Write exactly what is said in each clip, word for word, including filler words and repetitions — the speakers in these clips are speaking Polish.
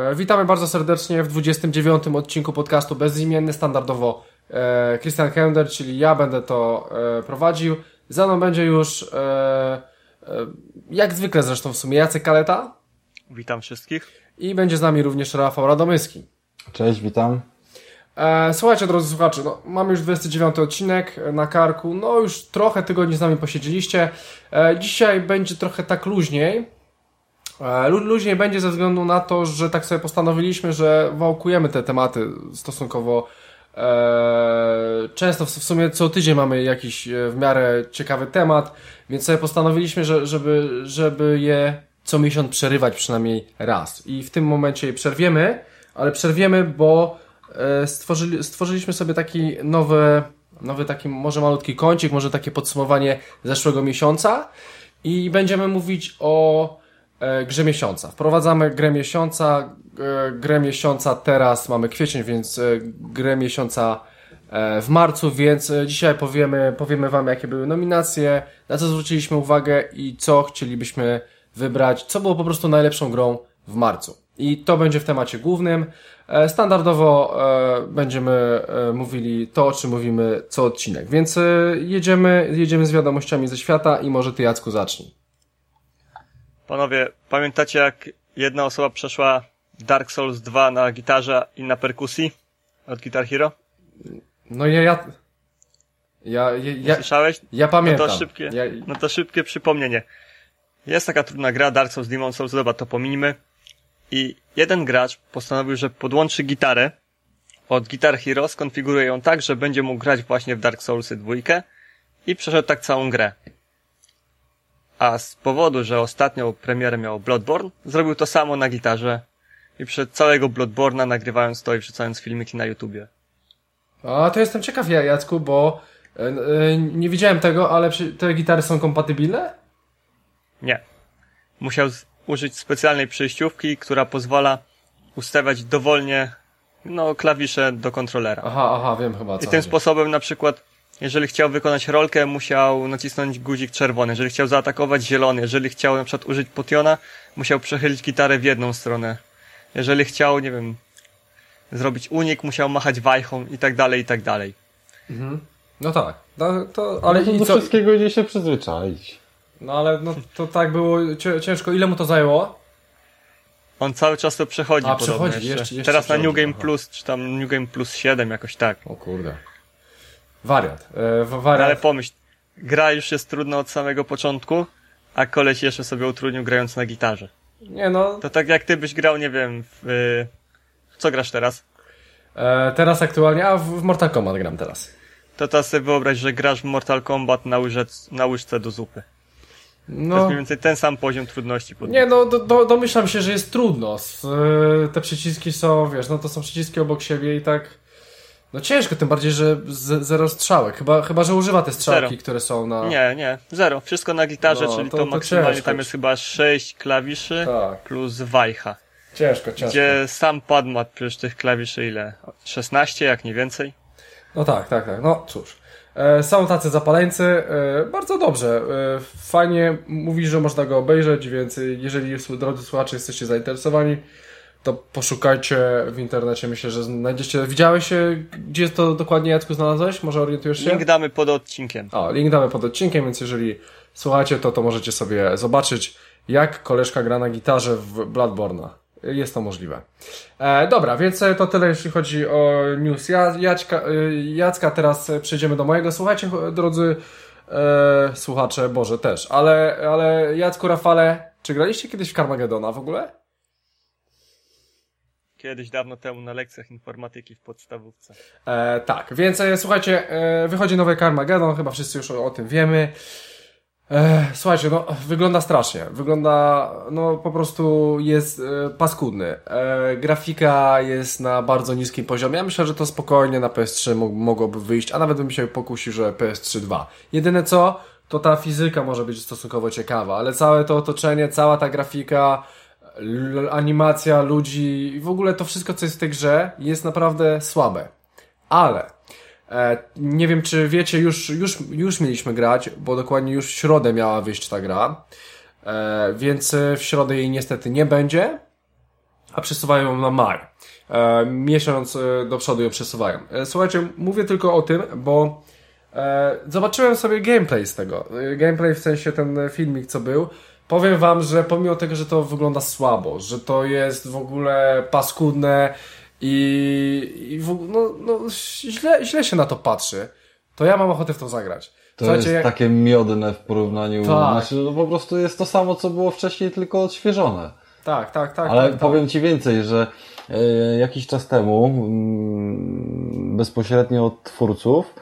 Witamy bardzo serdecznie w dwudziestym dziewiątym odcinku podcastu Bezimienny. Standardowo e, Christian Hender, czyli ja będę to e, prowadził. Za mną będzie już, e, e, jak zwykle zresztą w sumie, Jacek Kaleta. Witam wszystkich. I będzie z nami również Rafał Radomyski. Cześć, witam. E, słuchajcie, drodzy słuchacze, no, mamy już dwudziesty dziewiąty odcinek na karku. No już trochę tygodni z nami posiedzieliście. E, dzisiaj będzie trochę tak luźniej. Luźniej będzie ze względu na to, że tak sobie postanowiliśmy, że wałkujemy te tematy stosunkowo e, często. W sumie co tydzień mamy jakiś w miarę ciekawy temat, więc sobie postanowiliśmy, że, żeby, żeby je co miesiąc przerywać przynajmniej raz. I w tym momencie je przerwiemy, ale przerwiemy, bo e, stworzyli, stworzyliśmy sobie taki nowy, nowy taki może malutki kącik, może takie podsumowanie zeszłego miesiąca i będziemy mówić o grze miesiąca. Wprowadzamy grę miesiąca. Grę miesiąca teraz mamy kwiecień, więc grę miesiąca w marcu, więc dzisiaj powiemy, powiemy wam, jakie były nominacje, na co zwróciliśmy uwagę i co chcielibyśmy wybrać, co było po prostu najlepszą grą w marcu. I to będzie w temacie głównym. Standardowo będziemy mówili to, o czym mówimy co odcinek. Więc jedziemy, jedziemy z wiadomościami ze świata i może ty, Jacku, zacznij. Panowie, pamiętacie jak jedna osoba przeszła Dark Souls dwa na gitarze i na perkusji od Guitar Hero? No ja... ja... Ja, ja, ja, Słyszałeś? Ja pamiętam. No to szybkie, ja... no to szybkie przypomnienie. Jest taka trudna gra, Dark Souls, Demon Souls, dobra, to pominimy. I jeden gracz postanowił, że podłączy gitarę od Guitar Hero, skonfiguruje ją tak, że będzie mógł grać właśnie w Dark Soulsy dwa i przeszedł tak całą grę. A z powodu, że ostatnią premierę miał Bloodborne, zrobił to samo na gitarze i przed całego Bloodborne'a nagrywając to i wrzucając filmiki na YouTubie. A to jestem ciekaw, ja, Jacku, bo yy, nie widziałem tego, ale te gitary są kompatybilne? Nie. Musiał z- użyć specjalnej przejściówki, która pozwala ustawiać dowolnie no, klawisze do kontrolera. Aha, aha, wiem chyba co. I tym chodzi. sposobem na przykład jeżeli chciał wykonać rolkę, musiał nacisnąć guzik czerwony. Jeżeli chciał zaatakować, zielony. Jeżeli chciał na przykład użyć potiona, musiał przechylić gitarę w jedną stronę. Jeżeli chciał, nie wiem, zrobić unik, musiał machać wajchą i tak dalej, i tak dalej. Mhm. No tak. No, to, ale no, i do co? wszystkiego idzie się przyzwyczaić. No ale no, to tak było ciężko. Ile mu to zajęło? On cały czas to przechodzi A, podobno przechodzi, jeszcze. jeszcze, jeszcze Teraz na New przechodzi, Game aha. Plus, czy tam New Game Plus siedem, jakoś tak. O kurde. Wariat. E, No, wariat. ale pomyśl, gra już jest trudna od samego początku, a koleś jeszcze sobie utrudnił grając na gitarze. Nie no. To tak jak ty byś grał, nie wiem, w... w co grasz teraz? E, teraz aktualnie, a w, w Mortal Kombat gram teraz. To teraz sobie wyobraź, że grasz w Mortal Kombat na, łyżec, na łyżce do zupy. To jest No. mniej więcej ten sam poziom trudności. Pod... Nie no, do, do, domyślam się, że jest trudno. S, e, te przyciski są, wiesz, no to są przyciski obok siebie i tak. No ciężko, tym bardziej, że z, zero strzałek. Chyba, chyba, że używa te strzałki, Zero. które są na... Nie, nie, zero. Wszystko na gitarze, No, czyli to- to, to maksymalnie ciężko. tam jest chyba sześć klawiszy Tak. plus wajcha. Ciężko, ciężko. Gdzie sam pad ma przecież tych klawiszy ile? szesnaście, jak nie więcej? No tak, tak, tak. No cóż. E, są tacy zapaleńcy. E, bardzo dobrze. E, fajnie mówisz, że można go obejrzeć, więc jeżeli drodzy słuchacze jesteście zainteresowani, to poszukajcie w internecie. Myślę, że znajdziecie... Widziałeś się, gdzie to dokładnie, Jacku, znalazłeś? Może orientujesz się? Link damy pod odcinkiem. O, link damy pod odcinkiem, więc jeżeli słuchacie to, to możecie sobie zobaczyć, jak koleżka gra na gitarze w Bloodborne'a. Jest to możliwe. E, dobra, więc to tyle, jeśli chodzi o news ja, Jaćka, y, Jacka. Teraz przejdziemy do mojego. Słuchajcie, drodzy e, słuchacze, Boże też, ale, ale Jacku, Rafale, czy graliście kiedyś w Carmagedona w ogóle? Kiedyś dawno temu na lekcjach informatyki w podstawówce. E, tak, więc e, słuchajcie, e, wychodzi nowy Carmageddon, chyba wszyscy już o, o tym wiemy. E, słuchajcie, no wygląda strasznie, wygląda, no po prostu jest e, paskudny. E, grafika jest na bardzo niskim poziomie. Ja myślę, że to spokojnie na P S trzy mo- mogłoby wyjść, a nawet bym się pokusił, że P S trzy dwa. Jedyne co, to ta fizyka może być stosunkowo ciekawa, ale całe to otoczenie, cała ta grafika, l- animacja ludzi i w ogóle to wszystko, co jest w tej grze, jest naprawdę słabe. Ale e, nie wiem, czy wiecie, już, już, już mieliśmy grać, bo dokładnie już w środę miała wyjść ta gra, e, więc w środę jej niestety nie będzie. a przesuwają ją na maj. E, miesiąc e, do przodu ją przesuwają. E, słuchajcie, mówię tylko o tym, bo e, zobaczyłem sobie gameplay z tego. E, gameplay w sensie ten filmik, co był. Powiem wam, że pomimo tego, że to wygląda słabo, że to jest w ogóle paskudne i, i w, no, no, źle, źle się na to patrzy, to ja mam ochotę w to zagrać. To Słuchajcie, jest jak... takie miodne w porównaniu, tak. znaczy no po prostu jest to samo, co było wcześniej, tylko odświeżone. Tak, tak, tak. Ale tak, powiem tak. Ci więcej, że e, jakiś czas temu mm, bezpośrednio od twórców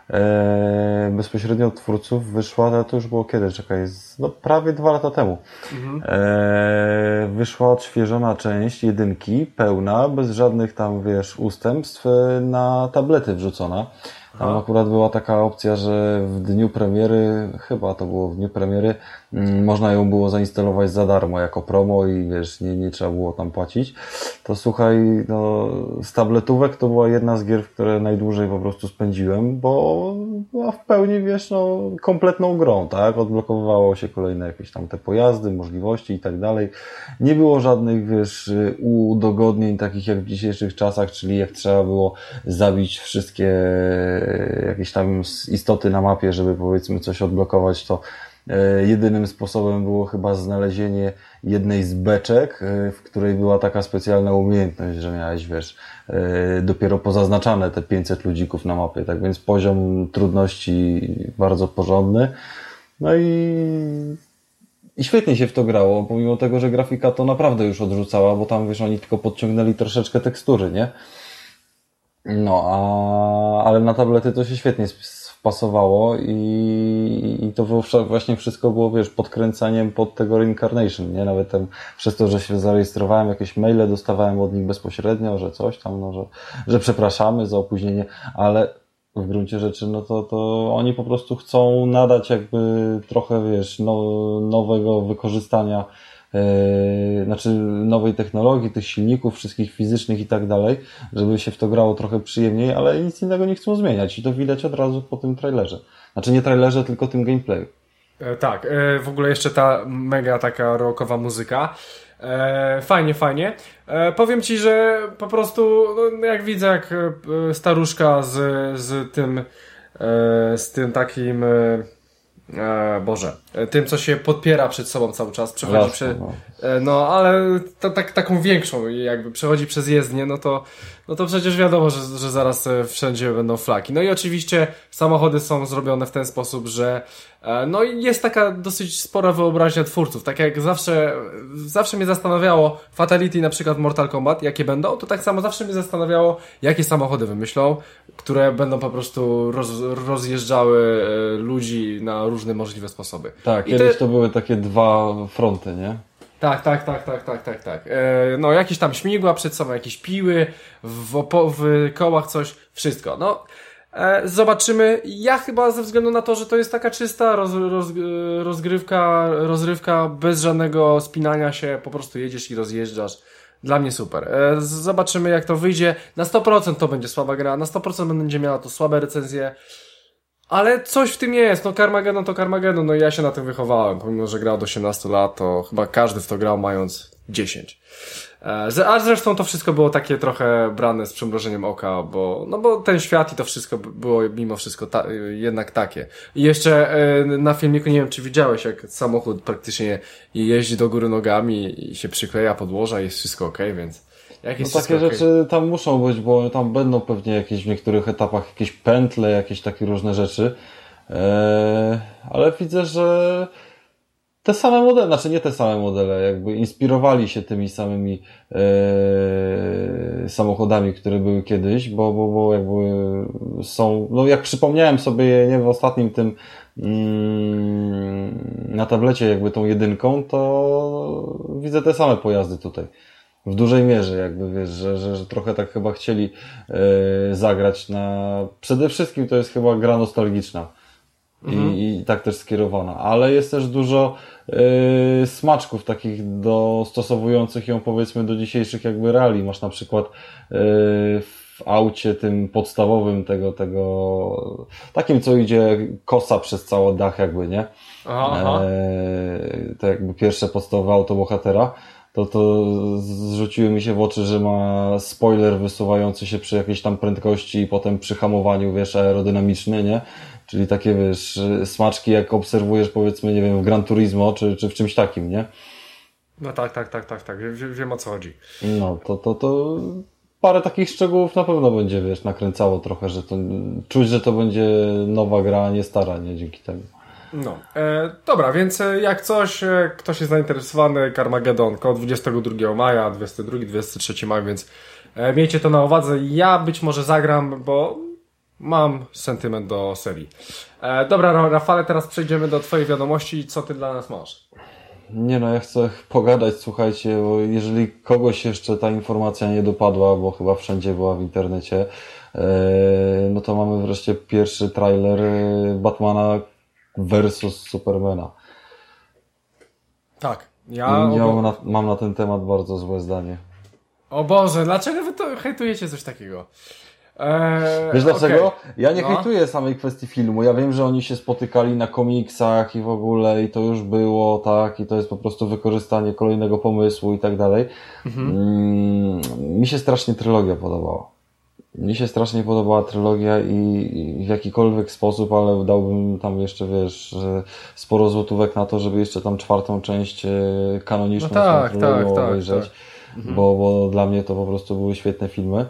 e, bezpośrednio od twórców wyszła, to już było kiedy, czekaj, z, no prawie dwa lata temu Mhm. e, wyszła odświeżona część jedynki, pełna, bez żadnych tam, wiesz, ustępstw, e, na tablety wrzucona. Tam Aha. akurat była taka opcja, że w dniu premiery, chyba to było w dniu premiery, mm, można ją było zainstalować za darmo jako promo i wiesz, nie, nie trzeba było tam płacić. To słuchaj, no, z tabletówek to była jedna z gier, w które najdłużej po prostu spędziłem, bo była w pełni, wiesz, no, kompletną grą, tak? Odblokowywało się kolejne jakieś tam te pojazdy, możliwości i tak dalej. Nie było żadnych, wiesz, udogodnień takich jak w dzisiejszych czasach, czyli jak trzeba było zabić wszystkie jakieś tam istoty na mapie, żeby powiedzmy coś odblokować, to jedynym sposobem było chyba znalezienie jednej z beczek, w której była taka specjalna umiejętność, że miałeś, wiesz, dopiero pozaznaczane te pięćset ludzików na mapie, tak więc poziom trudności bardzo porządny. No i i świetnie się w to grało, pomimo tego, że grafika to naprawdę już odrzucała, bo tam, wiesz, oni tylko podciągnęli troszeczkę tekstury, nie? No, a, ale na tablety to się świetnie wpasowało i, i to było właśnie wszystko było, wiesz, podkręcaniem pod tego Reincarnation, nie? Nawet tam przez to, że się zarejestrowałem, jakieś maile dostawałem od nich bezpośrednio, że coś tam, no, że, że przepraszamy za opóźnienie, ale w gruncie rzeczy, no to, to oni po prostu chcą nadać jakby trochę, wiesz, no, nowego wykorzystania, Yy, znaczy nowej technologii, tych silników wszystkich fizycznych i tak dalej, żeby się w to grało trochę przyjemniej, ale nic innego nie chcą zmieniać i to widać od razu po tym trailerze. Znaczy nie trailerze, tylko tym gameplayu. E, tak, e, w ogóle jeszcze ta mega taka rockowa muzyka. E, fajnie, fajnie. E, powiem Ci, że po prostu no, jak widzę, jak e, staruszka z, z tym e, z tym takim e, E, Boże, e, tym, co się podpiera przed sobą cały czas, przechodzi Jasne, przez, no. e, no ale to, tak, taką większą, jakby przechodzi przez jezdnię, no to, no to przecież wiadomo, że, że zaraz e, wszędzie będą flaki. No i oczywiście samochody są zrobione w ten sposób, że e, no i jest taka dosyć spora wyobraźnia twórców, tak jak zawsze, zawsze mnie zastanawiało Fatality na przykład Mortal Kombat, jakie będą, to tak samo zawsze mnie zastanawiało, jakie samochody wymyślą, które będą po prostu roz, rozjeżdżały e, ludzi na różne możliwe sposoby. Tak, I kiedyś te... to były takie dwa fronty, nie? Tak, tak, tak, tak, tak, tak, tak. E, no jakieś tam śmigła przed sobą, jakieś piły, w, opo- w kołach coś, wszystko. No e, zobaczymy. Ja chyba ze względu na to, że to jest taka czysta roz, roz, rozgrywka, rozrywka bez żadnego spinania się, po prostu jedziesz i rozjeżdżasz. Dla mnie super. E, zobaczymy jak to wyjdzie. Na sto procent to będzie słaba gra, na sto procent będzie miała to słabe recenzje. Ale coś w tym jest, no Carmageddon to Carmageddon, no i ja się na tym wychowałem, pomimo, że grał do osiemnastu lat, to chyba każdy w to grał mając dziesięć. E, a zresztą to wszystko było takie trochę brane z przymrużeniem oka, bo, no bo ten świat i to wszystko było mimo wszystko ta, jednak takie. I jeszcze e, na filmiku, nie wiem czy widziałeś, jak samochód praktycznie jeździ do góry nogami i się przykleja podłoża i jest wszystko okej, okay, więc... Jak jest no takie okay. rzeczy tam muszą być, bo tam będą pewnie jakieś w niektórych etapach jakieś pętle, jakieś takie różne rzeczy. Eee, ale widzę, że te same modele, znaczy nie te same modele, jakby inspirowali się tymi samymi eee, samochodami, które były kiedyś, bo, bo, bo jakby są, no jak przypomniałem sobie, nie w ostatnim tym mm, na tablecie jakby tą jedynką, to widzę te same pojazdy tutaj. W dużej mierze jakby, wiesz, że, że, że trochę tak chyba chcieli yy, zagrać na... Przede wszystkim to jest chyba gra nostalgiczna mhm. I, i tak też skierowana, ale jest też dużo yy, smaczków takich dostosowujących ją powiedzmy do dzisiejszych jakby reali. Masz na przykład yy, w aucie tym podstawowym tego, tego takim co idzie kosa przez cały dach jakby, nie? Aha, aha. Yy, to jakby pierwsze podstawowe auto bohatera. to, to zrzuciły mi się w oczy, że ma spoiler wysuwający się przy jakiejś tam prędkości i potem przy hamowaniu, wiesz, aerodynamiczny, nie? Czyli takie, wiesz, smaczki jak obserwujesz, powiedzmy, nie wiem, w Gran Turismo, czy, czy w czymś takim, nie? No tak, tak, tak, tak, tak. Wiem, wiem o co chodzi. No, to, to, to parę takich szczegółów na pewno będzie, wiesz, nakręcało trochę, że to czuć, że to będzie nowa gra, a nie stara, nie? Dzięki temu. No, e, dobra, więc jak coś, e, ktoś jest zainteresowany, Carmageddon koło dwudziestego drugiego maja, dwudziestego drugiego, dwudziestego trzeciego maja, więc e, miejcie to na uwadze. Ja być może zagram, bo mam sentyment do serii. E, dobra, Rafale, teraz przejdziemy do twojej wiadomości. Co ty dla nas masz? Nie no, ja chcę pogadać, słuchajcie, bo jeżeli kogoś jeszcze ta informacja nie dopadła, bo chyba wszędzie była w internecie, e, no to mamy wreszcie pierwszy trailer Batmana versus Supermana. Tak. Ja, ja obo... mam, na, mam na ten temat bardzo złe zdanie. O Boże, dlaczego wy to hejtujecie coś takiego? Eee, Wiesz dlaczego? okay. Ja nie no. hejtuję samej kwestii filmu. Ja wiem, że oni się spotykali na komiksach i w ogóle i to już było, tak, i to jest po prostu wykorzystanie kolejnego pomysłu i tak dalej. Mhm. Mm, mi się strasznie trylogia podobała. Mi się strasznie podobała trylogia i, i w jakikolwiek sposób, ale dałbym tam jeszcze, wiesz, sporo złotówek na to, żeby jeszcze tam czwartą część kanoniczną no tak, z tą trylogią tak, obejrzeć, tak, tak. Bo, bo dla mnie to po prostu były świetne filmy.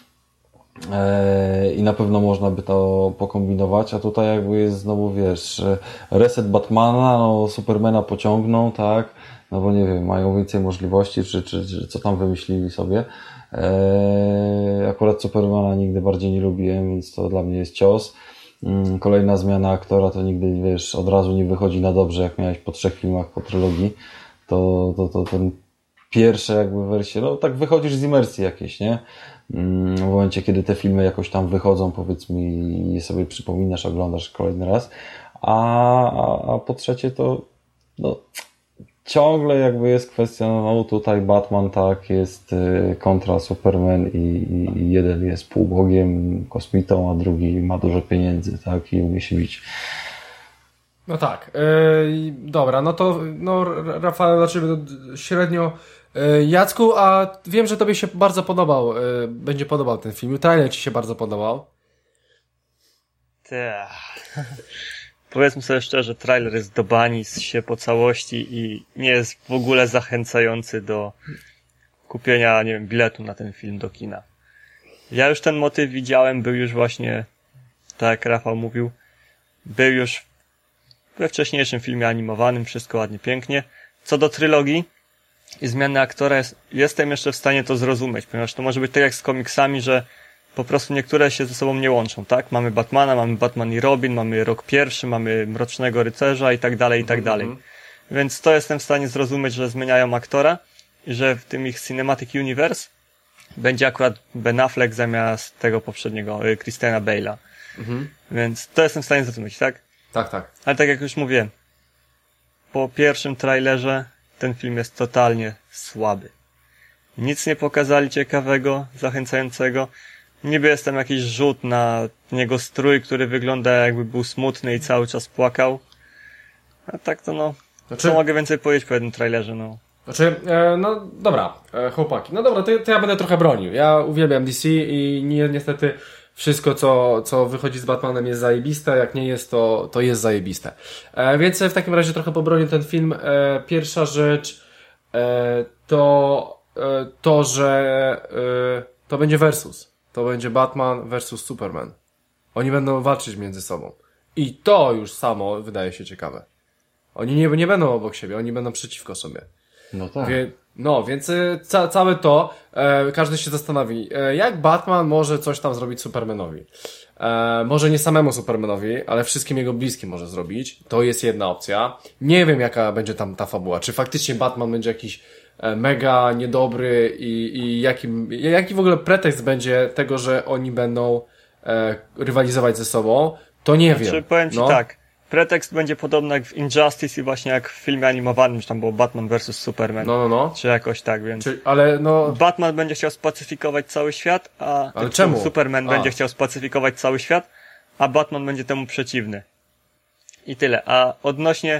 I na pewno można by to pokombinować, a tutaj jakby jest znowu, wiesz, reset Batmana, no Supermana pociągną, tak, no bo nie wiem, mają więcej możliwości, czy, czy, czy co tam wymyślili sobie. Eee, akurat Supermana nigdy bardziej nie lubiłem, więc to dla mnie jest cios. Kolejna zmiana aktora to nigdy, wiesz, od razu nie wychodzi na dobrze, jak miałeś po trzech filmach, po trylogii, to, to, to ten pierwsze jakby wersje, no tak wychodzisz z imersji jakiejś, nie? W momencie, kiedy te filmy jakoś tam wychodzą, powiedzmy, i sobie przypominasz, oglądasz kolejny raz, a, a, a po trzecie to no, ciągle jakby jest kwestia, no tutaj Batman, tak, jest kontra Superman i, i, i jeden jest półbogiem, kosmitą, a drugi ma dużo pieniędzy, tak, i umie się bić. No tak, yy, dobra, no to no Rafał, dla Ciebie średnio. Yy, Jacku, a wiem, że Tobie się bardzo podobał, yy, będzie podobał ten film. Trailer Ci się bardzo podobał. Tak. Powiedzmy sobie szczerze, trailer jest do bani się po całości i nie jest w ogóle zachęcający do kupienia, nie wiem, biletu na ten film do kina. Ja już ten motyw widziałem, był już właśnie, tak jak Rafał mówił, był już we wcześniejszym filmie animowanym, wszystko ładnie, pięknie. Co do trylogii i zmiany aktora, jest, jestem jeszcze w stanie to zrozumieć, ponieważ to może być tak jak z komiksami, że po prostu niektóre się ze sobą nie łączą, tak? Mamy Batmana, mamy Batman i Robin, mamy Rok Pierwszy, mamy Mrocznego Rycerza i tak dalej, i tak dalej. Mm-hmm. Więc to jestem w stanie zrozumieć, że zmieniają aktora i że w tym ich Cinematic Universe będzie akurat Ben Affleck zamiast tego poprzedniego, y, Christiana Bale'a. Mm-hmm. Więc to jestem w stanie zrozumieć, tak? Tak, tak. Ale tak jak już mówiłem, po pierwszym trailerze ten film jest totalnie słaby. Nic nie pokazali ciekawego, zachęcającego. Niby jest tam jakiś rzut na niego strój, który wygląda jakby był smutny i cały czas płakał. A tak to no, znaczy, co mogę więcej powiedzieć po jednym trailerze, no. Znaczy, e, no dobra, e, chłopaki, no dobra, to, to ja będę trochę bronił. Ja uwielbiam D C i ni niestety wszystko, co, co wychodzi z Batmanem jest zajebiste, jak nie jest, to, to jest zajebiste. E, więc w takim razie trochę pobronię ten film. E, pierwsza rzecz e, to e, to, że e, to będzie versus. To będzie Batman versus Superman. Oni będą walczyć między sobą. I to już samo wydaje się ciekawe. Oni nie, nie będą obok siebie, oni będą przeciwko sobie. No tak. Wie, no, więc ca, całe to, e, każdy się zastanowi, e, jak Batman może coś tam zrobić Supermanowi. E, może nie samemu Supermanowi, ale wszystkim jego bliskim może zrobić. To jest jedna opcja. Nie wiem, jaka będzie tam ta fabuła. Czy faktycznie Batman będzie jakiś e, mega niedobry i, i jaki, jaki w ogóle pretekst będzie tego, że oni będą e, rywalizować ze sobą, to nie znaczy, wiem. Powiem Ci no. tak. Pretekst będzie podobny jak w Injustice i właśnie jak w filmie animowanym, że tam było Batman versus Superman. No, no, no. Czy jakoś tak, więc... Czy, ale no... Batman będzie chciał spacyfikować cały świat, a ale czemu? Superman a. będzie chciał spacyfikować cały świat, a Batman będzie temu przeciwny. I tyle. A odnośnie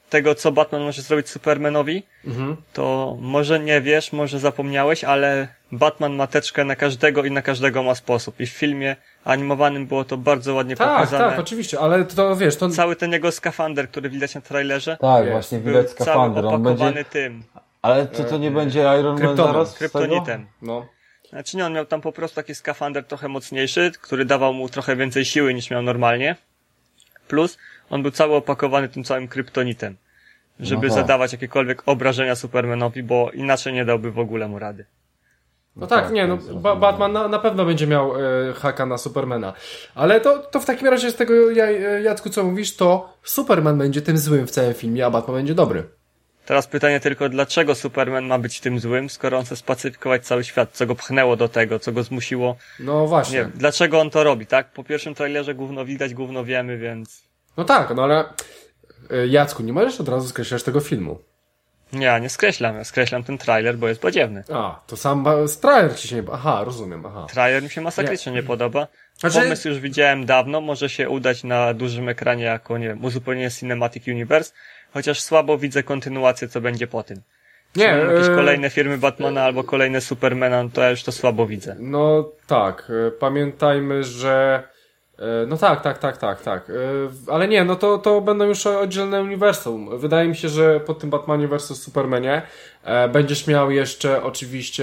tego, co Batman może zrobić Supermanowi, Mhm. to może nie wiesz, może zapomniałeś, ale Batman ma teczkę na każdego i na każdego ma sposób. I w filmie animowanym było to bardzo ładnie Tak, pokazane. tak, oczywiście, ale to wiesz, to... Cały ten jego skafander, który widać na trailerze, Tak, Jest. właśnie był widać cały skafander. On opakowany będzie... tym, Ale to, to nie będzie Iron Man Kryptonem, zaraz z tego? kryptonitem. No. Znaczy nie, on miał tam po prostu taki skafander trochę mocniejszy, który dawał mu trochę więcej siły niż miał normalnie. Plus, on był cały opakowany tym całym kryptonitem, żeby No tak. zadawać jakiekolwiek obrażenia Supermanowi, bo inaczej nie dałby w ogóle mu rady. No tak, nie, no ba- Batman na, na pewno będzie miał e, haka na Supermana. Ale to, to w takim razie z tego, ja, e, Jacku, co mówisz, to Superman będzie tym złym w całym filmie, a Batman będzie dobry. Teraz pytanie tylko, dlaczego Superman ma być tym złym, skoro on chce spacyfikować cały świat, co go pchnęło do tego, co go zmusiło. No właśnie. Nie wiem, dlaczego on to robi, tak? Po pierwszym trailerze gówno widać, gówno wiemy, więc... No tak, no ale e, Jacku, nie możesz od razu skreślać tego filmu. Nie, ja nie skreślam, ja skreślam ten trailer, bo jest badziewny. A, to sam ba- trailer ci się nie... Aha, rozumiem, aha. Trailer mi się masakrycznie nie podoba. Znaczy- Pomysł już widziałem dawno, może się udać na dużym ekranie jako, nie wiem, uzupełnienie Cinematic Universe, chociaż słabo widzę kontynuację, co będzie po tym. Nie, Czy będą jakieś e, kolejne firmy Batmana albo kolejne Supermana, to ja już to słabo widzę. No tak, e, pamiętajmy, że... e, No tak, tak, tak, tak, tak. E, w- Ale nie, no to, to będą już oddzielne uniwersum. Wydaje mi się, że po tym Batmanie versus Supermanie e, będziesz miał jeszcze oczywiście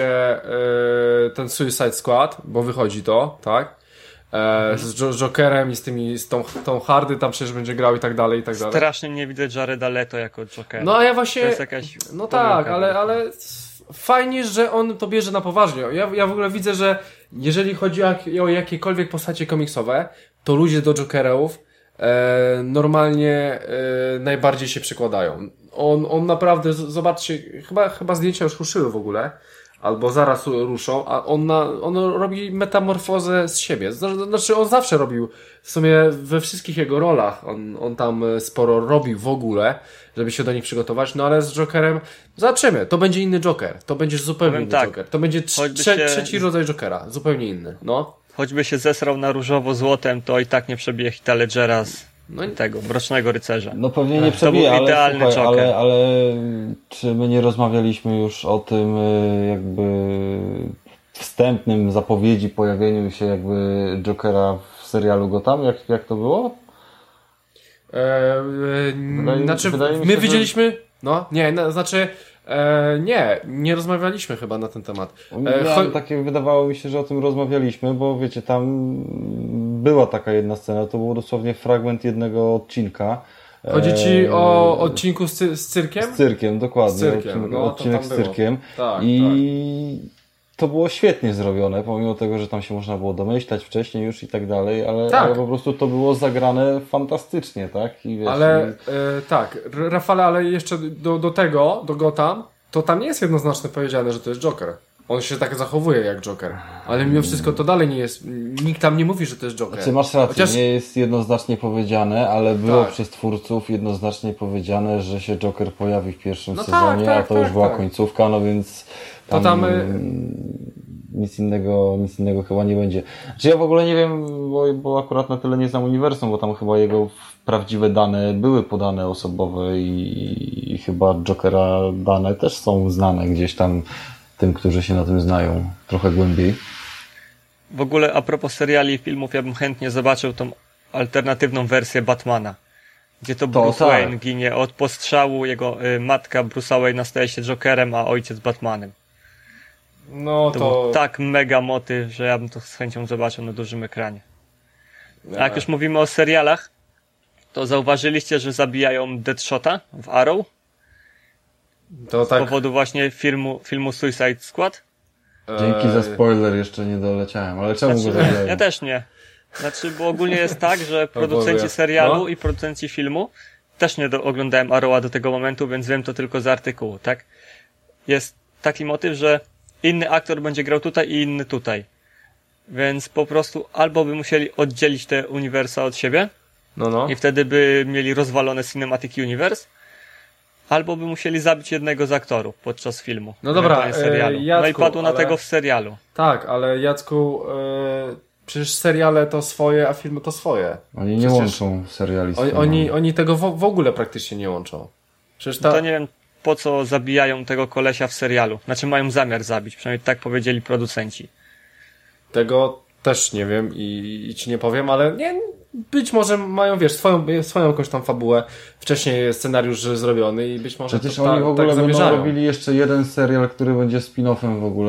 e, ten Suicide Squad, bo wychodzi to, tak? E, z Jo- Jokerem i z tymi, z tą, tą Hardy tam przecież będzie grał i tak dalej, i tak dalej. Strasznie nie widzę Jareda Leto jako Jokera. No a ja właśnie... To jest jakaś No pomyłka tak, ale, wielka. ale fajnie, że on to bierze na poważnie. Ja, ja w ogóle widzę, że jeżeli chodzi o, jak, o jakiekolwiek postacie komiksowe, to ludzie do Jokerów e, normalnie e, najbardziej się przykładają. On, on naprawdę, z- zobaczcie, chyba, chyba zdjęcia już ruszyły w ogóle, albo zaraz ruszą, a on, na, on robi metamorfozę z siebie. Zna- Znaczy on zawsze robił, w sumie we wszystkich jego rolach, on, on tam sporo robił w ogóle, żeby się do nich przygotować, no ale z Jokerem zobaczymy, to będzie inny Joker, to będzie zupełnie Powiem inny tak, Joker, to będzie trz- choćby trze- się- trzeci rodzaj Jokera, zupełnie inny, no. Choćby się zesrał na różowo-złotem, to i tak nie przebije Heath'a Ledgera z No i- tego, Mrocznego Rycerza. No pewnie nie To przebije, był ale, idealny słuchaj, Joker. ale, ale czy my nie rozmawialiśmy już o tym y, jakby wstępnym zapowiedzi pojawieniu się jakby Jokera w serialu Gotham? Jak, jak to było? E, e, Wydaje- znaczy, wydaje mi my się, że- widzieliśmy, no, nie, no, znaczy, e, nie, nie rozmawialiśmy chyba na ten temat. E, Miałem cho- takie, wydawało mi się, że o tym rozmawialiśmy, bo wiecie, tam była taka jedna scena, to był dosłownie fragment jednego odcinka. Chodzi ci E, o odcinku z, cy- z cyrkiem? Z cyrkiem, dokładnie. Z cyrkiem, odcinek no, to odcinek tam z było. cyrkiem. Tak, I to było świetnie zrobione, pomimo tego, że tam się można było domyślać wcześniej już i tak dalej, ale, Tak. ale po prostu to było zagrane fantastycznie, tak? I wiesz, Ale i... e, tak, R- Rafale, ale jeszcze do, do tego, do Gotham, to tam nie jest jednoznacznie powiedziane, że to jest Joker. On się tak zachowuje jak Joker. Ale mimo wszystko to dalej nie jest, nikt tam nie mówi, że to jest Joker. Ty masz rację, Chociaż- nie jest jednoznacznie powiedziane, ale było Tak. przez twórców jednoznacznie powiedziane, że się Joker pojawi w pierwszym No tak, sezonie, tak, a to tak, już była tak. końcówka, no więc To tam, y- nic innego, nic innego chyba nie będzie. Czy ja w ogóle nie wiem, bo, bo akurat na tyle nie znam uniwersum, bo tam chyba jego prawdziwe dane były podane osobowe i, i chyba Jokera dane też są znane gdzieś tam tym, którzy się na tym znają trochę głębiej. W ogóle a propos seriali i filmów, ja bym chętnie zobaczył tą alternatywną wersję Batmana. Gdzie to Bruce tak. Wayne ginie od postrzału, jego y, matka Bruce'a Wayne'a staje się Jokerem, a ojciec Batmanem. No To, to... był tak mega motyw, że ja bym to z chęcią zobaczył na dużym ekranie. A jak już mówimy o serialach, to zauważyliście, że zabijają Deadshota w Arrow to z tak, powodu właśnie filmu, filmu Suicide Squad? Dzięki e, za spoiler, jeszcze nie doleciałem, ale czemu Znaczy, go zabijają? ja też nie. Znaczy, bo ogólnie jest tak, że Boże. producenci serialu No. i producenci filmu, też nie do, oglądałem Arrowa do tego momentu, więc wiem to tylko z artykułu, tak? Jest taki motyw, że inny aktor będzie grał tutaj i inny tutaj. Więc po prostu albo by musieli oddzielić te uniwersa od siebie No, no. i wtedy by mieli rozwalone Cinematic Universe, albo by musieli zabić jednego z aktorów podczas filmu. No dobra, ewentualnie serialu. e, No i Jacku, padło na ale- tego w serialu. Tak, ale Jacku, e, przecież seriale to swoje, a filmy to swoje. Oni nie Przecież łączą seriali z Oni, filmami. oni, oni tego w, w ogóle praktycznie nie łączą. Przecież ta... To nie wiem, po co zabijają tego kolesia w serialu. Znaczy mają zamiar zabić, przynajmniej tak powiedzieli producenci. Tego też nie wiem i, i ci nie powiem, ale nie, być może mają, wiesz, swoją, swoją jakąś tam fabułę, wcześniej scenariusz zrobiony i być może Przecież to oni ta, w ogóle tak będą zamierzają. robili jeszcze jeden serial, który będzie spin-offem w ogóle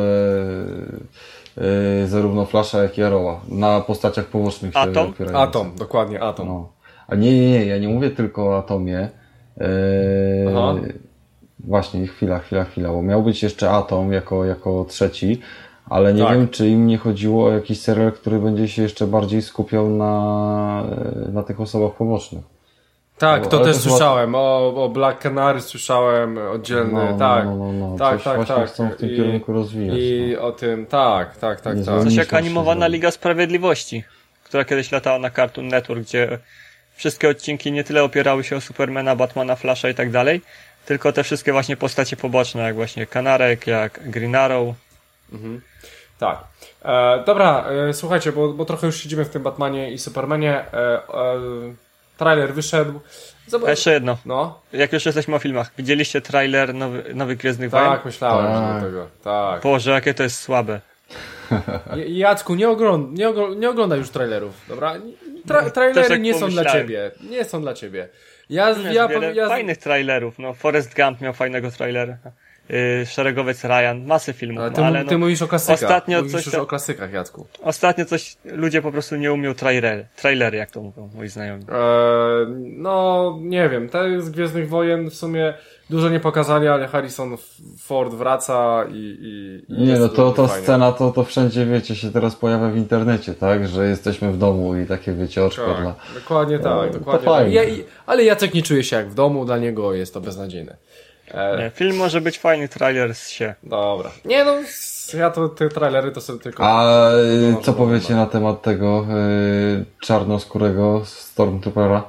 yy, zarówno Flasha, jak i Arrowa. Na postaciach pobocznych się Atom? opierających. Atom, dokładnie, Atom. No. A nie, nie, nie, ja nie mówię tylko o Atomie. Yy, Aha. Właśnie, chwila, chwila, chwila, bo miał być jeszcze Atom jako, jako trzeci, ale nie Tak. wiem, czy im nie chodziło o jakiś serial, który będzie się jeszcze bardziej skupiał na, na tych osobach pobocznych. Tak, No, to ale też to chyba- słyszałem. O, o Black Canary słyszałem oddzielny, No, tak. no, no, no. Tak, Coś tak, właśnie tak. chcą w tym I- kierunku rozwijać. I no. o tym, tak, tak, tak, Nie tak. zwolni- Coś jak Myślę, że animowana zrobi. Liga Sprawiedliwości, która kiedyś latała na Cartoon Network, gdzie wszystkie odcinki nie tyle opierały się o Supermana, Batmana, Flasha i tak dalej, tylko te wszystkie właśnie postacie poboczne, jak właśnie Kanarek, jak Green Arrow. Mhm. Tak. E, dobra, e, słuchajcie, bo, bo trochę już siedzimy w tym Batmanie i Supermanie. E, e, trailer wyszedł. A Zobacz. jeszcze jedno, No, jak już jesteśmy o filmach, widzieliście trailer nowy, Nowych Gwiezdnych Wojen? tak, myślałem, że Tak. do tego. Tak. Boże, jakie to jest słabe. J- Jacku, nie, ogląd nie, ogl nie oglądaj już trailerów, dobra? Tra trailery tak nie są dla pomyślałem. ciebie. Nie są dla ciebie. Ja, Jest ja, wiele ja, fajnych trailerów, no Forrest Gump miał fajnego trailera, yy, Szeregowiec Ryan, masę filmów, Ale no, ty, ale ty no, mówisz o klasykach. ostatnio mówisz coś już to- o klasykach, Jacku. ostatnio coś, ludzie po prostu nie umią trailery, trailery jak to mówią moi znajomi. Eee, no, nie wiem, te z Gwiezdnych Wojen w sumie dużo nie pokazali, ale Harrison F- Ford wraca i... i, i Nie, jest no to, to fajnie. scena to, to wszędzie, wiecie, się teraz pojawia w internecie, tak? Że jesteśmy w domu i takie, wiecie, oczko dla... Tak, dokładnie tak, to dokładnie fajnie. tak. Ja, i, ale Jacek nie czuje się jak w domu, dla niego jest to beznadziejne. E, Nie, film może być fajny, trailer z się. Dobra. Nie no, s- ja to te trailery to sobie tylko... A y, może co to powiecie chyba. na temat tego y, czarnoskórego Stormtroopera?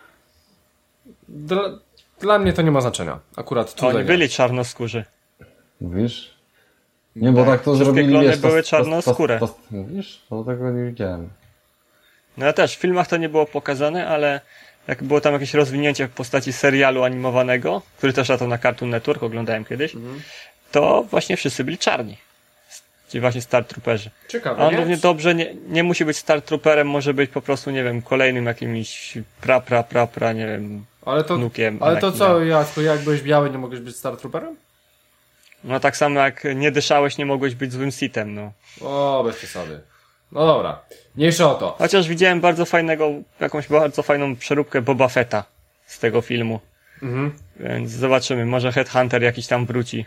Dla, dla mnie to nie ma znaczenia. Akurat tutaj Oni nie. byli czarnoskórzy. Mówisz? Nie, bo tak to Wszystkie zrobili, klony wiesz, były to- to- czarnoskóre. to- to- Mówisz? To tego nie widziałem. No ja też, w filmach to nie było pokazane, ale jak było tam jakieś rozwinięcie w postaci serialu animowanego, który też latał na Cartoon Network, oglądałem kiedyś, Mhm. to właśnie wszyscy byli czarni. Ci właśnie Star Trooperzy. Ciekawe, A on nie? równie dobrze nie, nie musi być Star Trooperem, może być po prostu, nie wiem, kolejnym jakimś pra, pra, pra, pra, nie wiem, Ale to, wnukiem. ale to Anakina. co, Jacku, jak byłeś biały, nie mogłeś być Star Trooperem? No tak samo jak nie dyszałeś, nie mogłeś być złym Sithem, no. O, bez przesady. No dobra, mniejsza o to. Chociaż widziałem bardzo fajnego, jakąś bardzo fajną przeróbkę Boba Fetta z tego filmu. Mhm. Więc zobaczymy, może Headhunter jakiś tam wróci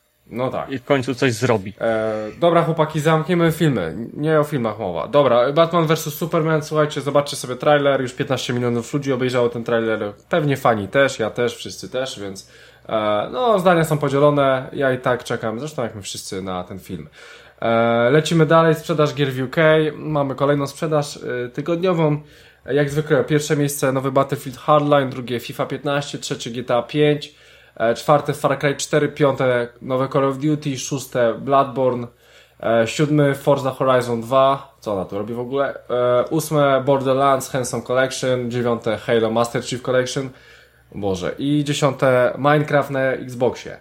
No tak. i w końcu coś zrobi. E, dobra, chłopaki, zamkniemy filmy. Nie o filmach mowa. Dobra, Batman versus. Superman, słuchajcie, zobaczcie sobie trailer. Już piętnaście milionów ludzi obejrzało ten trailer. Pewnie fani też, ja też, wszyscy też, więc e, no, zdania są podzielone. Ja i tak czekam, zresztą jak my wszyscy, na ten film. E, lecimy dalej, sprzedaż gier w U K. Mamy kolejną sprzedaż e, tygodniową. Jak zwykle pierwsze miejsce nowy Battlefield Hardline, drugie FIFA piętnaście, trzecie G T A pięć, e, czwarte Far Cry cztery, piąte nowe Call of Duty, szóste Bloodborne, e, siódmy Forza Horizon dwa, co ona tu robi w ogóle, e, ósme Borderlands Handsome Collection, dziewiąte Halo Master Chief Collection, Boże, i dziesiąte Minecraft na Xboxie.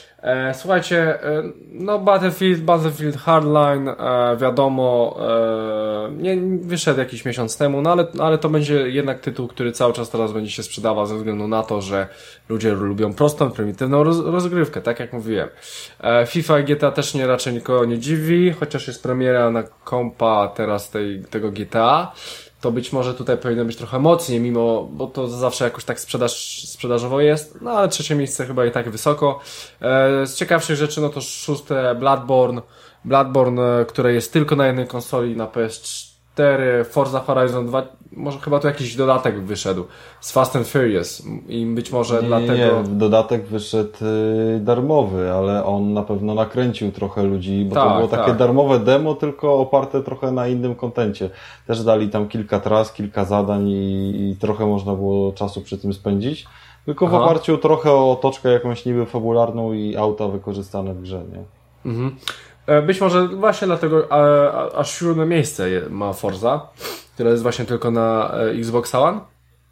E, słuchajcie, e, no Battlefield, Battlefield Hardline, e, wiadomo, e, nie wyszedł jakiś miesiąc temu, no ale, ale to będzie jednak tytuł, który cały czas teraz będzie się sprzedawał ze względu na to, że ludzie lubią prostą, prymitywną roz, rozgrywkę, tak jak mówiłem. E, FIFA i G T A też nie raczej nikogo nie dziwi, chociaż jest premiera na kompa teraz tej, tego G T A. To być może tutaj powinno być trochę mocniej, mimo, bo to zawsze jakoś tak sprzedaż, sprzedażowo jest, no ale trzecie miejsce chyba i tak wysoko. E, z ciekawszych rzeczy, no to szóste Bloodborne, Bloodborne, e, które jest tylko na jednej konsoli, na P S cztery, Forza Horizon dwa, może chyba tu jakiś dodatek wyszedł z Fast and Furious i być może Nie, dlatego... nie, dodatek wyszedł y, darmowy, ale on na pewno nakręcił trochę ludzi, bo Tak, to było takie tak. darmowe demo, tylko oparte trochę na innym kontencie. Też dali tam kilka tras, kilka zadań i, i trochę można było czasu przy tym spędzić. Tylko w Aha. oparciu trochę o otoczkę jakąś niby fabularną i auta wykorzystane w grze, nie? Mhm. E, Być może właśnie dlatego a, a, aż siódme miejsce je- ma Forza, które jest właśnie tylko na e, Xbox One.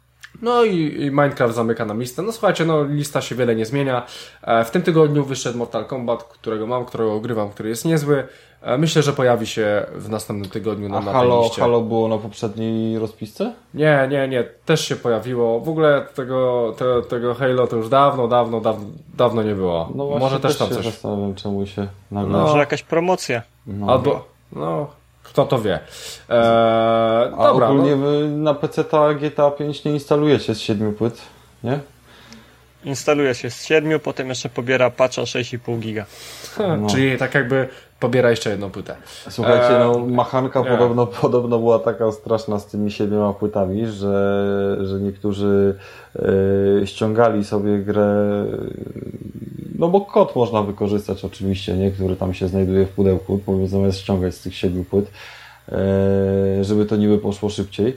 No i, i Minecraft zamyka nam listę. No słuchajcie, no lista się wiele nie zmienia. E, w tym tygodniu wyszedł Mortal Kombat, którego mam, którego ogrywam, który jest niezły. E, myślę, że pojawi się w następnym tygodniu na, A na tej Halo, liście. Halo było na poprzedniej rozpisce? Nie, nie, nie. Też się pojawiło. W ogóle tego, te, tego Halo to już dawno, dawno, dawno, dawno nie było. No właśnie Może też tam się coś. zastanawiam, czemu się nagle... No. Może jakaś promocja. No. Albo, no, kto to wie. Eee, A dobra, ogólnie no. wy na P C ta G T A pięć nie instalujecie z siedmiu płyt, nie? Instaluje się z siedmiu, potem jeszcze pobiera patcha sześć i pół giga. No. Czyli tak jakby pobiera jeszcze jedną płytę. Słuchajcie, Eee, no machanka nie. podobno, podobno była taka straszna z tymi siedmioma płytami, że, że niektórzy e, ściągali sobie grę, no bo kod można wykorzystać oczywiście, nie? Który tam się znajduje w pudełku, zamiast ściągać z tych siedmiu płyt, e, żeby to niby poszło szybciej.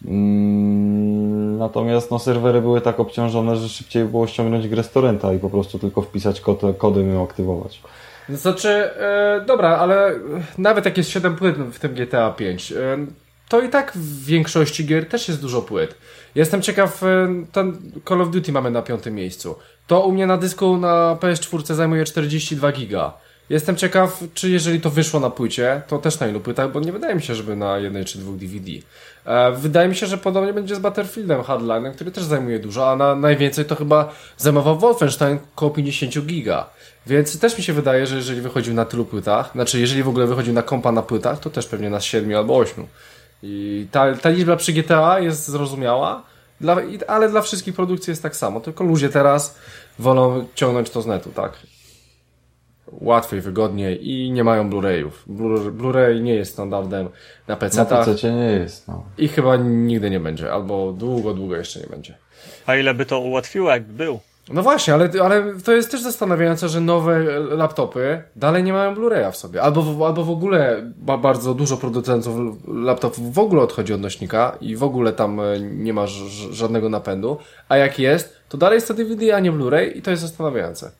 Mm, natomiast no, serwery były tak obciążone, że szybciej było ściągnąć grę z torrenta i po prostu tylko wpisać kod, kodem ją aktywować. Znaczy, e, dobra, ale nawet jak jest siedem płyt w tym G T A pięć, e, to i tak w większości gier też jest dużo płyt. Jestem ciekaw, e, ten Call of Duty mamy na piątym miejscu. To u mnie na dysku na P S cztery zajmuje czterdzieści dwa giga. Jestem ciekaw, czy jeżeli to wyszło na płycie, to też na ilu płytach, bo nie wydaje mi się, żeby na jednej czy dwóch D V D. E, wydaje mi się, że podobnie będzie z Battlefieldem Hardline, który też zajmuje dużo, a na najwięcej to chyba zajmował Wolfenstein koło pięćdziesiąt giga. Więc też mi się wydaje, że jeżeli wychodził na tylu płytach, znaczy jeżeli w ogóle wychodził na kompa na płytach, to też pewnie na siedmiu albo ośmiu. I ta, ta liczba przy G T A jest zrozumiała, dla, ale dla wszystkich produkcji jest tak samo. Tylko ludzie teraz wolą ciągnąć to z netu, tak? Łatwiej, wygodniej i nie mają Blu-rayów. Blu- Blu-ray nie jest standardem na P C tach. Na P C nie jest, no. I chyba nigdy nie będzie, albo długo, długo jeszcze nie będzie. A ile by to ułatwiło, jakby był? No właśnie, ale, ale to jest też zastanawiające, że nowe laptopy dalej nie mają Blu-raya w sobie. Albo w, albo w ogóle ba, bardzo dużo producentów laptopów w ogóle odchodzi od nośnika i w ogóle tam nie ma ż, żadnego napędu. A jak jest, to dalej jest to D V D, a nie Blu-ray i to jest zastanawiające.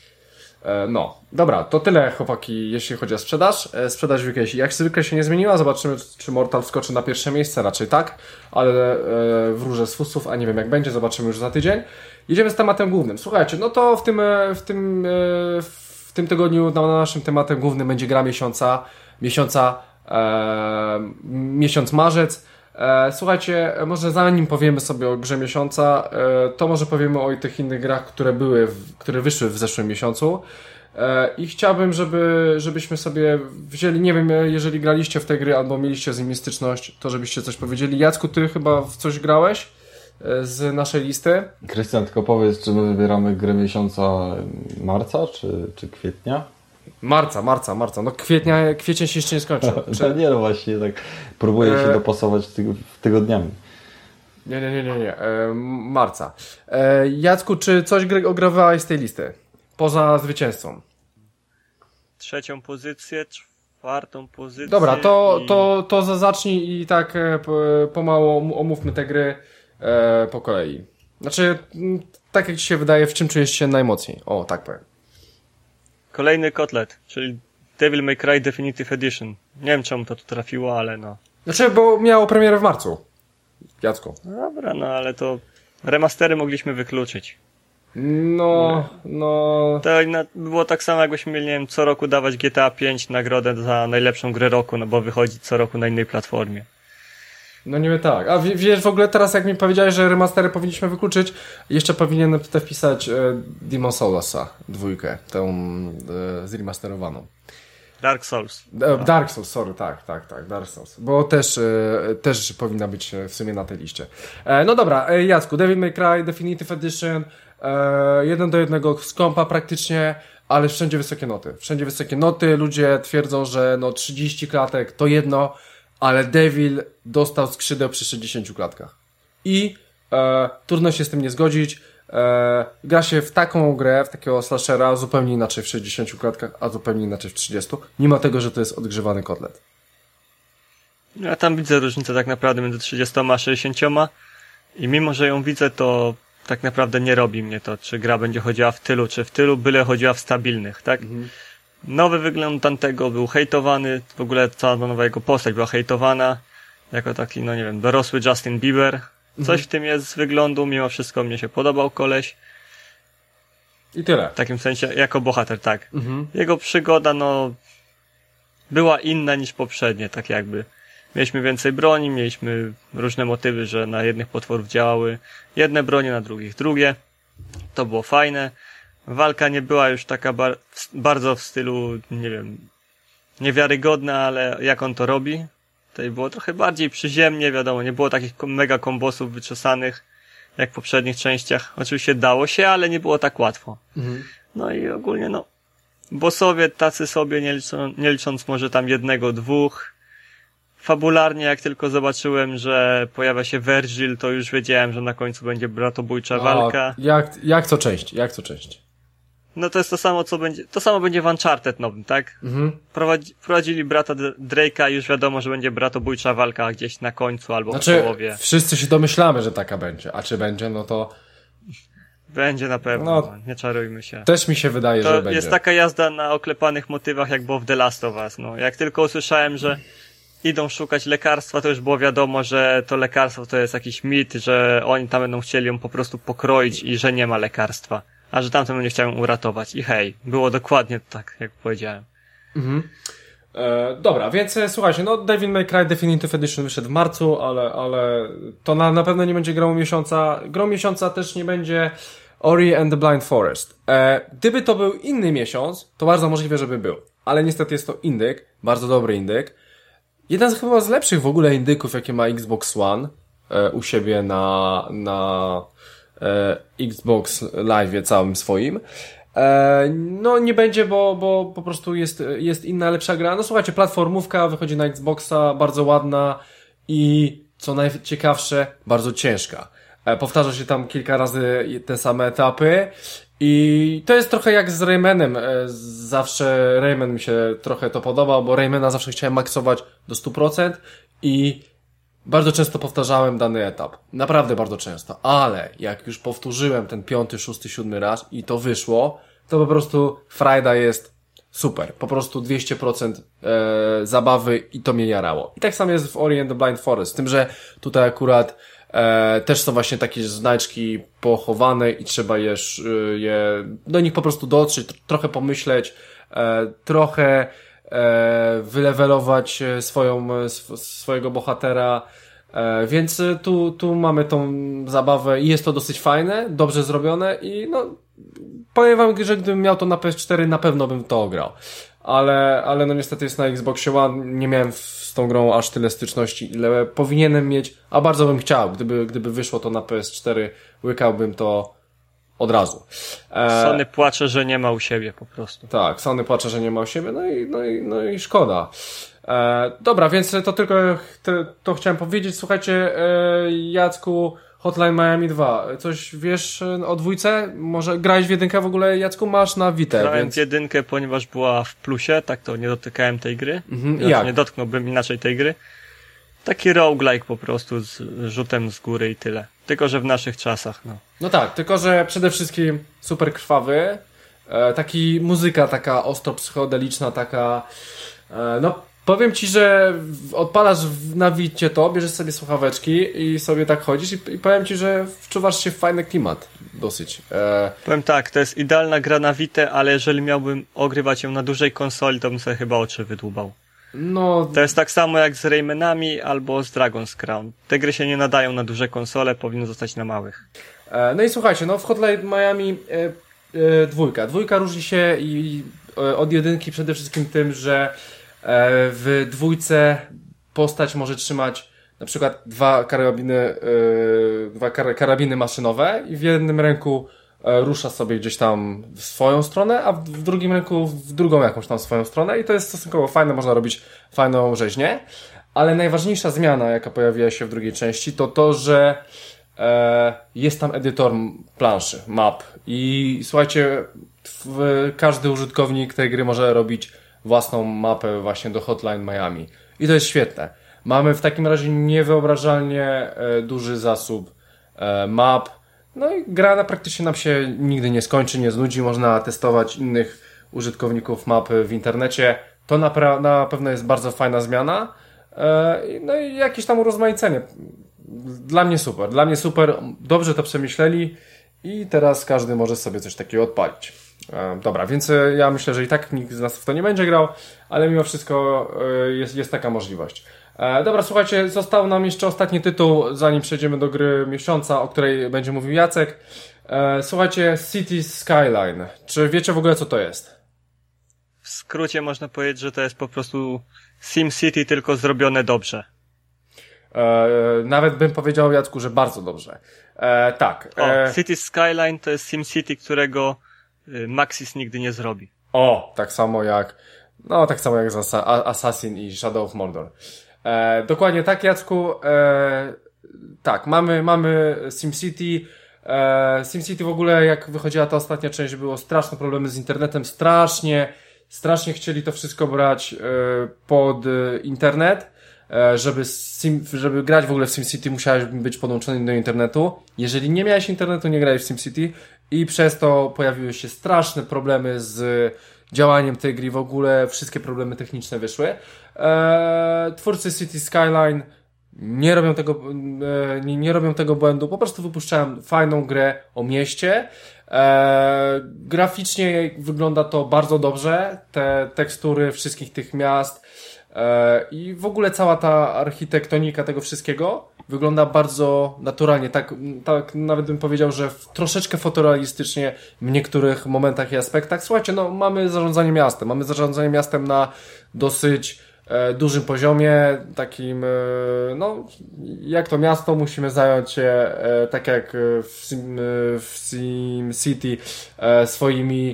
No, dobra, to tyle chłopaki, jeśli chodzi o sprzedaż. Sprzedaż w U K jak zwykle się nie zmieniła, zobaczymy czy Mortal wskoczy na pierwsze miejsce, raczej tak, ale wróżę z fusów, a nie wiem jak będzie, zobaczymy już za tydzień. Jedziemy z tematem głównym. Słuchajcie, no to w tym, w tym, w tym tygodniu na naszym tematem głównym będzie gra miesiąca, miesiąca, e, miesiąc marzec. Słuchajcie, może zanim powiemy sobie o grze miesiąca, to może powiemy o tych innych grach, które były, w, które wyszły w zeszłym miesiącu. I chciałbym, żeby, żebyśmy sobie wzięli, nie wiem, jeżeli graliście w te gry albo mieliście z nimi styczność, to żebyście coś powiedzieli. Jacku, ty chyba w coś grałeś z naszej listy? Krystian, tylko powiedz, czy my wybieramy grę miesiąca marca, czy, czy kwietnia? Marca, marca, marca. No kwietnia, kwiecień się jeszcze nie skończył. No nie, no właśnie, tak próbuję się e... dopasować tyg- tygodniami. Nie, nie, nie, nie, nie. E, marca. E, Jacku, czy coś ogrywałeś z tej listy? Poza zwycięzcą. Trzecią pozycję, czwartą pozycję. Dobra, to, i... to, to zacznij i tak e, pomału omówmy te gry e, po kolei. Znaczy, tak jak ci się wydaje, w czym czujesz się najmocniej? O, tak powiem. Kolejny kotlet, czyli Devil May Cry Definitive Edition. Nie wiem czemu to tu trafiło, ale no. Znaczy, bo miało premierę w marcu. Jacku. Dobra, no ale to remastery mogliśmy wykluczyć. No, no... To było tak samo, jakbyśmy mieli, nie wiem, co roku dawać G T A pięć nagrodę za najlepszą grę roku, no bo wychodzi co roku na innej platformie. No niby tak. A wiesz, w ogóle teraz jak mi powiedziałeś, że remastery powinniśmy wykluczyć, jeszcze powinienem tutaj wpisać e, Demon Soulsa dwójkę, tą e, zremasterowaną. Dark Souls. E, Dark Souls, sorry, tak, tak, tak, Dark Souls. Bo też, e, też powinna być w sumie na tej liście. E, no dobra, e, Jacku, Devil May Cry Definitive Edition, e, jeden do jednego z kompa praktycznie, ale wszędzie wysokie noty. Wszędzie wysokie noty, ludzie twierdzą, że no trzydzieści klatek to jedno, ale Devil dostał skrzydeł przy sześćdziesięciu klatkach. I e, trudno się z tym nie zgodzić. E, gra się w taką grę, w takiego slashera zupełnie inaczej w sześćdziesięciu klatkach, a zupełnie inaczej w trzydziestu. Mimo tego, że to jest odgrzewany kotlet. Ja tam widzę różnicę tak naprawdę między trzydziestoma a sześćdziesięcioma i mimo, że ją widzę, to tak naprawdę nie robi mnie to, czy gra będzie chodziła w tylu, czy w tylu, byle chodziła w stabilnych, tak? Mhm. Nowy wygląd tamtego był hejtowany, w ogóle cała nowa jego postać była hejtowana, jako taki, no nie wiem, dorosły Justin Bieber. Coś Mhm. w tym jest z wyglądu, mimo wszystko mnie się podobał koleś. I tyle. W takim sensie, jako bohater, tak. Mhm. Jego przygoda, no, była inna niż poprzednie, tak jakby. Mieliśmy więcej broni, mieliśmy różne motywy, że na jednych potworów działały jedne bronie, na drugich drugie. To było fajne. Walka nie była już taka bar- bardzo w stylu, nie wiem, niewiarygodna, ale jak on to robi. Tutaj było trochę bardziej przyziemnie, wiadomo, nie było takich mega kombosów wyczesanych jak w poprzednich częściach. Oczywiście dało się, ale nie było tak łatwo. Mhm. No i ogólnie, no, bossowie tacy sobie, nie, liczą, nie licząc może tam jednego, dwóch. Fabularnie, jak tylko zobaczyłem, że pojawia się Vergil, to już wiedziałem, że na końcu będzie bratobójcza walka. A jak, jak co część? Jak co część? No to jest to samo, co będzie, to samo będzie w Uncharted nowym, tak? Mhm. Prowadzi, prowadzili brata D- Drake'a i już wiadomo, że będzie bratobójcza walka gdzieś na końcu albo Znaczy, w połowie. wszyscy się domyślamy, że taka będzie. A czy będzie, no to Będzie na pewno, No. no, nie czarujmy się. też mi się wydaje, że To będzie. jest taka jazda na oklepanych motywach, jak było w The Last of Us. No, jak tylko usłyszałem, że idą szukać lekarstwa, to już było wiadomo, że to lekarstwo to jest jakiś mit, że oni tam będą chcieli ją po prostu pokroić i że nie ma lekarstwa. A że tamten będzie chciał ją uratować. I hej, było dokładnie tak, jak powiedziałem. Mhm. E, dobra, więc e, słuchajcie, no Devil May Cry Definitive Edition wyszedł w marcu, ale, ale to na, na pewno nie będzie grą miesiąca. Grą miesiąca też nie będzie Ori and the Blind Forest. E, gdyby to był inny miesiąc, to bardzo możliwe, żeby był. Ale niestety jest to indyk, bardzo dobry indyk. Jeden z chyba z lepszych w ogóle indyków, jakie ma Xbox One e, u siebie na, na e, Xbox Live całym swoim. E, no nie będzie, bo, bo po prostu jest, jest inna, lepsza gra. No słuchajcie, platformówka wychodzi na Xboxa, bardzo ładna i co najciekawsze, bardzo ciężka. E, powtarza się tam kilka razy te same etapy i to jest trochę jak z Raymanem. E, zawsze Rayman mi się trochę to podobał, bo Raymana zawsze chciałem maksować do stu procent i bardzo często powtarzałem dany etap. Naprawdę bardzo często. Ale jak już powtórzyłem ten piąty, szósty, siódmy raz i to wyszło, to po prostu frajda jest super. Po prostu dwieście procent e, zabawy i to mnie jarało. I tak samo jest w Ori and the Blind Forest. Z tym, że tutaj akurat e, też są właśnie takie znaczki pochowane i trzeba je, je do nich po prostu dotrzeć, trochę pomyśleć, e, trochę e, wylewelować swoją, sw- swojego bohatera. E, więc tu, tu mamy tą zabawę i jest to dosyć fajne, dobrze zrobione i no powiem wam, że gdybym miał to na P S cztery, na pewno bym to ograł. Ale, ale no niestety jest na Xboxie One, nie miałem w, z tą grą aż tyle styczności, ile powinienem mieć, a bardzo bym chciał. Gdyby, gdyby wyszło to na P S cztery, łykałbym to od razu. E, Sony płacze, że nie ma u siebie po prostu. tak, Sony płacze, że nie ma u siebie, no i, no i, no i szkoda. E, dobra, więc to tylko to, to chciałem powiedzieć. Słuchajcie, e, Jacku, Hotline Miami dwa. Coś wiesz o dwójce? Może grałeś w jedynkę w ogóle, Jacku? Masz na Vita, Grałem więc... w jedynkę, ponieważ była w plusie, tak to nie dotykałem tej gry. Mhm, Znaczy, jak? nie dotknąłbym inaczej tej gry. Taki roguelike po prostu z rzutem z góry i tyle. Tylko, że w naszych czasach, no. No tak, tylko że przede wszystkim super krwawy. E, taki muzyka taka ostro psychodeliczna, taka... E, no powiem ci, że w- odpalasz w- na Vicie to, bierzesz sobie słuchaweczki i sobie tak chodzisz i, i powiem ci, że wczuwasz się w fajny klimat. Dosyć. E, Powiem tak, to jest idealna gra na Vita, ale jeżeli miałbym ogrywać ją na dużej konsoli, to bym sobie chyba oczy wydłubał. no... To jest tak samo jak z Raymanami albo z Dragon's Crown. Te gry się nie nadają na duże konsole, powinny zostać na małych. E, no i słuchajcie, no w Hotline Miami e, e, dwójka. Dwójka różni się i, e, od jedynki przede wszystkim tym, że e, w dwójce postać może trzymać na przykład dwa karabiny, e, dwa kar karabiny maszynowe i w jednym ręku e, rusza sobie gdzieś tam w swoją stronę, a w, w drugim ręku w drugą jakąś tam swoją stronę i to jest stosunkowo fajne, można robić fajną rzeźnię. Ale najważniejsza zmiana, jaka pojawiła się w drugiej części, to to, że e, jest tam edytor planszy, map i słuchajcie, w, każdy użytkownik tej gry może robić własną mapę właśnie do Hotline Miami i to jest świetne. Mamy w takim razie niewyobrażalnie e, duży zasób e, map, no i gra na praktycznie nam się nigdy nie skończy, nie znudzi, można testować innych użytkowników mapy w internecie, to na, na pewno jest bardzo fajna zmiana. No i jakieś tam urozmaicenie. dla mnie super, dla mnie super, dobrze to przemyśleli i teraz każdy może sobie coś takiego odpalić. E, dobra, więc ja myślę, że i tak nikt z nas w to nie będzie grał, ale mimo wszystko e, jest, jest taka możliwość. E, dobra, słuchajcie, został nam jeszcze ostatni tytuł, zanim przejdziemy do gry miesiąca, o której będzie mówił Jacek. E, słuchajcie, Cities Skyline. Czy wiecie w ogóle, co to jest? W skrócie można powiedzieć, że to jest po prostu SimCity, tylko zrobione dobrze. E, nawet bym powiedział, Jacku, że bardzo dobrze. E, tak. E... O, Cities Skyline to jest SimCity, którego Maxis nigdy nie zrobi. O, tak samo jak no tak samo jak z Assassin i Shadow of Mordor. E, dokładnie tak, Jacku. E, tak, mamy, mamy SimCity. E, SimCity w ogóle, jak wychodziła ta ostatnia część, było straszne problemy z internetem, strasznie, strasznie chcieli to wszystko brać e, pod e, internet. Żeby, sim, żeby grać w ogóle w SimCity, musiałeś być podłączony do internetu. Jeżeli nie miałeś internetu, nie grałeś w SimCity i przez to pojawiły się straszne problemy z działaniem tej gry. W ogóle wszystkie problemy techniczne wyszły. Eee, twórcy City Skyline nie robią tego, e, nie, nie robią tego błędu. Po prostu wypuszczałem fajną grę o mieście. Eee, graficznie wygląda to bardzo dobrze. Te tekstury wszystkich tych miast i w ogóle cała ta architektonika tego wszystkiego wygląda bardzo naturalnie, tak, tak nawet bym powiedział, że w, troszeczkę fotorealistycznie w niektórych momentach i aspektach. Słuchajcie, no mamy zarządzanie miastem, mamy zarządzanie miastem na dosyć e, dużym poziomie, takim, e, no jak to miasto musimy zająć się e, tak jak w, Sim, w SimCity e, swoimi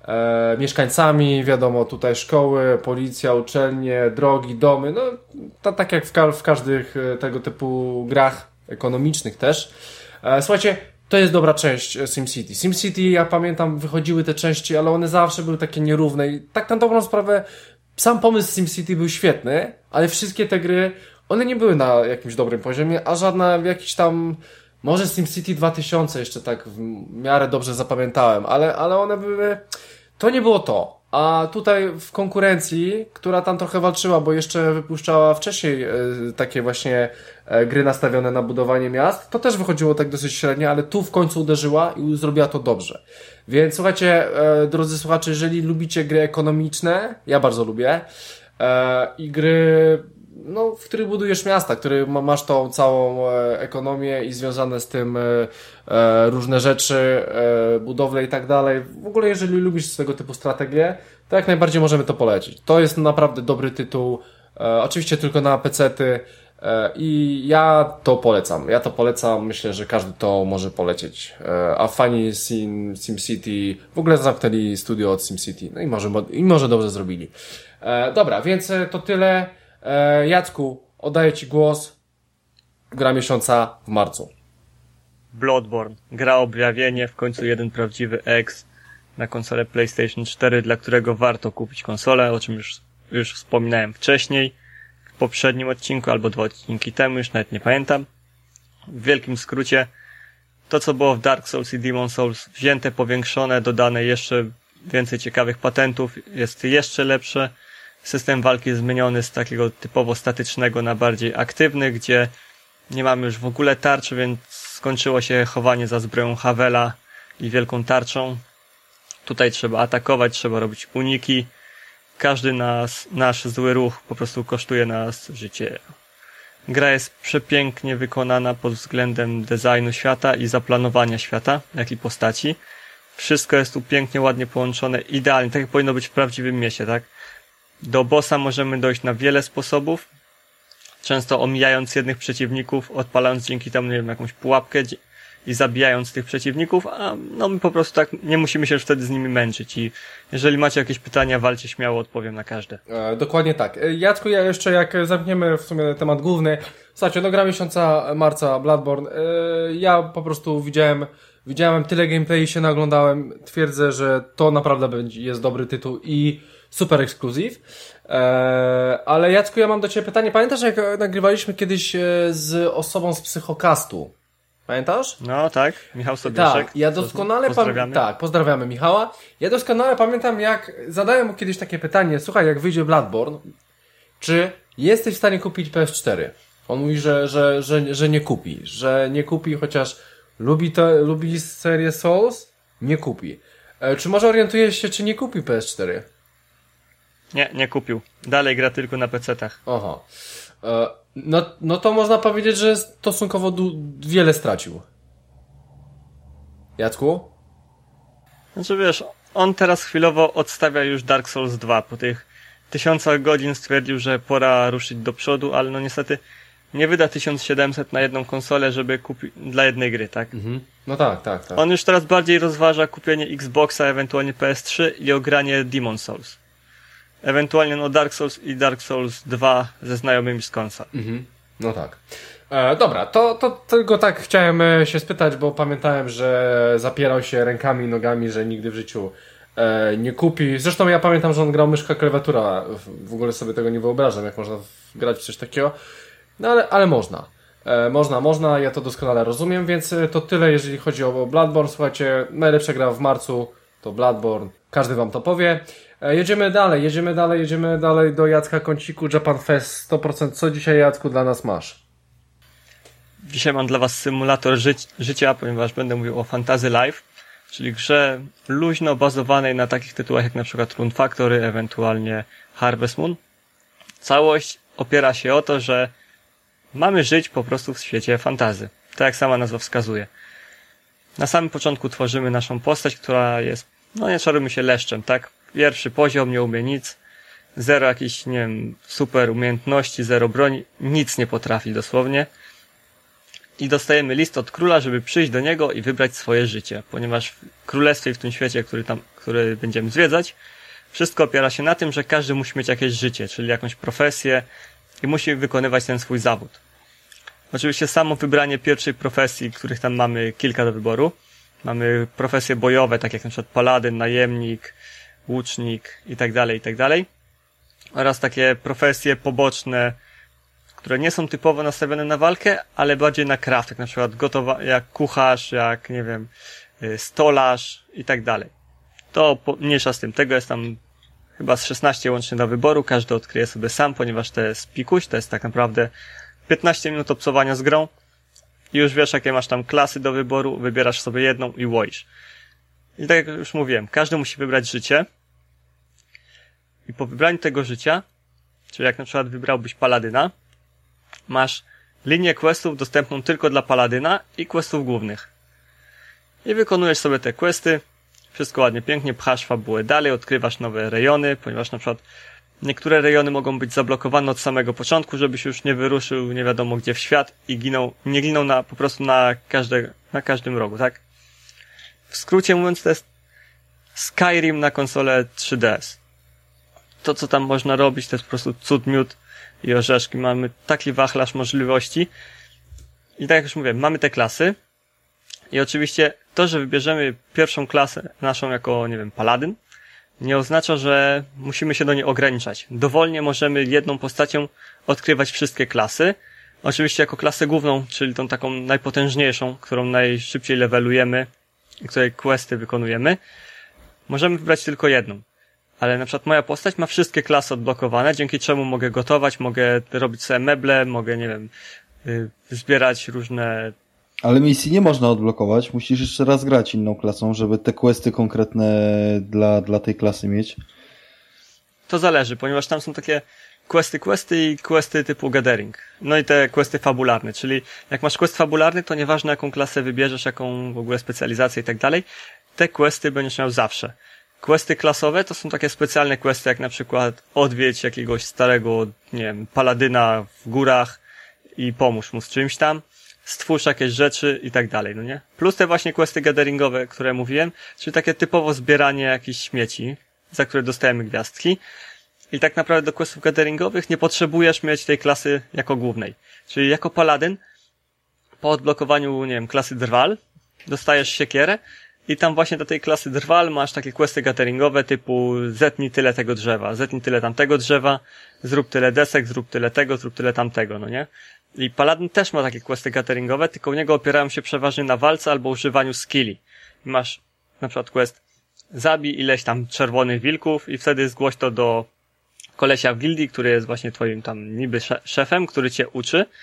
E, mieszkańcami, wiadomo, tutaj szkoły, policja, uczelnie, drogi, domy, no to, tak jak w, ka- w każdych tego typu grach ekonomicznych też. E, słuchajcie, to jest dobra część SimCity. SimCity, ja pamiętam, wychodziły te części, ale one zawsze były takie nierówne i tak na dobrą sprawę sam pomysł SimCity był świetny, ale wszystkie te gry, one nie były na jakimś dobrym poziomie, a żadna w jakiś tam może SimCity dwa tysiące jeszcze tak w miarę dobrze zapamiętałem, ale, ale one były... To nie było to. A tutaj w konkurencji, która tam trochę walczyła, bo jeszcze wypuszczała wcześniej e, takie właśnie e, gry nastawione na budowanie miast, to też wychodziło tak dosyć średnio, ale tu w końcu uderzyła i zrobiła to dobrze. Więc słuchajcie, e, drodzy słuchacze, jeżeli lubicie gry ekonomiczne, ja bardzo lubię, e, i gry... no, w których budujesz miasta, który ma, masz tą całą e, ekonomię i związane z tym e, e, różne rzeczy, e, budowle i tak dalej. W ogóle jeżeli lubisz swego typu strategię, to jak najbardziej możemy to polecić. To jest naprawdę dobry tytuł, e, oczywiście tylko na pecety e, i ja to polecam. Ja to polecam, myślę, że każdy to może polecieć. E, a fani Sim, SimCity w ogóle zamknęli studio od SimCity, no i może, i może dobrze zrobili. E, dobra, więc to tyle. E, Jacku, oddaję Ci głos. Gra miesiąca w marcu. Bloodborne. Gra objawienie, w końcu jeden prawdziwy X na konsolę PlayStation cztery, dla którego warto kupić konsolę, o czym już, już wspominałem wcześniej, w poprzednim odcinku, albo dwa odcinki temu, już nawet nie pamiętam. W wielkim skrócie, to co było w Dark Souls i Demon Souls, wzięte, powiększone, dodane jeszcze więcej ciekawych patentów, jest jeszcze lepsze. System walki jest zmieniony z takiego typowo statycznego na bardziej aktywny, gdzie nie mamy już w ogóle tarczy, więc skończyło się chowanie za zbroją Havela i wielką tarczą. Tutaj trzeba atakować, trzeba robić uniki. Każdy nas, nasz zły ruch po prostu kosztuje nas życie. Gra jest przepięknie wykonana pod względem designu świata i zaplanowania świata, jak i postaci. Wszystko jest tu pięknie, ładnie połączone, idealnie, tak jak powinno być w prawdziwym mieście, tak? Do bossa możemy dojść na wiele sposobów, często omijając jednych przeciwników, odpalając dzięki temu, nie wiem, jakąś pułapkę i zabijając tych przeciwników, a no my po prostu tak nie musimy się już wtedy z nimi męczyć i jeżeli macie jakieś pytania, walcie śmiało, odpowiem na każde. E, dokładnie tak. E, Jacku, ja jeszcze jak zamkniemy w sumie temat główny, słuchajcie, no gra miesiąca marca Bloodborne, e, ja po prostu widziałem widziałem tyle gameplay i się naglądałem, twierdzę, że to naprawdę będzie, jest dobry tytuł i super ekskluzyw. Eee, ale Jacku, ja mam do Ciebie pytanie. Pamiętasz, jak nagrywaliśmy kiedyś z osobą z Psychokastu? Pamiętasz? No tak, Michał Sobieszek. Tak, ja doskonale pamiętam. Tak, pozdrawiamy Michała. Ja doskonale pamiętam, jak zadałem mu kiedyś takie pytanie, słuchaj, jak wyjdzie Bloodborne, czy jesteś w stanie kupić P S cztery? On mówi, że, że, że, że nie kupi, że nie kupi, chociaż lubi, to, lubi serię Souls, nie kupi. E, czy może orientuje się, czy nie kupi P S cztery? Nie, nie kupił. Dalej gra tylko na pecetach. Aha. E, no, no to można powiedzieć, że stosunkowo du- wiele stracił. Jacku? Znaczy wiesz, on teraz chwilowo odstawia już Dark Souls dwa. Po tych tysiącach godzin stwierdził, że pora ruszyć do przodu, ale no niestety nie wyda tysiąc siedemset na jedną konsolę, żeby kupić dla jednej gry, tak? Mhm. No tak, tak, tak. On już teraz bardziej rozważa kupienie Xboxa, ewentualnie P S trzy i ogranie Demon Souls. Ewentualnie no Dark Souls i Dark Souls dwa ze znajomymi z konsol. Mhm. No tak. E, dobra, to, to tylko tak chciałem e, się spytać, bo pamiętałem, że zapierał się rękami i nogami, że nigdy w życiu e, nie kupi. Zresztą ja pamiętam, że on grał myszka, klawiatura. W, w ogóle sobie tego nie wyobrażam, jak można w, grać w coś takiego. No ale, ale można. E, można, można, ja to doskonale rozumiem, więc to tyle, jeżeli chodzi o Bloodborne. Słuchajcie, najlepsza gra w marcu to Bloodborne. Każdy wam to powie. E, jedziemy dalej, jedziemy dalej, jedziemy dalej do Jacka Kąciku, Japan Fest sto procent. Co dzisiaj, Jacku, dla nas masz? Dzisiaj mam dla was symulator ży- życia, ponieważ będę mówił o Fantasy Life, czyli grze luźno bazowanej na takich tytułach jak na przykład Rune Factory, ewentualnie Harvest Moon. Całość opiera się o to, że mamy żyć po prostu w świecie fantasy. Tak jak sama nazwa wskazuje. Na samym początku tworzymy naszą postać, która jest, no nie czarujmy się, leszczem, tak? Pierwszy poziom, nie umie nic, zero jakichś, nie wiem, super umiejętności, zero broni, nic nie potrafi dosłownie. I dostajemy list od króla, żeby przyjść do niego i wybrać swoje życie, ponieważ w królestwie, w tym świecie, który tam, który będziemy zwiedzać, wszystko opiera się na tym, że każdy musi mieć jakieś życie, czyli jakąś profesję i musi wykonywać ten swój zawód. Oczywiście samo wybranie pierwszej profesji, których tam mamy kilka do wyboru. Mamy profesje bojowe, tak jak na przykład paladyn, najemnik, łucznik i tak dalej, i tak dalej. Oraz takie profesje poboczne, które nie są typowo nastawione na walkę, ale bardziej na craft, jak na przykład gotowa, jak kucharz, jak, nie wiem, stolarz i tak dalej. To mniejsza z tym. Tego jest tam chyba z szesnaście łącznie do wyboru. Każdy odkryje sobie sam, ponieważ to jest pikuś, to jest tak naprawdę piętnaście minut obcowania z grą i już wiesz, jakie masz tam klasy do wyboru, wybierasz sobie jedną i łoisz. I tak jak już mówiłem, każdy musi wybrać życie i po wybraniu tego życia, czyli jak na przykład wybrałbyś paladyna, masz linię questów dostępną tylko dla paladyna i questów głównych. I wykonujesz sobie te questy, wszystko ładnie, pięknie, pchasz fabułę dalej, odkrywasz nowe rejony, ponieważ na przykład niektóre rejony mogą być zablokowane od samego początku, żebyś już nie wyruszył nie wiadomo gdzie w świat i ginął, nie ginął na, po prostu na, każde, na każdym rogu, tak? W skrócie mówiąc, to jest Skyrim na konsolę trzy D S. To, co tam można robić, to jest po prostu cud, miód i orzeszki. Mamy taki wachlarz możliwości. I tak jak już mówię, mamy te klasy. I oczywiście to, że wybierzemy pierwszą klasę naszą jako, nie wiem, paladyn, nie oznacza, że musimy się do niej ograniczać. Dowolnie możemy jedną postacią odkrywać wszystkie klasy. Oczywiście jako klasę główną, czyli tą taką najpotężniejszą, którą najszybciej levelujemy i której questy wykonujemy, możemy wybrać tylko jedną. Ale na przykład moja postać ma wszystkie klasy odblokowane, dzięki czemu mogę gotować, mogę robić sobie meble, mogę, nie wiem, yy, zbierać różne... Ale misji nie można odblokować, musisz jeszcze raz grać inną klasą, żeby te questy konkretne dla, dla tej klasy mieć. To zależy, ponieważ tam są takie questy, questy i questy typu gathering. No i te questy fabularne, czyli jak masz quest fabularny, to nieważne jaką klasę wybierzesz, jaką w ogóle specjalizację i tak dalej, te questy będziesz miał zawsze. Questy klasowe to są takie specjalne questy, jak na przykład odwiedź jakiegoś starego, nie wiem, paladyna w górach i pomóż mu z czymś tam, stwórz jakieś rzeczy i tak dalej, no nie? Plus te właśnie questy gatheringowe, które mówiłem, czyli takie typowo zbieranie jakichś śmieci, za które dostajemy gwiazdki. I tak naprawdę do questów gatheringowych nie potrzebujesz mieć tej klasy jako głównej. Czyli jako paladyn, po odblokowaniu, nie wiem, klasy drwal, dostajesz siekierę i tam właśnie do tej klasy drwal masz takie questy gatheringowe typu zetnij tyle tego drzewa, zetnij tyle tamtego drzewa, zrób tyle desek, zrób tyle tego, zrób tyle tamtego, no nie? I paladyn też ma takie questy gatheringowe, tylko u niego opierają się przeważnie na walce albo używaniu skilli. Masz na przykład quest zabij ileś tam czerwonych wilków i wtedy zgłoś to do kolesia w gildii, który jest właśnie twoim tam niby szefem, który cię uczy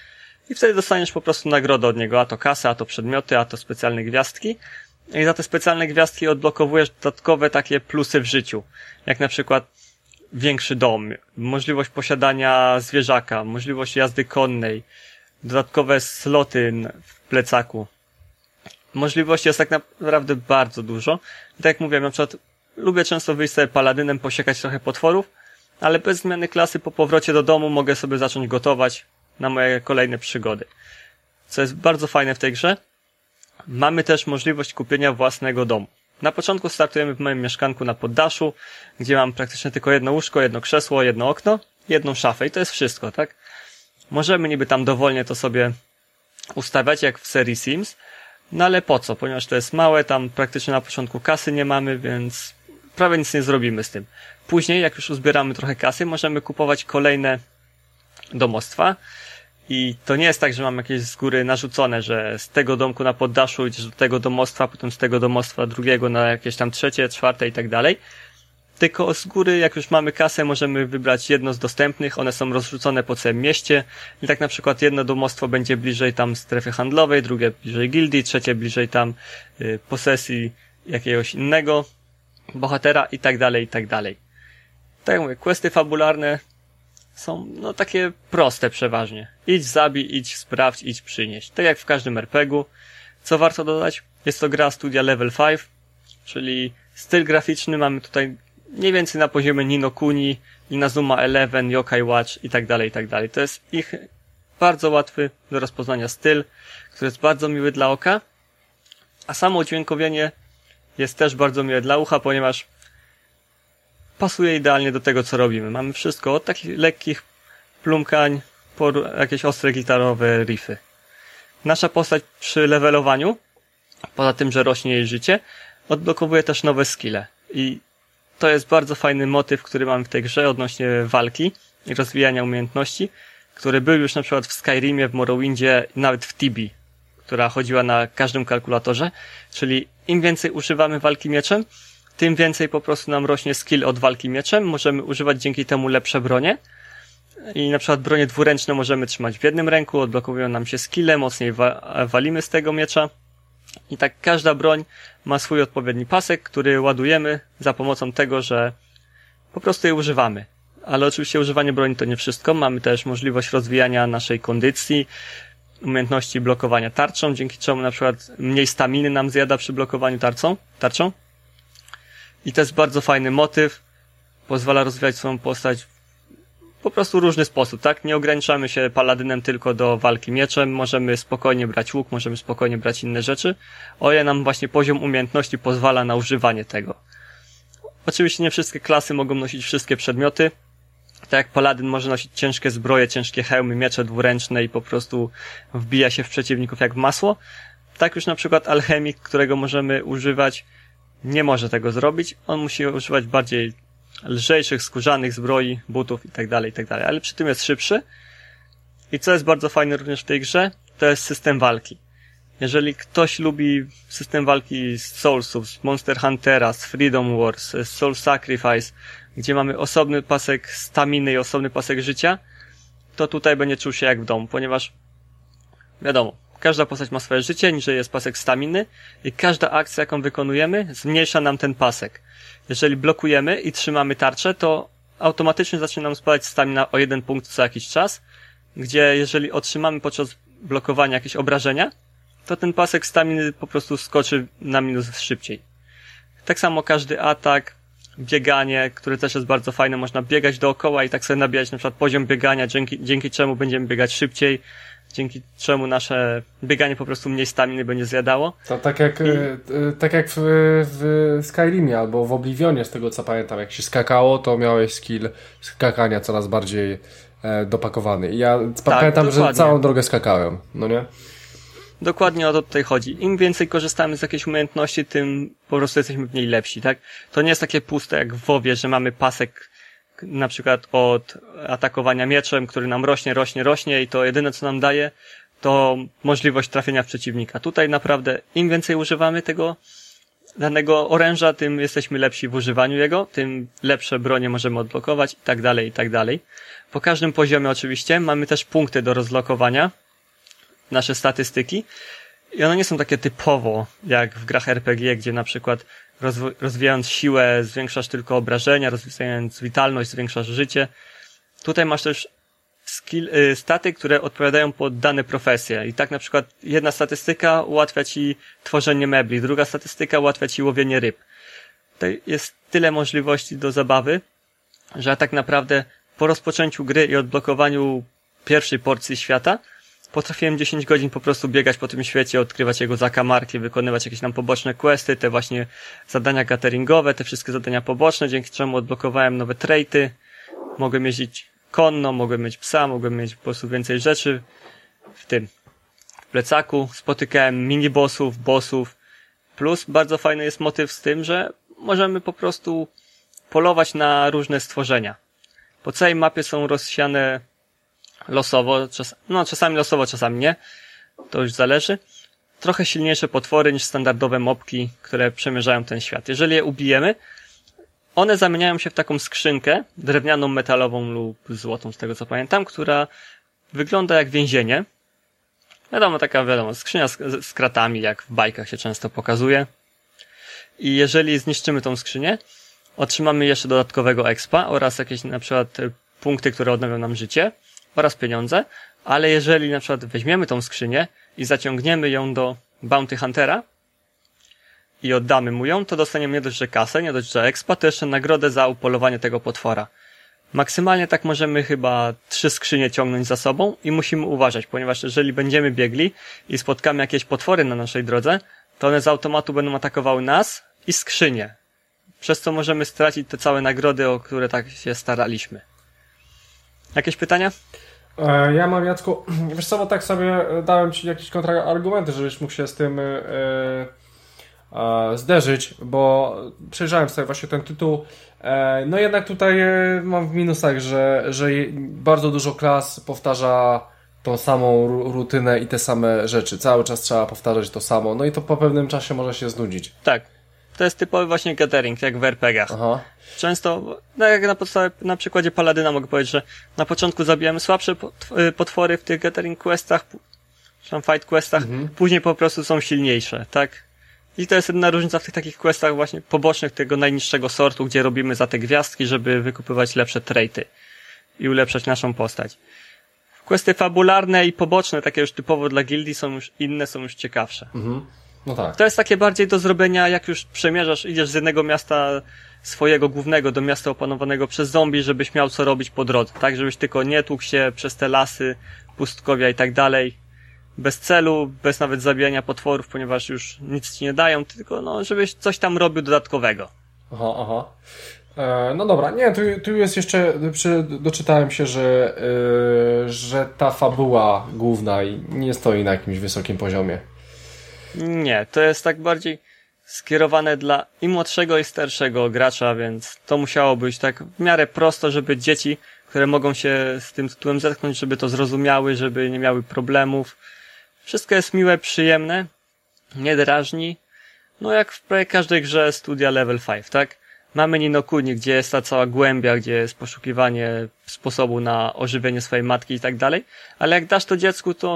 i wtedy dostaniesz po prostu nagrodę od niego, a to kasę, a to przedmioty, a to specjalne gwiazdki. I za te specjalne gwiazdki odblokowujesz dodatkowe takie plusy w życiu, jak na przykład większy dom, możliwość posiadania zwierzaka, możliwość jazdy konnej, dodatkowe sloty w plecaku. Możliwości jest tak naprawdę bardzo dużo. I tak jak mówiłem, na przykład lubię często wyjść sobie paladynem, posiekać trochę potworów, ale bez zmiany klasy po powrocie do domu mogę sobie zacząć gotować na moje kolejne przygody. Co jest bardzo fajne w tej grze, mamy też możliwość kupienia własnego domu. Na początku startujemy w moim mieszkanku na poddaszu, gdzie mam praktycznie tylko jedno łóżko, jedno krzesło, jedno okno, jedną szafę i to jest wszystko, tak? Możemy niby tam dowolnie to sobie ustawiać, jak w serii Sims, no ale po co? Ponieważ to jest małe, tam praktycznie na początku kasy nie mamy, więc prawie nic nie zrobimy z tym. Później, jak już uzbieramy trochę kasy, możemy kupować kolejne domostwa i to nie jest tak, że mam jakieś z góry narzucone, że z tego domku na poddaszu idziesz do tego domostwa, potem z tego domostwa drugiego na jakieś tam trzecie, czwarte i tak dalej. Tylko z góry, jak już mamy kasę, możemy wybrać jedno z dostępnych, one są rozrzucone po całym mieście i tak na przykład jedno domostwo będzie bliżej tam strefy handlowej, drugie bliżej gildii, trzecie bliżej tam y, posesji jakiegoś innego bohatera i tak dalej, i tak dalej. Tak jak mówię, questy fabularne są no takie proste przeważnie. Idź, zabij, idź, sprawdź, idź, przynieść. Tak jak w każdym er pe gu. Co warto dodać? Jest to gra studia Level pięć, czyli styl graficzny mamy tutaj mniej więcej na poziomie Ni no Kuni, Inazuma Eleven, Yokai Watch i tak dalej, i tak dalej. To jest ich bardzo łatwy do rozpoznania styl, który jest bardzo miły dla oka, a samo udźwiękowienie jest też bardzo miłe dla ucha, ponieważ pasuje idealnie do tego, co robimy. Mamy wszystko od takich lekkich plumkań po jakieś ostre gitarowe riffy. Nasza postać przy levelowaniu, poza tym, że rośnie jej życie, odblokowuje też nowe skille. I to jest bardzo fajny motyw, który mamy w tej grze odnośnie walki i rozwijania umiejętności, który był już na przykład w Skyrimie, w Morrowindzie, nawet w Tibi, która chodziła na każdym kalkulatorze. Czyli im więcej używamy walki mieczem, tym więcej po prostu nam rośnie skill od walki mieczem. Możemy używać dzięki temu lepsze bronie. I na przykład bronie dwuręczne możemy trzymać w jednym ręku, odblokowują nam się skille, mocniej wa- walimy z tego miecza. I tak każda broń ma swój odpowiedni pasek, który ładujemy za pomocą tego, że po prostu je używamy. Ale oczywiście używanie broni to nie wszystko. Mamy też możliwość rozwijania naszej kondycji, umiejętności blokowania tarczą, dzięki czemu na przykład mniej staminy nam zjada przy blokowaniu tarczą. tarczą. I to jest bardzo fajny motyw. Pozwala rozwijać swoją postać po prostu w różny sposób, tak? Nie ograniczamy się paladynem tylko do walki mieczem, możemy spokojnie brać łuk, możemy spokojnie brać inne rzeczy, o ile nam właśnie poziom umiejętności pozwala na używanie tego. Oczywiście nie wszystkie klasy mogą nosić wszystkie przedmioty, tak jak paladyn może nosić ciężkie zbroje, ciężkie hełmy, miecze dwuręczne i po prostu wbija się w przeciwników jak w masło, tak już na przykład alchemik, którego możemy używać, nie może tego zrobić, on musi używać bardziej lżejszych, skórzanych zbroi, butów i tak dalej, i tak dalej, ale przy tym jest szybszy. I co jest bardzo fajne również w tej grze, to jest system walki. Jeżeli ktoś lubi system walki z Soulsów, z Monster Huntera, z Freedom Wars, z Soul Sacrifice, gdzie mamy osobny pasek staminy i osobny pasek życia, to tutaj będzie czuł się jak w domu, ponieważ wiadomo, każda postać ma swoje życie, niżej jest pasek staminy i każda akcja, jaką wykonujemy, zmniejsza nam ten pasek. Jeżeli blokujemy i trzymamy tarczę, to automatycznie zacznie nam spadać stamina o jeden punkt co jakiś czas, gdzie jeżeli otrzymamy podczas blokowania jakieś obrażenia, to ten pasek staminy po prostu skoczy na minus szybciej. Tak samo każdy atak, bieganie, które też jest bardzo fajne, można biegać dookoła i tak sobie nabijać na przykład poziom biegania, dzięki, dzięki czemu będziemy biegać szybciej, dzięki czemu nasze bieganie po prostu mniej staminy będzie zjadało. To tak jak, I... tak jak w, w Skyrimie albo w Oblivionie, z tego co pamiętam, jak się skakało, to miałeś skill skakania coraz bardziej e, dopakowany. I ja tak, pamiętam, dokładnie. Że całą drogę skakałem, no nie? Dokładnie o to tutaj chodzi. Im więcej korzystamy z jakiejś umiejętności, tym po prostu jesteśmy w niej lepsi, tak? To nie jest takie puste jak w WoWie, że mamy pasek na przykład od atakowania mieczem, który nam rośnie, rośnie, rośnie i to jedyne co nam daje, to możliwość trafienia w przeciwnika. Tutaj naprawdę im więcej używamy tego danego oręża, tym jesteśmy lepsi w używaniu jego, tym lepsze bronie możemy odblokować i tak dalej, i tak dalej. Po każdym poziomie oczywiście mamy też punkty do rozlokowania, nasze statystyki i one nie są takie typowo jak w grach R P G, gdzie na przykład rozw- rozwijając siłę zwiększasz tylko obrażenia, rozwijając witalność zwiększasz życie. Tutaj masz też skill, y, staty, które odpowiadają pod dane profesje i tak na przykład jedna statystyka ułatwia ci tworzenie mebli, druga statystyka ułatwia ci łowienie ryb. Tutaj jest tyle możliwości do zabawy, że ja tak naprawdę po rozpoczęciu gry i odblokowaniu pierwszej porcji świata potrafiłem dziesięć godzin po prostu biegać po tym świecie, odkrywać jego zakamarki, wykonywać jakieś tam poboczne questy, te właśnie zadania cateringowe, te wszystkie zadania poboczne, dzięki czemu odblokowałem nowe traity, mogłem jeździć konno, mogłem mieć psa, mogłem mieć po prostu więcej rzeczy w tym w plecaku, spotykałem mini-bossów, bossów, plus bardzo fajny jest motyw z tym, że możemy po prostu polować na różne stworzenia. Po całej mapie są rozsiane losowo, czas, no czasami losowo, czasami nie. To już zależy. Trochę silniejsze potwory niż standardowe mopki, które przemierzają ten świat. Jeżeli je ubijemy, one zamieniają się w taką skrzynkę, drewnianą, metalową lub złotą, z tego co pamiętam, która wygląda jak więzienie. Wiadomo, taka wiadomo, skrzynia z, z kratami, jak w bajkach się często pokazuje. I jeżeli zniszczymy tą skrzynię, otrzymamy jeszcze dodatkowego expa oraz jakieś na przykład punkty, które odnowią nam życie oraz pieniądze, ale jeżeli na przykład weźmiemy tą skrzynię i zaciągniemy ją do Bounty Huntera i oddamy mu ją, to dostaniemy nie dość, że kasę, nie dość, że expa, to jeszcze nagrodę za upolowanie tego potwora. Maksymalnie tak możemy chyba trzy skrzynie ciągnąć za sobą i musimy uważać, ponieważ jeżeli będziemy biegli i spotkamy jakieś potwory na naszej drodze, to one z automatu będą atakowały nas i skrzynię. Przez co możemy stracić te całe nagrody, o które tak się staraliśmy. Jakieś pytania? E, ja mam, Jacku, wiesz co, bo tak sobie dałem ci jakieś kontrargumenty, żebyś mógł się z tym e, e, zderzyć, bo przejrzałem sobie właśnie ten tytuł. E, no jednak tutaj e, mam w minusach, że, że je, bardzo dużo klas powtarza tą samą ru- rutynę i te same rzeczy. Cały czas trzeba powtarzać to samo, no i to po pewnym czasie może się znudzić. Tak. To jest typowy właśnie gathering, jak w er pe gach. Aha. Często, no jak na podstawie, na przykładzie Paladyna mogę powiedzieć, że na początku zabijamy słabsze potwory w tych gathering questach, czy tam fight questach, mhm. Później po prostu są silniejsze, tak? I to jest jedna różnica w tych takich questach właśnie pobocznych tego najniższego sortu, gdzie robimy za te gwiazdki, żeby wykupywać lepsze traity i ulepszać naszą postać. Questy fabularne i poboczne, takie już typowo dla gildii, są już inne, są już ciekawsze. Mhm. No tak. To jest takie bardziej do zrobienia, jak już przemierzasz, idziesz z jednego miasta swojego głównego do miasta opanowanego przez zombie, żebyś miał co robić po drodze, tak? Żebyś tylko nie tłukł się przez te lasy, pustkowia i tak dalej, bez celu, bez nawet zabijania potworów, ponieważ już nic ci nie dają, tylko no, żebyś coś tam robił dodatkowego. Aha, aha. E, no dobra, nie, tu, tu jest jeszcze, przy, doczytałem się, że, yy, że ta fabuła główna nie stoi na jakimś wysokim poziomie. Nie, to jest tak bardziej skierowane dla i młodszego i starszego gracza, więc to musiało być tak w miarę prosto, żeby dzieci, które mogą się z tym tytułem zetknąć, żeby to zrozumiały, żeby nie miały problemów. Wszystko jest miłe, przyjemne, nie drażni. No jak w prawie każdej grze studia level pięć, tak? Mamy Ni no Kuni, gdzie jest ta cała głębia, gdzie jest poszukiwanie sposobu na ożywienie swojej matki i tak dalej, ale jak dasz to dziecku, to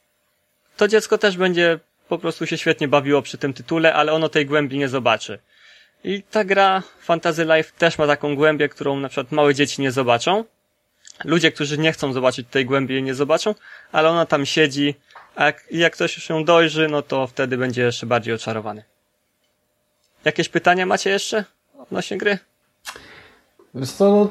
to dziecko też będzie po prostu się świetnie bawiło przy tym tytule, ale ono tej głębi nie zobaczy. I ta gra Fantasy Life też ma taką głębię, którą na przykład małe dzieci nie zobaczą. Ludzie, którzy nie chcą zobaczyć tej głębi, jej nie zobaczą, ale ona tam siedzi, a jak, jak ktoś już ją dojrzy, no to wtedy będzie jeszcze bardziej oczarowany. Jakieś pytania macie jeszcze odnośnie gry? Wiesz co, no,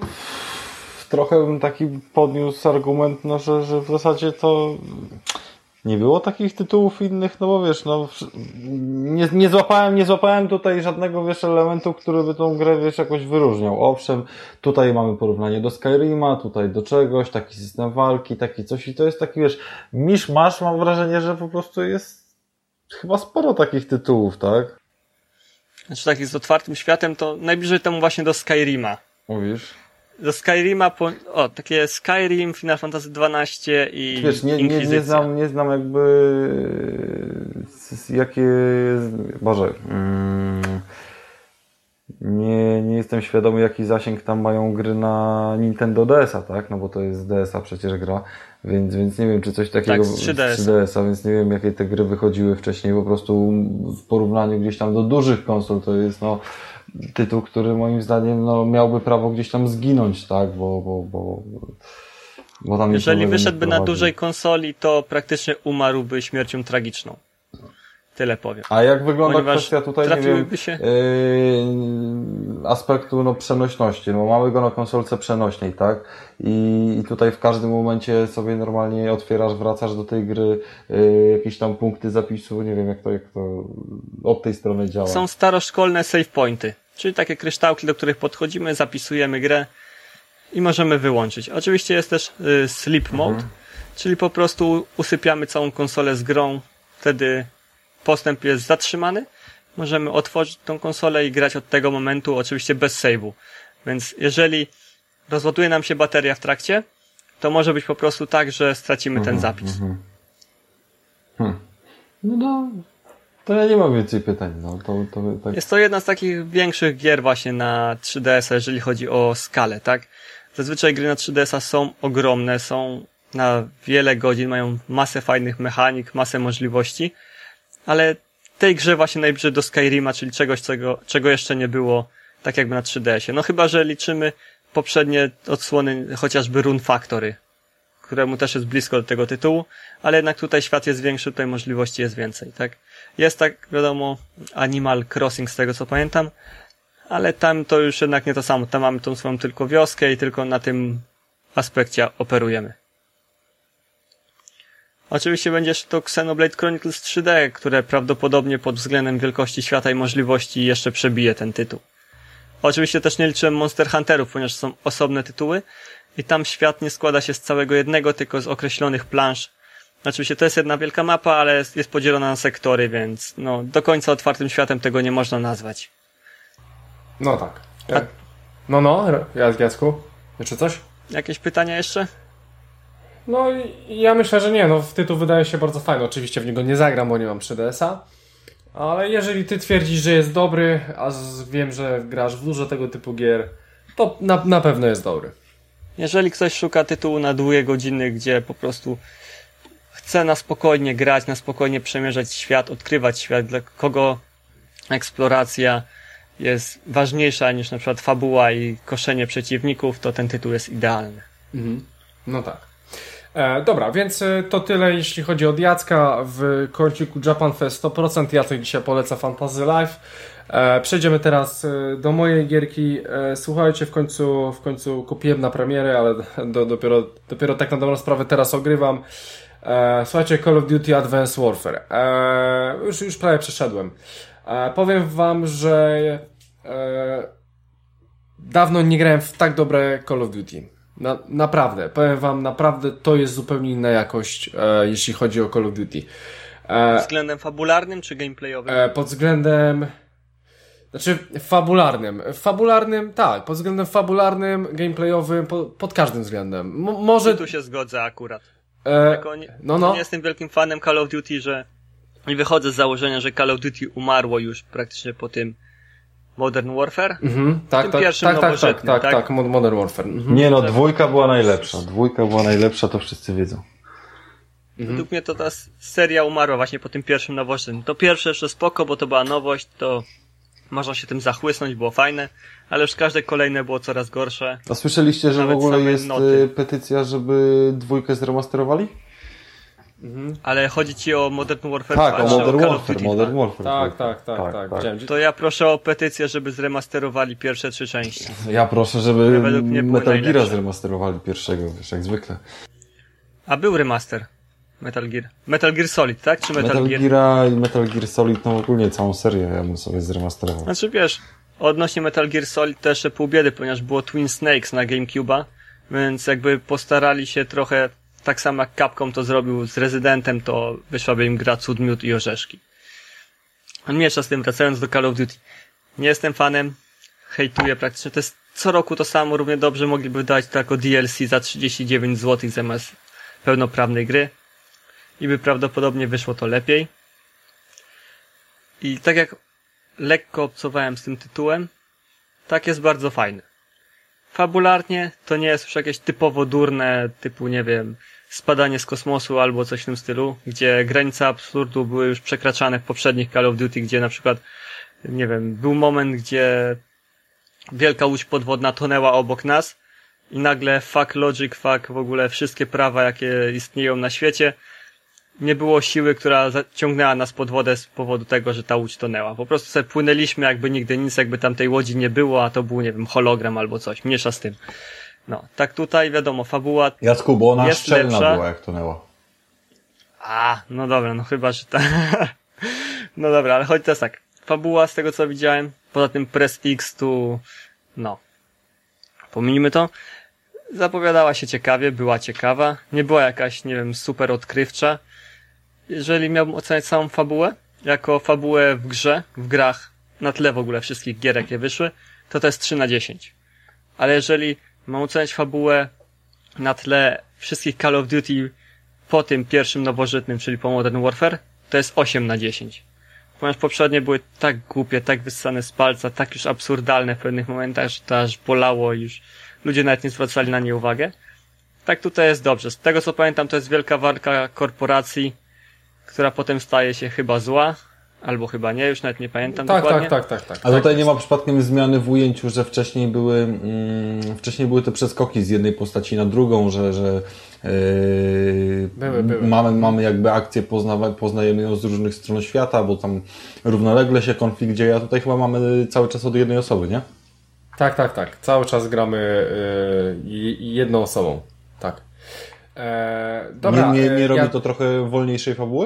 trochę bym taki podniósł argument, no, że, że w zasadzie to nie było takich tytułów innych, no bo wiesz, no nie, nie złapałem, nie złapałem tutaj żadnego, wiesz, elementu, który by tą grę, wiesz, jakoś wyróżniał. Owszem, tutaj mamy porównanie do Skyrima, tutaj do czegoś, taki system walki, taki coś i to jest taki, wiesz, misz-masz, mam wrażenie, że po prostu jest chyba sporo takich tytułów, tak? Znaczy takich z otwartym światem, to najbliżej temu właśnie do Skyrima. Mówisz? Do Skyrima, po, o, takie Skyrim, Final Fantasy dwanaście i wiesz, nie, nie, nie znam, nie znam jakby jakie, Boże, mm, nie, nie jestem jestem świadomy, jaki zasięg tam mają gry na Nintendo D S a, tak? No bo to jest D S a przecież gra, więc, więc nie wiem, czy coś takiego Tak, z trzy D S. trzy D S a, więc nie wiem, jakie te gry wychodziły wcześniej, po prostu w porównaniu gdzieś tam do dużych konsol to jest no tytuł, który moim zdaniem no, miałby prawo gdzieś tam zginąć, tak? Bo, bo, bo, bo tam Jeżeli wyszedłby na prowadzi. dużej konsoli, to praktycznie umarłby śmiercią tragiczną. Tyle powiem. A jak wygląda Ponieważ kwestia tutaj, nie wiem, trafiłyby się- yy, aspektu no, przenośności? No, mamy go na konsolce przenośnej, tak? I, I tutaj w każdym momencie sobie normalnie otwierasz, wracasz do tej gry, yy, jakieś tam punkty zapisu, nie wiem jak to, jak to od tej strony działa. Są staroszkolne save pointy, czyli takie kryształki, do których podchodzimy, zapisujemy grę i możemy wyłączyć. Oczywiście jest też y, sleep mode, Mhm. czyli po prostu usypiamy całą konsolę z grą, wtedy postęp jest zatrzymany, możemy otworzyć tą konsolę i grać od tego momentu, oczywiście bez save'u. Więc jeżeli rozładuje nam się bateria w trakcie, to może być po prostu tak, że stracimy ten zapis. Mhm. Hmm. No, no, to ja nie mam więcej pytań. No, to, to, tak. Jest to jedna z takich większych gier właśnie na trzy D S a, jeżeli chodzi o skalę, tak? Zazwyczaj gry na trzy D S a są ogromne, są na wiele godzin, mają masę fajnych mechanik, masę możliwości, ale tej grze właśnie najbliżej do Skyrima, czyli czegoś, czego, czego jeszcze nie było, tak jakby na trzy D S ie. No chyba, że liczymy poprzednie odsłony, chociażby Rune Factory, któremu też jest blisko do tego tytułu, ale jednak tutaj świat jest większy, tutaj możliwości jest więcej, tak? Jest tak, wiadomo, Animal Crossing z tego co pamiętam, ale tam to już jednak nie to samo. Tam mamy tą swoją tylko wioskę i tylko na tym aspekcie operujemy. Oczywiście będzie jeszcze to Xenoblade Chronicles trzy D, które prawdopodobnie pod względem wielkości świata i możliwości jeszcze przebije ten tytuł. Oczywiście też nie liczyłem Monster Hunterów, ponieważ są osobne tytuły i tam świat nie składa się z całego jednego, tylko z określonych plansz. Oczywiście to jest jedna wielka mapa, ale jest, jest podzielona na sektory, więc no do końca otwartym światem tego nie można nazwać. No tak. No, no, Jacku, jeszcze coś? Jakieś pytania jeszcze? No i ja myślę, że nie, no tytuł wydaje się bardzo fajny, oczywiście w niego nie zagram, bo nie mam trzy D S a, ale jeżeli ty twierdzisz, że jest dobry, a z, wiem, że grasz w dużo tego typu gier, to na, na pewno jest dobry. Jeżeli ktoś szuka tytułu na długie godziny, gdzie po prostu chce na spokojnie grać, na spokojnie przemierzać świat, odkrywać świat, dla kogo eksploracja jest ważniejsza niż na przykład fabuła i koszenie przeciwników, to ten tytuł jest idealny. Mhm. No tak. E, dobra, więc e, to tyle jeśli chodzi o Jacka w kąciku Japan Fest sto procent. Jacek dzisiaj poleca Fantasy Life. E, przejdziemy teraz e, do mojej gierki. E, słuchajcie, w końcu w końcu kupiłem na premierę, ale do, dopiero, dopiero tak na dobrą sprawę teraz ogrywam. E, słuchajcie, Call of Duty Advanced Warfare. E, już, już prawie przeszedłem. E, powiem wam, że e, dawno nie grałem w tak dobre Call of Duty. Na, naprawdę, powiem wam, naprawdę to jest zupełnie inna jakość, e, jeśli chodzi o Call of Duty. E, Pod względem fabularnym czy gameplayowym? e, pod względem... Znaczy, fabularnym. Fabularnym, tak. Pod względem fabularnym, gameplayowym, po, pod każdym względem. M- może... Tu się zgodzę akurat. E, Jako nie, no, no. nie jestem wielkim fanem Call of Duty, że i wychodzę z założenia, że Call of Duty umarło już praktycznie po tym Modern Warfare. Mhm, tak, tym tak, pierwszym tak, tak, tak, nowożytnym, tak, tak? tak, Modern Warfare. Mhm. Nie no, dwójka była najlepsza. Dwójka była najlepsza, to wszyscy wiedzą. Mhm. Według mnie to ta seria umarła właśnie po tym pierwszym nowożytnym. To pierwsze jeszcze spoko, bo to była nowość, to można się tym zachłysnąć, było fajne, ale już każde kolejne było coraz gorsze. A słyszeliście, że w Nawet ogóle same jest noty. y, petycja, żeby dwójkę zremasterowali? Ale chodzi ci o Modern Warfare Tak, dwa, o czy Modern Call of Warfare, Duty Modern dwa? Warfare. Tak, tak, tak, tak, widziałem. To ja proszę o petycję, żeby zremasterowali pierwsze trzy części. Ja proszę, żeby według mnie były Metal Gear'a najlepsze. zremasterowali pierwszego, wiesz, jak zwykle. A był remaster Metal Gear. Metal Gear Solid, tak? Czy Metal, Metal Gear? Gear'a i Metal Gear Solid, no ogólnie całą serię ja bym sobie zremasterował. Znaczy wiesz, odnośnie Metal Gear Solid to jeszcze pół biedy, ponieważ było Twin Snakes na GameCube'a, więc jakby postarali się trochę, tak samo jak Capcom to zrobił z Rezydentem, to wyszłaby im gra Cud, Miód i Orzeszki. A miesza z tym, wracając do Call of Duty. Nie jestem fanem, hejtuję praktycznie, to jest co roku to samo, równie dobrze mogliby dać to jako D L C za trzydzieści dziewięć złotych zamiast pełnoprawnej gry i by prawdopodobnie wyszło to lepiej. I tak jak lekko obcowałem z tym tytułem, tak jest bardzo fajny. Fabularnie to nie jest już jakieś typowo durne, typu, nie wiem, spadanie z kosmosu albo coś w tym stylu, gdzie granice absurdu były już przekraczane w poprzednich Call of Duty, gdzie na przykład, nie wiem, był moment, gdzie wielka łódź podwodna tonęła obok nas i nagle fuck logic, fuck w ogóle wszystkie prawa, jakie istnieją na świecie, nie było siły, która ciągnęła nas pod wodę z powodu tego, że ta łódź tonęła. Po prostu sobie płynęliśmy jakby nigdy nic, jakby tam tej łodzi nie było, a to był, nie wiem, hologram albo coś. Mniejsza z tym. No, tak tutaj wiadomo, fabuła Jacku, bo ona jest szczelna lepsza. była, jak tonęła. A, no dobra, no chyba, że tak. No dobra, ale chodzi teraz tak. Fabuła, z tego co widziałem, poza tym Press X tu, no, pominijmy to. Zapowiadała się ciekawie, była ciekawa. Nie była jakaś, nie wiem, super odkrywcza. Jeżeli miałbym oceniać samą fabułę, jako fabułę w grze, w grach, na tle w ogóle wszystkich gier, jakie wyszły, to to jest trzy na dziesięć. Ale jeżeli mam oceniać fabułę na tle wszystkich Call of Duty po tym pierwszym nowożytnym, czyli po Modern Warfare, to jest osiem na dziesięć. Ponieważ poprzednie były tak głupie, tak wyssane z palca, tak już absurdalne w pewnych momentach, że to aż bolało i już ludzie nawet nie zwracali na nie uwagę. Tak tutaj jest dobrze. Z tego co pamiętam, to jest wielka walka korporacji, która potem staje się chyba zła, albo chyba nie, już nawet nie pamiętam tak, dokładnie. Tak, tak, tak, tak. A tutaj tak nie ma przypadkiem zmiany w ujęciu, że wcześniej były mm, wcześniej były te przeskoki z jednej postaci na drugą, że, że yy, były, były. Mamy, mamy jakby akcję, poznawa, poznajemy ją z różnych stron świata, bo tam równolegle się konflikt dzieje, a tutaj chyba mamy cały czas od jednej osoby, nie? Tak, tak, tak. Cały czas gramy yy, jedną osobą. Tak. E, dobra, nie nie, nie robi ja... to trochę wolniejszej fabuły?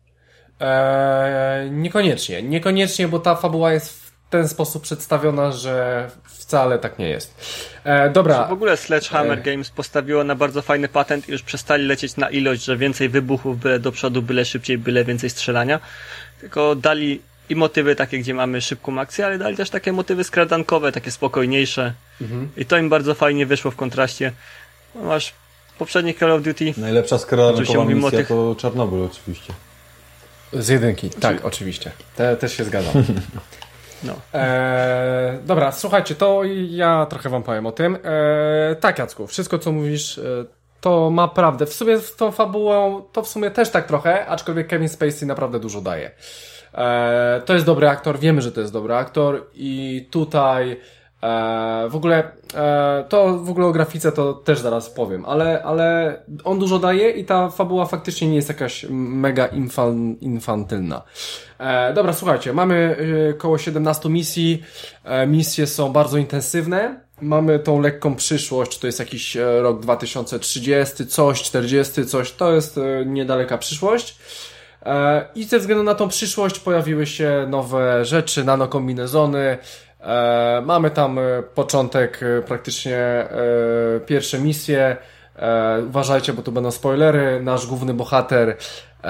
Eee, niekoniecznie. Niekoniecznie, bo ta fabuła jest w ten sposób przedstawiona, że wcale tak nie jest. Eee, dobra. W ogóle Sledgehammer eee. Games postawiło na bardzo fajny patent i już przestali lecieć na ilość, że więcej wybuchów, byle do przodu, byle szybciej, byle więcej strzelania. Tylko dali i motywy takie, gdzie mamy szybką akcję, ale dali też takie motywy skradankowe, takie spokojniejsze. Mhm. I to im bardzo fajnie wyszło w kontraście. No, masz poprzednich Call of Duty. Najlepsza skradankowa misja tych... to Czarnobyl oczywiście. Z jedynki, tak, Czy... oczywiście. Te, też się zgadzam. No. Eee, dobra, słuchajcie, to ja trochę wam powiem o tym. Eee, tak, Jacku, wszystko co mówisz, e, to ma prawdę. W sumie z tą fabułą to w sumie też tak trochę, aczkolwiek Kevin Spacey naprawdę dużo daje. Eee, to jest dobry aktor, wiemy, że to jest dobry aktor i tutaj e, w ogóle e, to w ogóle o grafice to też zaraz powiem, ale, ale on dużo daje i ta fabuła faktycznie nie jest jakaś mega infan, infantylna. E, dobra, słuchajcie, mamy e, koło siedemnaście misji, e, misje są bardzo intensywne, mamy tą lekką przyszłość, to jest jakiś e, rok dwa tysiące trzydziesty, coś, czterdziesty, coś, to jest e, niedaleka przyszłość. I ze względu na tą przyszłość pojawiły się nowe rzeczy, nanokombinezony. E, mamy tam początek, praktycznie e, pierwsze misje. E, uważajcie, bo tu będą spoilery. Nasz główny bohater e,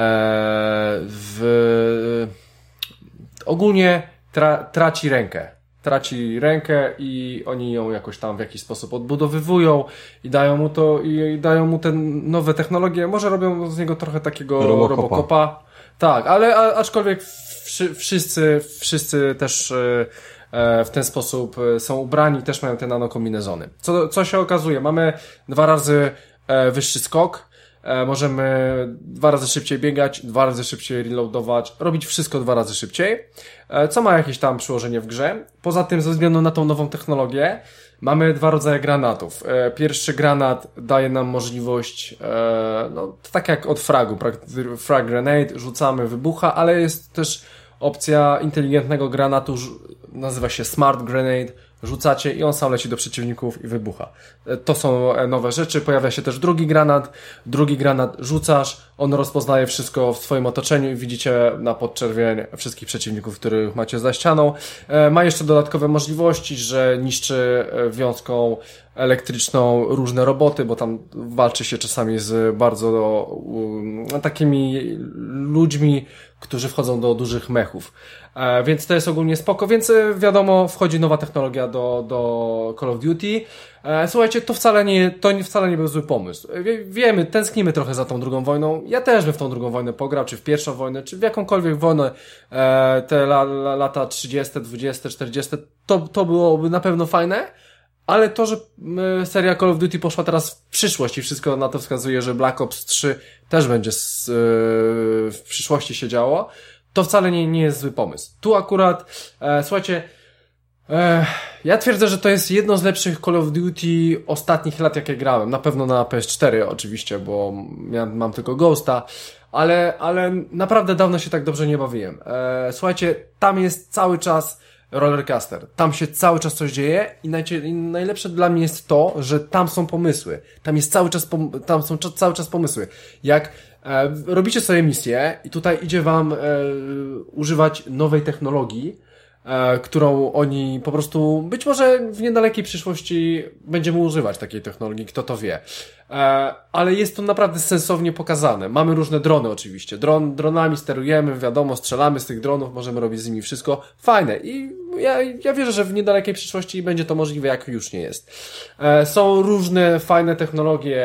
w, ogólnie tra, traci rękę. Traci rękę i oni ją jakoś tam w jakiś sposób odbudowywują i dają mu to, i dają mu te nowe technologie. Może robią z niego trochę takiego Robocopa. Robocopa. Tak, ale a, aczkolwiek wszy, wszyscy, wszyscy też e, w ten sposób są ubrani, też mają te nanokombinezony. Co, co się okazuje? Mamy dwa razy e, wyższy skok, e, możemy dwa razy szybciej biegać, dwa razy szybciej reloadować, robić wszystko dwa razy szybciej, e, co ma jakieś tam przyłożenie w grze. Poza tym, ze względu na tą nową technologię, mamy dwa rodzaje granatów. E, pierwszy granat daje nam możliwość, e, no tak jak od fragu, frag grenade, rzucamy, wybucha, ale jest też opcja inteligentnego granatu, nazywa się smart grenade, rzucacie i on sam leci do przeciwników i wybucha. E, to są nowe rzeczy. Pojawia się też drugi granat. Drugi granat rzucasz, on rozpoznaje wszystko w swoim otoczeniu i widzicie na podczerwień wszystkich przeciwników, których macie za ścianą. E, ma jeszcze dodatkowe możliwości, że niszczy wiązką elektryczną różne roboty, bo tam walczy się czasami z bardzo um, takimi ludźmi, którzy wchodzą do dużych mechów. E, więc to jest ogólnie spoko, więc wiadomo, wchodzi nowa technologia do, do Call of Duty. E, słuchajcie, to wcale nie, to nie, wcale nie był zły pomysł. Wie, wiemy, tęsknimy trochę za tą drugą wojną. Ja też bym w tą drugą wojnę pograł, czy w pierwszą wojnę, czy w jakąkolwiek wojnę, e, te la, la, lata trzydzieste, dwudzieste, czterdzieste, to, to byłoby na pewno fajne. Ale to, że y, seria Call of Duty poszła teraz w przyszłość i wszystko na to wskazuje, że Black Ops trzy też będzie z, y, w przyszłości się działo, to wcale nie, nie jest zły pomysł. Tu akurat, e, słuchajcie, e, ja twierdzę, że to jest jedno z lepszych Call of Duty ostatnich lat, jakie grałem. Na pewno na P S cztery oczywiście, bo ja mam tylko Ghosta, ale, ale naprawdę dawno się tak dobrze nie bawiłem. E, słuchajcie, tam jest cały czas rollercoaster. Tam się cały czas coś dzieje i, najcie- i najlepsze dla mnie jest to, że tam są pomysły. Tam jest cały czas, pom- tam są cza- cały czas pomysły. Jak e, robicie sobie misję i tutaj idzie wam e, używać nowej technologii, e, którą oni po prostu, być może w niedalekiej przyszłości będziemy używać takiej technologii, kto to wie. E, ale jest to naprawdę sensownie pokazane. Mamy różne drony oczywiście. Dron, dronami sterujemy, wiadomo, strzelamy z tych dronów, możemy robić z nimi wszystko. Fajne. I ja, ja wierzę, że w niedalekiej przyszłości będzie to możliwe, jak już nie jest. E, są różne fajne technologie,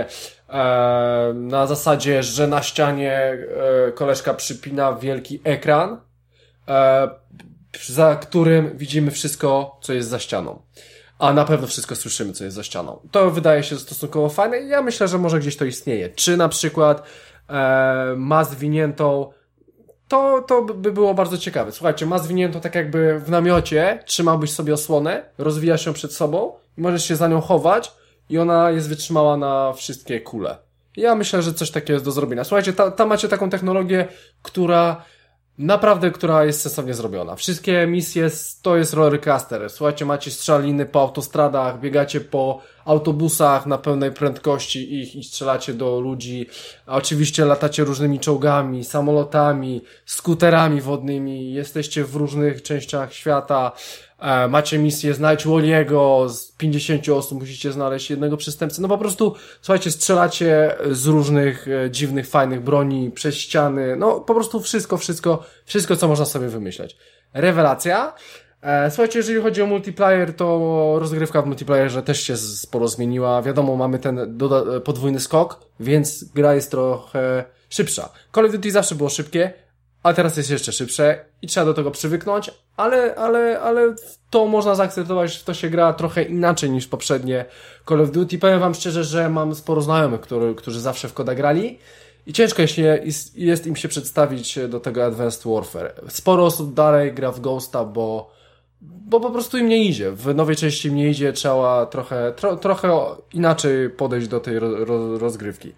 e, na zasadzie, że na ścianie e, koleżka przypina wielki ekran, e, za którym widzimy wszystko, co jest za ścianą. A na pewno wszystko słyszymy, co jest za ścianą. To wydaje się stosunkowo fajne i ja myślę, że może gdzieś to istnieje. Czy na przykład e, ma zwiniętą, to, to by było bardzo ciekawe. Słuchajcie, ma zwiniętą tak jakby w namiocie, trzymałbyś sobie osłonę, rozwijasz ją przed sobą i możesz się za nią chować i ona jest wytrzymała na wszystkie kule. Ja myślę, że coś takiego jest do zrobienia. Słuchajcie, tam ta macie taką technologię, która naprawdę, która jest sensownie zrobiona. Wszystkie misje to jest rollercoaster. Słuchajcie, macie strzeliny po autostradach, biegacie po autobusach na pełnej prędkości ich i strzelacie do ludzi. A oczywiście latacie różnymi czołgami, samolotami, skuterami wodnymi. Jesteście w różnych częściach świata. E, macie misję znajdź Wally'ego, z pięćdziesięciu osób musicie znaleźć jednego przestępcę. No po prostu, słuchajcie, strzelacie z różnych e, dziwnych, fajnych broni, przez ściany, no po prostu wszystko, wszystko, wszystko, co można sobie wymyśleć. Rewelacja. E, słuchajcie, jeżeli chodzi o multiplayer, to rozgrywka w multiplayerze też się sporo zmieniła. Wiadomo, mamy ten doda- podwójny skok, więc gra jest trochę szybsza. Call of Duty zawsze było szybkie, a teraz jest jeszcze szybsze i trzeba do tego przywyknąć, ale, ale, ale to można zaakceptować, w to się gra trochę inaczej niż poprzednie Call of Duty. Powiem wam szczerze, że mam sporo znajomych, który, którzy zawsze w koda grali i ciężko jest, jest, jest im się przedstawić do tego Advanced Warfare. Sporo osób dalej gra w Ghosta, bo, bo po prostu im nie idzie. W nowej części im nie idzie, trzeba trochę, tro, trochę inaczej podejść do tej ro, ro, rozgrywki.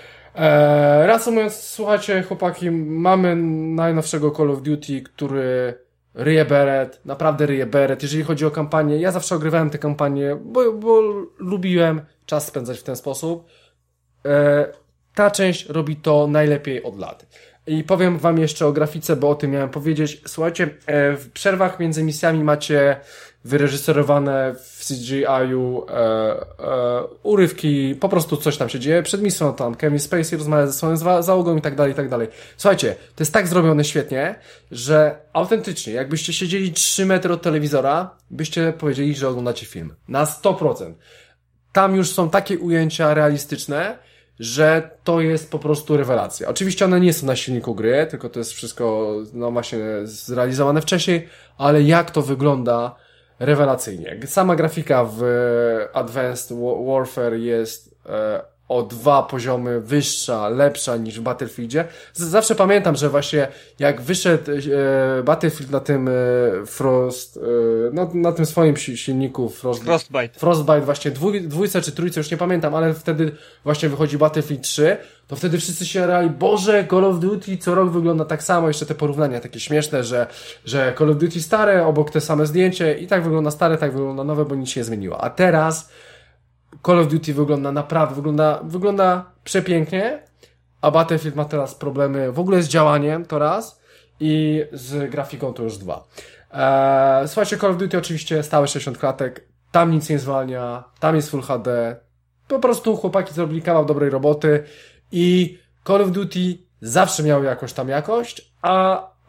Eee, reasumując, słuchajcie, chłopaki, mamy najnowszego Call of Duty, który ryje beret, naprawdę ryje beret. Jeżeli chodzi o kampanię, ja zawsze ogrywałem te kampanie, bo, bo lubiłem czas spędzać w ten sposób. Eee, ta część robi to najlepiej od lat. I powiem wam jeszcze o grafice, bo o tym miałem powiedzieć. Słuchajcie, e, w przerwach między misjami macie wyreżyserowane w C G I-u e, e, urywki, po prostu coś tam się dzieje. Przed misją tam Kevin Spacey rozmawia ze swoją zwa- załogą i tak dalej, i tak dalej. Słuchajcie, to jest tak zrobione świetnie, że autentycznie, jakbyście siedzieli trzy metry od telewizora, byście powiedzieli, że oglądacie film. Na sto procent. Tam już są takie ujęcia realistyczne, że to jest po prostu rewelacja. Oczywiście one nie są na silniku gry, tylko to jest wszystko, no właśnie, zrealizowane wcześniej, ale jak to wygląda rewelacyjnie. Sama grafika w Advanced Warfare jest e, o dwa poziomy wyższa, lepsza niż w Battlefieldzie. Z- zawsze pamiętam, że właśnie jak wyszedł e, Battlefield na tym e, Frost, e, no, na tym swoim si- silniku Frost, Frostbite. Frostbite właśnie dwój, dwójce czy trójce, już nie pamiętam, ale wtedy właśnie wychodzi Battlefield trzy, to wtedy wszyscy się jarali, Boże, Call of Duty co rok wygląda tak samo, jeszcze te porównania takie śmieszne, że, że Call of Duty stare, obok te same zdjęcie i tak wygląda stare, tak wygląda nowe, bo nic się nie zmieniło. A teraz Call of Duty wygląda naprawdę, wygląda, wygląda przepięknie, a Battlefield ma teraz problemy w ogóle z działaniem, to raz, i z grafiką to już dwa. Eee, słuchajcie, Call of Duty oczywiście stałe sześćdziesiąt klatek, tam nic nie zwalnia, tam jest Full H D, po prostu chłopaki zrobili kawał dobrej roboty i Call of Duty zawsze miały jakąś tam jakość, a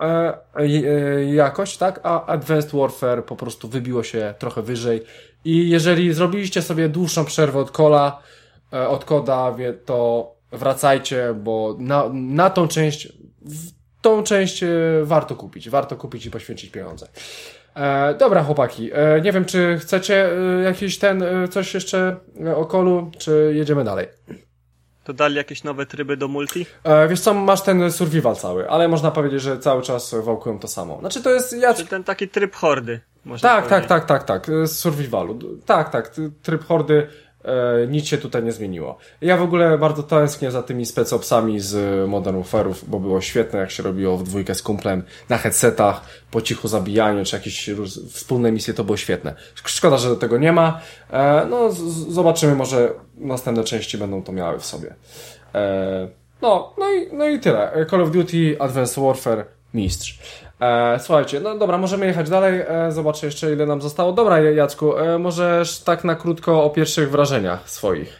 e, e, jakość, tak? A Advanced Warfare po prostu wybiło się trochę wyżej. I jeżeli zrobiliście sobie dłuższą przerwę od kola, e, od koda, wie, to wracajcie, bo na, na tą część, w tą część e, warto kupić. Warto kupić i poświęcić pieniądze. E, dobra, chłopaki. E, nie wiem, czy chcecie e, jakiś ten, e, coś jeszcze o kolu, czy jedziemy dalej? To dali jakieś nowe tryby do multi? E, wiesz co, masz ten survival cały, ale można powiedzieć, że cały czas wałkują to samo. Znaczy to jest... Ja... Czyli ten taki tryb hordy, można Tak, powiedzieć. tak, tak, tak, tak, z survivalu. Tak, tak, tryb hordy, e, nic się tutaj nie zmieniło. Ja w ogóle bardzo tęsknię za tymi specopsami z Modern Warfare'ów, bo było świetne, jak się robiło w dwójkę z kumplem na headsetach, po cichu zabijaniu, czy jakieś wspólne misje, to było świetne. Szkoda, że tego nie ma. E, no, z- zobaczymy, może następne części będą to miały w sobie. E, no, no i, no i tyle. Call of Duty, Advanced Warfare, mistrz. E, słuchajcie, no dobra, możemy jechać dalej. E, zobaczę jeszcze, ile nam zostało. Dobra, Jacku, e, możesz tak na krótko o pierwszych wrażeniach swoich.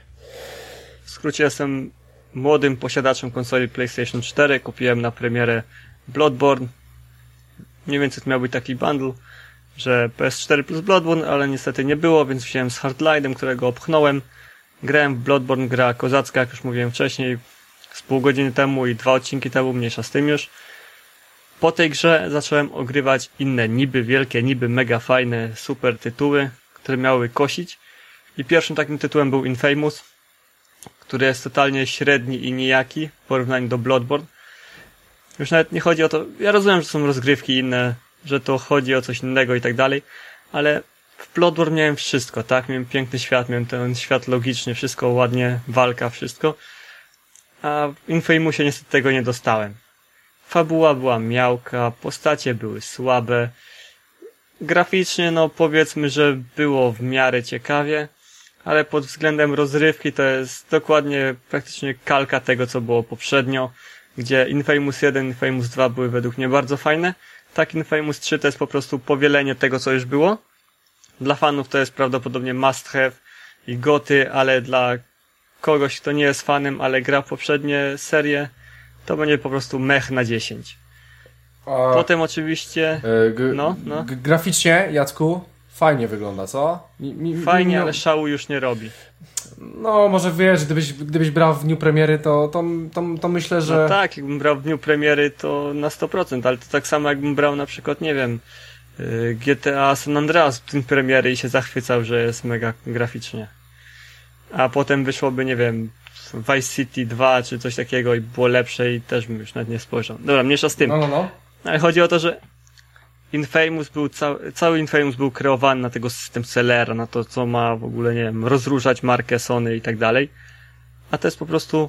W skrócie jestem młodym posiadaczem konsoli PlayStation cztery. Kupiłem na premierę Bloodborne. Mniej więcej to miał być taki bundle, że P S cztery plus Bloodborne, ale niestety nie było, więc wziąłem z Hardline'em, którego opchnąłem. Grałem w Bloodborne, gra kozacka, jak już mówiłem wcześniej, z pół godziny temu i dwa odcinki temu, mniejsza z tym już. Po tej grze zacząłem ogrywać inne niby wielkie, niby mega fajne, super tytuły, które miały kosić. I pierwszym takim tytułem był Infamous, który jest totalnie średni i nijaki w porównaniu do Bloodborne. Już nawet nie chodzi o to, ja rozumiem, że są rozgrywki inne, że to chodzi o coś innego i tak dalej, ale w Bloodborne miałem wszystko, tak? Miałem piękny świat, miałem ten świat logiczny, wszystko ładnie, walka, wszystko. A w Infamousie niestety tego nie dostałem. Fabuła była miałka, postacie były słabe. Graficznie, no powiedzmy, że było w miarę ciekawie, ale pod względem rozrywki to jest dokładnie praktycznie kalka tego, co było poprzednio, gdzie Infamous jeden, Infamous dwa były według mnie bardzo fajne. Tak, Infamous trzy to jest po prostu powielenie tego, co już było. Dla fanów to jest prawdopodobnie must have i goty, ale dla kogoś, kto nie jest fanem, ale gra w poprzednie serie, to będzie po prostu mech na dziesięć. A, Potem oczywiście... e, g- No, no. g- graficznie, Jacku, fajnie wygląda, co? Mi, mi, Fajnie, mi- ale szału już nie robi. No, może wiesz, gdybyś, gdybyś brał w dniu premiery, to, to, to, to myślę, że... No tak, jakbym brał w dniu premiery, to na sto procent, ale to tak samo jakbym brał na przykład, nie wiem, y, G T A San Andreas w dniu premiery i się zachwycał, że jest mega graficznie. A potem wyszłoby, nie wiem, Vice City dwa czy coś takiego i było lepsze i też bym już nawet nie spojrzał. Dobra, mniejsza z tym. No, no, no. Ale chodzi o to, że Infamous był, cały, cały Infamous był kreowany na tego system sellera, na to, co ma w ogóle, nie wiem, rozróżniać markę Sony i tak dalej. A to jest po prostu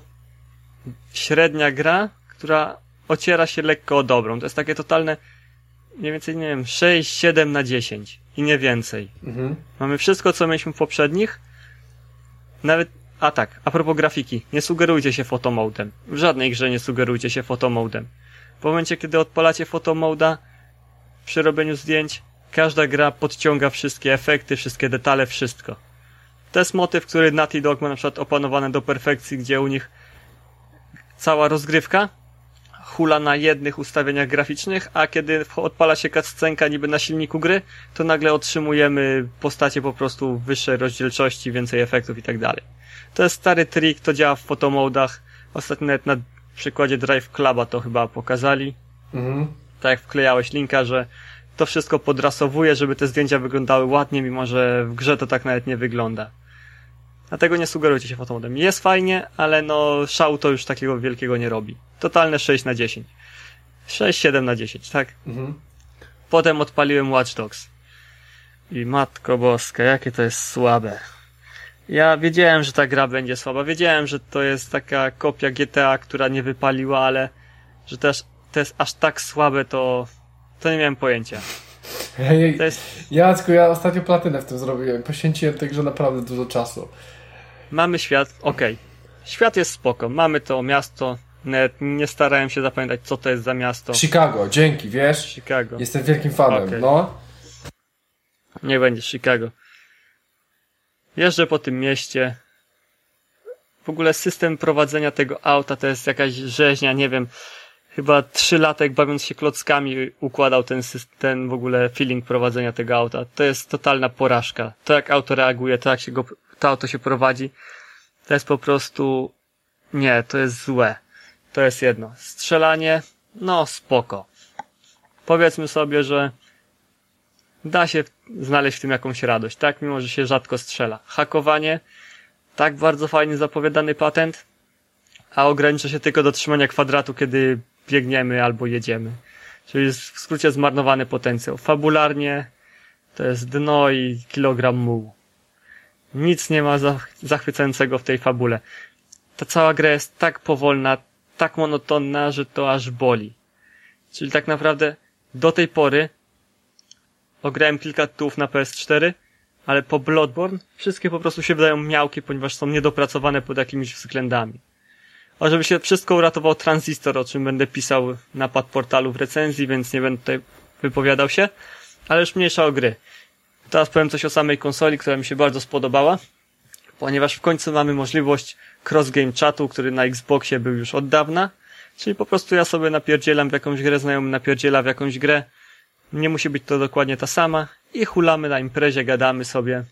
średnia gra, która ociera się lekko o dobrą. To jest takie totalne, mniej więcej, nie wiem, sześć siedem na dziesięć i nie więcej. Mhm. Mamy wszystko, co mieliśmy w poprzednich. Nawet, a tak, a propos grafiki, nie sugerujcie się photomodem. W żadnej grze nie sugerujcie się photomodem. W momencie, kiedy odpalacie photomoda, przy robieniu zdjęć, każda gra podciąga wszystkie efekty, wszystkie detale, wszystko. To jest motyw, który Naughty Dog ma na przykład opanowane do perfekcji, gdzie u nich cała rozgrywka hula na jednych ustawieniach graficznych, a kiedy odpala się cutscenka niby na silniku gry, to nagle otrzymujemy postacie po prostu wyższej rozdzielczości, więcej efektów i tak dalej. To jest stary trik, to działa w fotomodach. Ostatnio nawet na przykładzie Drive Cluba to chyba pokazali. Mhm. Tak jak wklejałeś linka, że to wszystko podrasowuje, żeby te zdjęcia wyglądały ładnie, mimo że w grze to tak nawet nie wygląda. Dlatego nie sugerujcie się fotomodem. Jest fajnie, ale no szału to już takiego wielkiego nie robi. Totalne sześć na dziesięć. sześć siedem na dziesięć, tak? Mhm. Potem odpaliłem Watch Dogs. I matko boska, jakie to jest słabe. Ja wiedziałem, że ta gra będzie słaba. Wiedziałem, że to jest taka kopia G T A, która nie wypaliła, ale że też to jest aż tak słabe, to to nie miałem pojęcia. Ej, To jest, Jacku, ja ostatnio platynę w tym zrobiłem. Poświęciłem tej grze naprawdę dużo czasu. mamy świat, okej. Świat jest spoko, mamy to miasto, nawet nie starałem się zapamiętać, co to jest za miasto. Chicago, dzięki, wiesz? Chicago. Jestem wielkim fanem, Okej. no. Nie będzie Chicago. Jeżdżę po tym mieście. W ogóle system prowadzenia tego auta to jest jakaś rzeźnia, nie wiem. chyba trzylatek bawiąc się klockami układał ten system, ten w ogóle feeling prowadzenia tego auta. To jest totalna porażka. To jak auto reaguje, to jak się go, to auto się prowadzi, to jest po prostu, nie, to jest złe. To jest jedno. Strzelanie, no spoko. Powiedzmy sobie, że da się znaleźć w tym jakąś radość, tak? Mimo, że się rzadko strzela. Hakowanie, tak bardzo fajnie zapowiadany patent, a ogranicza się tylko do trzymania kwadratu, kiedy biegniemy albo jedziemy. Czyli w skrócie zmarnowany potencjał. Fabularnie to jest dno i kilogram mułu. Nic nie ma zachwycającego w tej fabule. Ta cała gra jest tak powolna, tak monotonna, że to aż boli. Czyli tak naprawdę do tej pory ograłem kilka tytułów na P S cztery, ale po Bloodborne wszystkie po prostu się wydają miałkie, ponieważ są niedopracowane pod jakimiś względami. A żeby się wszystko uratował Transistor, o czym będę pisał na Padportalu w recenzji, więc nie będę tutaj wypowiadał się, ale już mniejsza o gry. Teraz powiem coś o samej konsoli, która mi się bardzo spodobała, ponieważ w końcu mamy możliwość cross-game chatu, który na Xboxie był już od dawna, czyli po prostu ja sobie napierdzielam w jakąś grę, znajomy napierdziela w jakąś grę, nie musi być to dokładnie ta sama i hulamy na imprezie, gadamy sobie.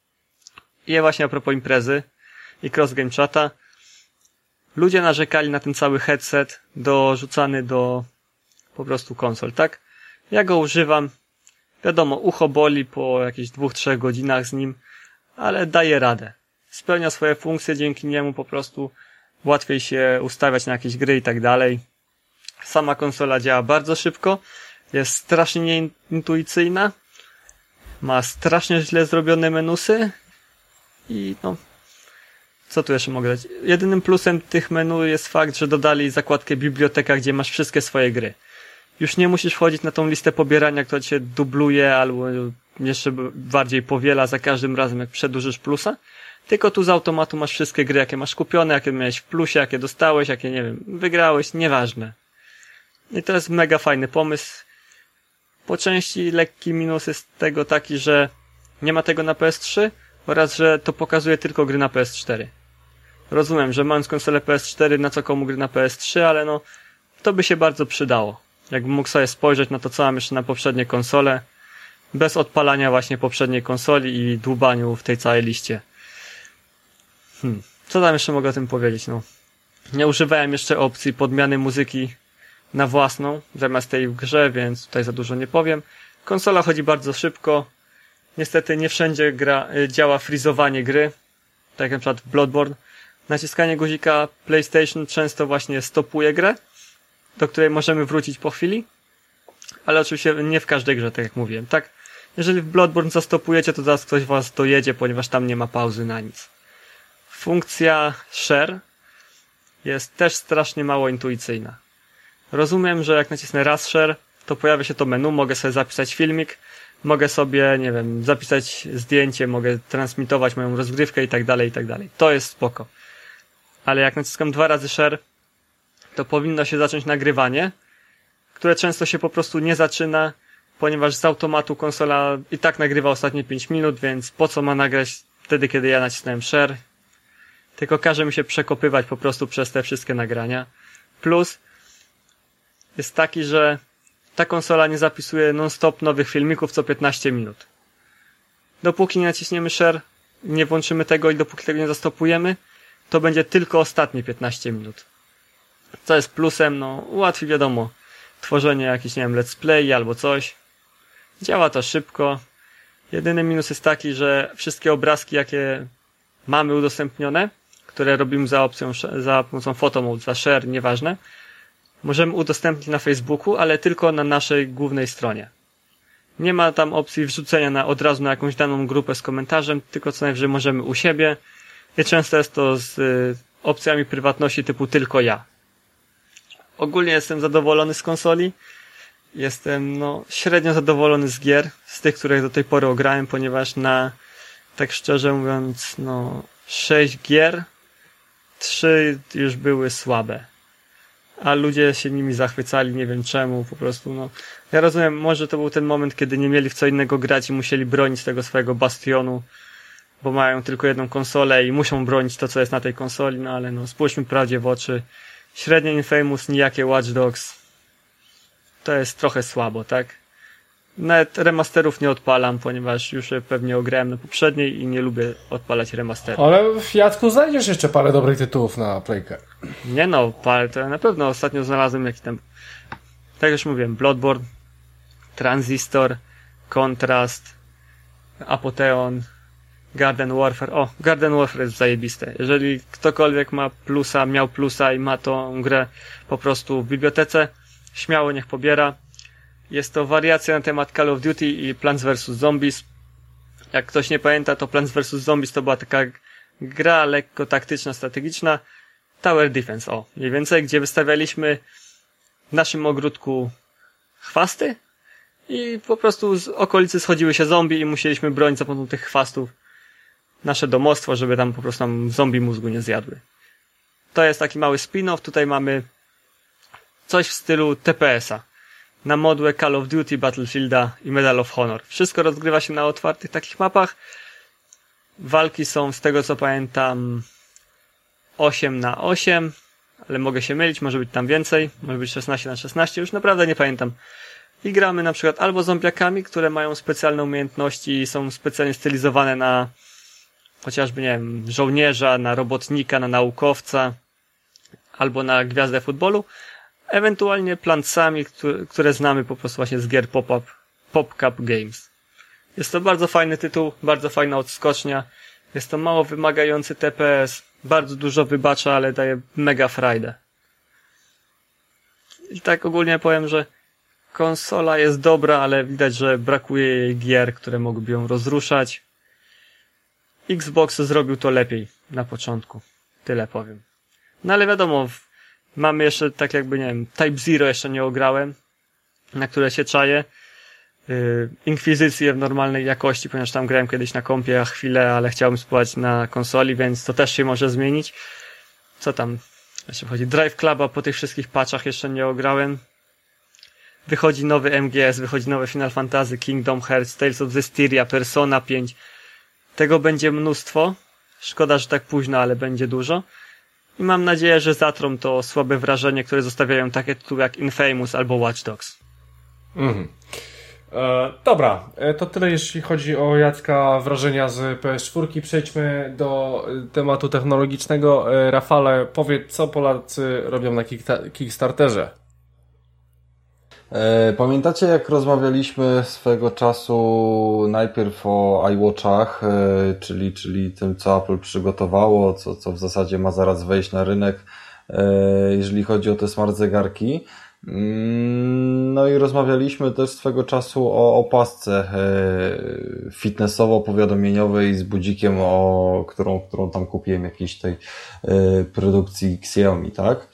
I właśnie a propos imprezy i cross-game chata, ludzie narzekali na ten cały headset dorzucany do po prostu konsol, tak? Ja go używam. Wiadomo, ucho boli po jakichś dwóch, trzech godzinach z nim, ale daje radę. Spełnia swoje funkcje, dzięki niemu po prostu łatwiej się ustawiać na jakieś gry i tak dalej. Sama konsola działa bardzo szybko, jest strasznie nieintuicyjna, ma strasznie źle zrobione menusy i no, co tu jeszcze mogę dać? Jedynym plusem tych menu jest fakt, że dodali zakładkę biblioteka, gdzie masz wszystkie swoje gry. Już nie musisz wchodzić na tą listę pobierania, która ci się dubluje albo jeszcze bardziej powiela za każdym razem, jak przedłużysz plusa. Tylko tu z automatu masz wszystkie gry, jakie masz kupione, jakie miałeś w plusie, jakie dostałeś, jakie, nie wiem, wygrałeś, nieważne. I to jest mega fajny pomysł. Po części lekki minus jest tego taki, że nie ma tego na P S trzy oraz, że to pokazuje tylko gry na P S cztery. Rozumiem, że mając konsolę P S cztery, na co komu gry na P S trzy, ale no, to by się bardzo przydało. Jakbym mógł sobie spojrzeć na to, co mam jeszcze na poprzednie konsole, bez odpalania właśnie poprzedniej konsoli i dłubaniu w tej całej liście. Hmm. Co tam jeszcze mogę o tym powiedzieć? No, nie używałem jeszcze opcji podmiany muzyki na własną, zamiast tej w grze, więc tutaj za dużo nie powiem. Konsola chodzi bardzo szybko. Niestety nie wszędzie gra, działa frizowanie gry, tak jak na przykład w Bloodborne. Naciskanie guzika PlayStation często właśnie stopuje grę, do której możemy wrócić po chwili, ale oczywiście nie w każdej grze, tak jak mówiłem, tak? Jeżeli w Bloodborne zastopujecie, to zaraz ktoś was dojedzie, ponieważ tam nie ma pauzy na nic. Funkcja share jest też strasznie mało intuicyjna. Rozumiem, że jak nacisnę raz share, to pojawia się to menu, mogę sobie zapisać filmik, mogę sobie, nie wiem, zapisać zdjęcie, mogę transmitować moją rozgrywkę i tak dalej, i tak dalej. To jest spoko. Ale jak naciskam dwa razy share, to powinno się zacząć nagrywanie, które często się po prostu nie zaczyna, ponieważ z automatu konsola i tak nagrywa ostatnie pięć minut, więc po co ma nagrać wtedy, kiedy ja nacisnąłem share? Tylko każe mi się przekopywać po prostu przez te wszystkie nagrania. Plus jest taki, że ta konsola nie zapisuje non-stop nowych filmików co piętnaście minut. Dopóki nie naciśniemy share, nie włączymy tego i dopóki tego nie zastopujemy, to będzie tylko ostatnie piętnaście minut. Co jest plusem, no ułatwi wiadomo tworzenie jakichś, nie wiem, let's play albo coś. Działa to szybko. Jedyny minus jest taki, że wszystkie obrazki, jakie mamy udostępnione, które robimy za opcją, za pomocą photomode, za share, nieważne, możemy udostępnić na Facebooku, ale tylko na naszej głównej stronie. Nie ma tam opcji wrzucenia na, od razu na jakąś daną grupę z komentarzem, tylko co najwyżej możemy u siebie. I często jest to z y, opcjami prywatności typu tylko ja. Ogólnie jestem zadowolony z konsoli. Jestem no średnio zadowolony z gier, z tych, których do tej pory ograłem, ponieważ na, tak szczerze mówiąc, no sześć gier, trzy już były słabe. A ludzie się nimi zachwycali, nie wiem czemu, po prostu no. Ja rozumiem, może to był ten moment, kiedy nie mieli w co innego grać i musieli bronić tego swojego bastionu, bo mają tylko jedną konsolę i muszą bronić to, co jest na tej konsoli, no ale no spójrzmy prawdzie w oczy. Średnie Infamous, nijakie Watch Dogs. To jest trochę słabo, tak? Nawet remasterów nie odpalam, ponieważ już je pewnie ograłem na poprzedniej i nie lubię odpalać remasterów. Ale w Jacku znajdziesz jeszcze parę dobrych tytułów na Playkę. Nie no, parę, to ja na pewno ostatnio znalazłem jakiś tam, tak jak już mówiłem, Bloodborne, Transistor, Contrast, Apotheon, Garden Warfare. O, Garden Warfare jest zajebiste. Jeżeli ktokolwiek ma plusa, miał plusa i ma tą grę po prostu w bibliotece, śmiało niech pobiera. Jest to wariacja na temat Call of Duty i Plants versus. Zombies. Jak ktoś nie pamięta, to Plants versus. Zombies to była taka gra lekko taktyczna, strategiczna. Tower Defense, o, mniej więcej, gdzie wystawialiśmy w naszym ogródku chwasty i po prostu z okolicy schodziły się zombie i musieliśmy bronić za pomocą tych chwastów nasze domostwo, żeby tam po prostu nam zombie mózgu nie zjadły. To jest taki mały spin-off. Tutaj mamy coś w stylu T P S-a. Na modłę Call of Duty, Battlefielda i Medal of Honor. Wszystko rozgrywa się na otwartych takich mapach. Walki są, z tego co pamiętam, osiem na osiem, ale mogę się mylić, może być tam więcej, może być szesnaście na szesnaście, już naprawdę nie pamiętam. I gramy na przykład albo zombiakami, które mają specjalne umiejętności i są specjalnie stylizowane na chociażby, nie wiem, żołnierza, na robotnika, na naukowca, albo na gwiazdę futbolu, ewentualnie plantsami, które, które znamy po prostu właśnie z gier pop-up, PopCap Games. Jest to bardzo fajny tytuł, bardzo fajna odskocznia, jest to mało wymagający T P S, bardzo dużo wybacza, ale daje mega frajdę. I tak ogólnie powiem, że konsola jest dobra, ale widać, że brakuje jej gier, które mogłyby ją rozruszać. Xbox zrobił to lepiej na początku. Tyle powiem. No ale wiadomo, mamy jeszcze tak jakby, nie wiem, Type Zero jeszcze nie ograłem, na które się czaję. Yy, Inkwizycję w normalnej jakości, ponieważ tam grałem kiedyś na kompie, a chwilę, ale chciałbym spróbować na konsoli, więc to też się może zmienić. Co tam jeszcze wchodzi? Drive Cluba po tych wszystkich patchach jeszcze nie ograłem. Wychodzi nowy M G S, wychodzi nowe Final Fantasy, Kingdom Hearts, Tales of Zestiria, Persona pięć. Tego będzie mnóstwo. Szkoda, że tak późno, ale będzie dużo. I mam nadzieję, że zatrą to słabe wrażenie, które zostawiają takie tytuły jak Infamous albo Watch Dogs. Mhm. E, dobra, e, to tyle jeśli chodzi o Jacka wrażenia z P S cztery. Przejdźmy do tematu technologicznego. E, Rafale, powiedz, co Polacy robią na kick- Kickstarterze? Pamiętacie, jak rozmawialiśmy swego czasu najpierw o iWatchach, czyli, czyli tym, co Apple przygotowało, co, co w zasadzie ma zaraz wejść na rynek, jeżeli chodzi o te smart zegarki. No i rozmawialiśmy też swego czasu o opasce fitnessowo-powiadomieniowej z budzikiem, o którą, którą tam kupiłem jakiejś tej produkcji Xiaomi, tak?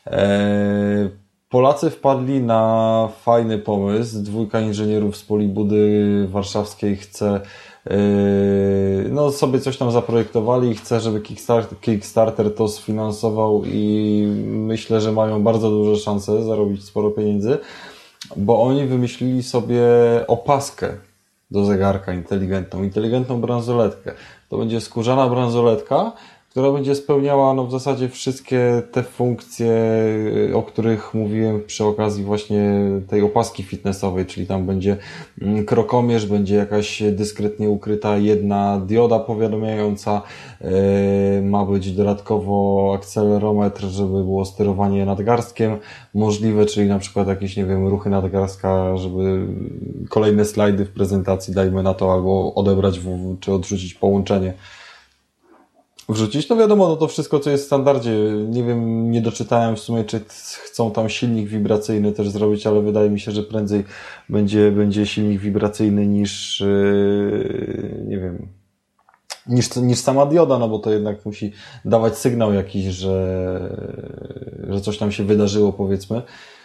Polacy wpadli na fajny pomysł. Dwójka inżynierów z Polibudy Warszawskiej chce, yy, no sobie coś tam zaprojektowali i chce, żeby Kickstarter, Kickstarter to sfinansował i myślę, że mają bardzo duże szanse zarobić sporo pieniędzy, bo oni wymyślili sobie opaskę do zegarka inteligentną, inteligentną bransoletkę. To będzie skórzana bransoletka, która będzie spełniała no w zasadzie wszystkie te funkcje, o których mówiłem przy okazji właśnie tej opaski fitnessowej, czyli tam będzie krokomierz, będzie jakaś dyskretnie ukryta jedna dioda powiadamiająca, yy, ma być dodatkowo akcelerometr, żeby było sterowanie nadgarstkiem możliwe, czyli na przykład jakieś, nie wiem, ruchy nadgarstka, żeby kolejne slajdy w prezentacji, dajmy na to, albo odebrać w, czy odrzucić połączenie wrzucić. No wiadomo, no to wszystko, co jest w standardzie. Nie wiem, nie doczytałem w sumie, czy chcą tam silnik wibracyjny też zrobić, ale wydaje mi się, że prędzej będzie, będzie silnik wibracyjny niż, yy, nie wiem, niż, niż sama dioda, no bo to jednak musi dawać sygnał jakiś, że, że coś tam się wydarzyło, powiedzmy.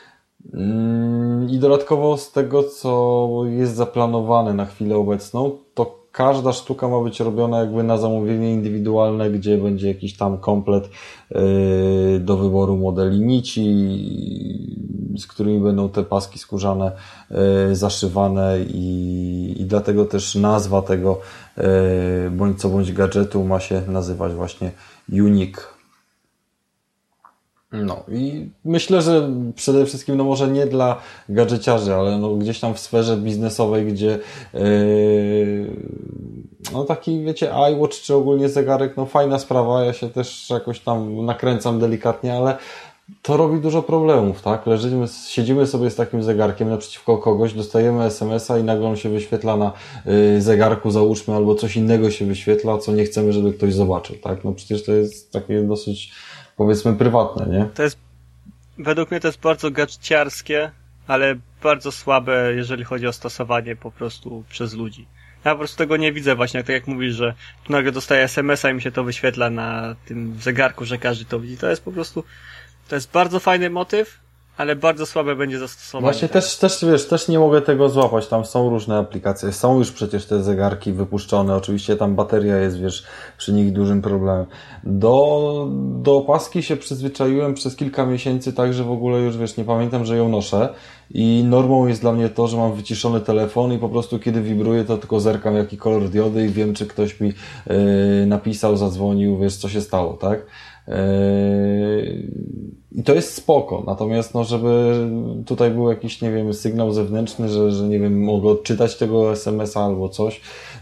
I dodatkowo z tego, co jest zaplanowane na chwilę obecną, to każda sztuka ma być robiona jakby na zamówienie indywidualne, gdzie będzie jakiś tam komplet yy, do wyboru modeli nici, z którymi będą te paski skórzane yy, zaszywane i, i dlatego też nazwa tego yy, bądź co bądź gadżetu ma się nazywać właśnie Unique. No i myślę, że przede wszystkim, no może nie dla gadżeciarzy, ale no gdzieś tam w sferze biznesowej, gdzie yy, no taki, wiecie, iWatch czy ogólnie zegarek, no fajna sprawa, ja się też jakoś tam nakręcam delikatnie, ale to robi dużo problemów, tak? Leżymy, siedzimy sobie z takim zegarkiem naprzeciwko kogoś, dostajemy es em es a i nagle on się wyświetla na y, zegarku, załóżmy, albo coś innego się wyświetla, co nie chcemy, żeby ktoś zobaczył, tak? No przecież to jest takie dosyć, powiedzmy, prywatne, nie? To jest, według mnie to jest bardzo gadżeciarskie, ale bardzo słabe, jeżeli chodzi o stosowanie po prostu przez ludzi. Ja po prostu tego nie widzę właśnie, tak jak mówisz, że tu nagle dostaję es em es a i mi się to wyświetla na tym zegarku, że każdy to widzi. To jest po prostu, to jest bardzo fajny motyw, ale bardzo słabe będzie zastosowanie. Właśnie tak. też, też, wiesz, też nie mogę tego złapać, tam są różne aplikacje, są już przecież te zegarki wypuszczone, oczywiście tam bateria jest, wiesz, przy nich dużym problemem. Do, do opaski się przyzwyczaiłem przez kilka miesięcy, tak, że w ogóle już, wiesz, nie pamiętam, że ją noszę i normą jest dla mnie to, że mam wyciszony telefon i po prostu kiedy wibruje, to tylko zerkam jaki kolor diody i wiem, czy ktoś mi yy, napisał, zadzwonił, wiesz, co się stało, tak? I to jest spoko, natomiast no, żeby tutaj był jakiś, nie wiem, sygnał zewnętrzny, że, że nie wiem, mogę odczytać tego es em es a albo coś,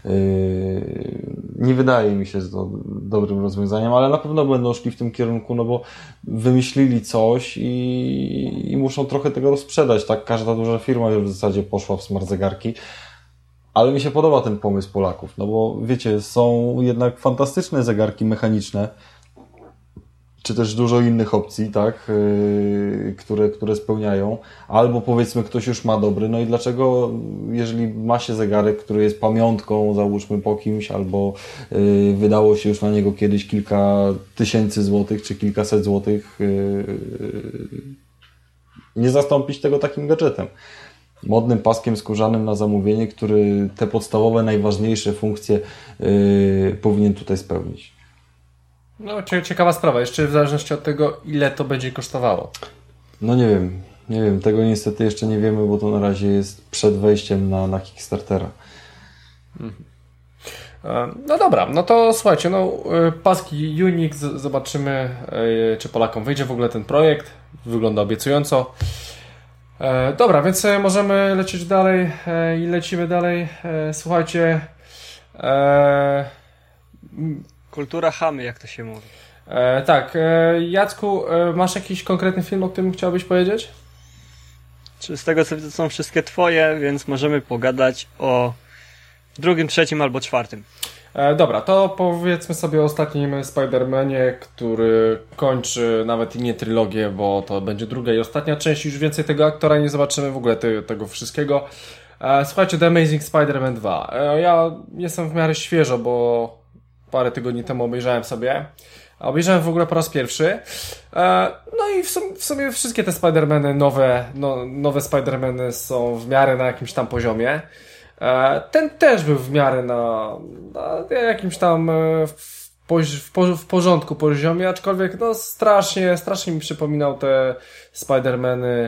nie wydaje mi się to dobrym rozwiązaniem, ale na pewno będą szli w tym kierunku, no bo wymyślili coś i, i muszą trochę tego rozprzedać, tak? Każda duża firma już w zasadzie poszła w smart zegarki. Ale mi się podoba ten pomysł Polaków, no bo wiecie, są jednak fantastyczne zegarki mechaniczne, czy też dużo innych opcji, tak, yy, które, które spełniają, albo powiedzmy ktoś już ma dobry, no i dlaczego, jeżeli ma się zegarek, który jest pamiątką, załóżmy po kimś, albo yy, wydało się już na niego kiedyś kilka tysięcy złotych, czy kilkaset złotych, yy, nie zastąpić tego takim gadżetem. Modnym paskiem skórzanym na zamówienie, który te podstawowe, najważniejsze funkcje yy, powinien tutaj spełnić. No, ciekawa sprawa. Jeszcze w zależności od tego, ile to będzie kosztowało. No nie wiem. Nie wiem. Tego niestety jeszcze nie wiemy, bo to na razie jest przed wejściem na, na Kickstartera. Mhm. No dobra, no to słuchajcie, no paski Unix, zobaczymy, czy Polakom wyjdzie w ogóle ten projekt. Wygląda obiecująco. Dobra, więc możemy lecieć dalej i lecimy dalej. Słuchajcie. Kultura chamy, jak to się mówi. E, tak, e, Jacku, e, masz jakiś konkretny film, o którym chciałbyś powiedzieć? Czy z tego co widzę, to są wszystkie twoje, więc możemy pogadać o drugim, trzecim albo czwartym. E, dobra, to powiedzmy sobie o ostatnim Spider-Manie, który kończy nawet i nie trylogię, bo to będzie druga i ostatnia część. Już więcej tego aktora nie zobaczymy, w ogóle te, tego wszystkiego. E, słuchajcie, The Amazing Spider-Man dwa. E, ja jestem w miarę świeżo, bo parę tygodni temu obejrzałem sobie. Obejrzałem w ogóle po raz pierwszy. No i w sumie, w sumie wszystkie te Spider-Many, nowe, no, nowe Spider-Many są w miarę na jakimś tam poziomie. Ten też był w miarę na, na jakimś tam w, w, w porządku poziomie, aczkolwiek no strasznie, strasznie mi przypominał te Spider-Many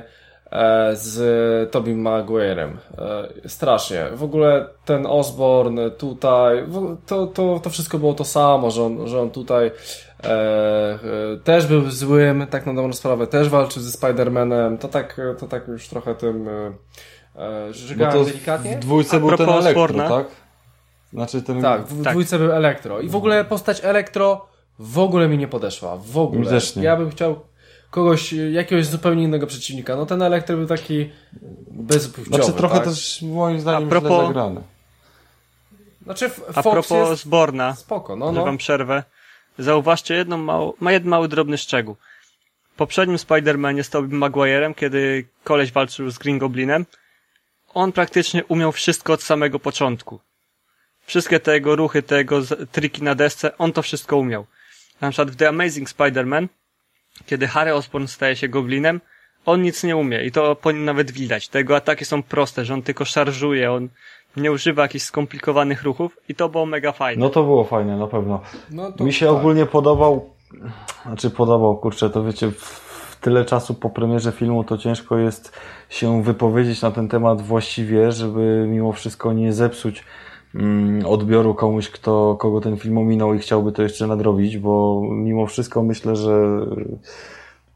z Tobey Maguire'em. Strasznie. W ogóle ten Osborn tutaj, to, to, to wszystko było to samo, że on, że on tutaj e, e, też był złym, tak na dobrą sprawę, też walczył ze Spider-Manem. To tak, to tak już trochę tym e, żygałem delikatnie. W dwójce był ten Elektro, tak? Znaczy ten... Tak, w tak. dwójce był Elektro. I w ogóle postać Elektro w ogóle mi nie podeszła. W ogóle. Też nie. Ja bym chciał kogoś, jakiegoś zupełnie innego przeciwnika. No ten Elektro był taki bezpłciowy. Znaczy trochę tak? też moim zdaniem A propos... źle zagrany. Znaczy Fox A propos jest Zborna, spoko, no, że no. wam przerwę. Zauważcie jedną małą, ma jeden mały drobny szczegół. W poprzednim Spider-Manie z Tobey Maguire'em, kiedy koleś walczył z Green Goblinem, on praktycznie umiał wszystko od samego początku. Wszystkie te jego ruchy, te jego triki na desce, on to wszystko umiał. Na przykład w The Amazing Spider-Man, kiedy Harry Osborn staje się goblinem, on nic nie umie i to po nim nawet widać. Te jego ataki są proste, że on tylko szarżuje, on nie używa jakichś skomplikowanych ruchów i to było mega fajne. No to było fajne, na pewno. No to Mi się tak. ogólnie podobał, znaczy podobał, kurczę, to wiecie, w tyle czasu po premierze filmu to ciężko jest się wypowiedzieć na ten temat właściwie, żeby mimo wszystko nie zepsuć mm, odbioru komuś, kto, kogo ten film ominął i chciałby to jeszcze nadrobić, bo mimo wszystko myślę, że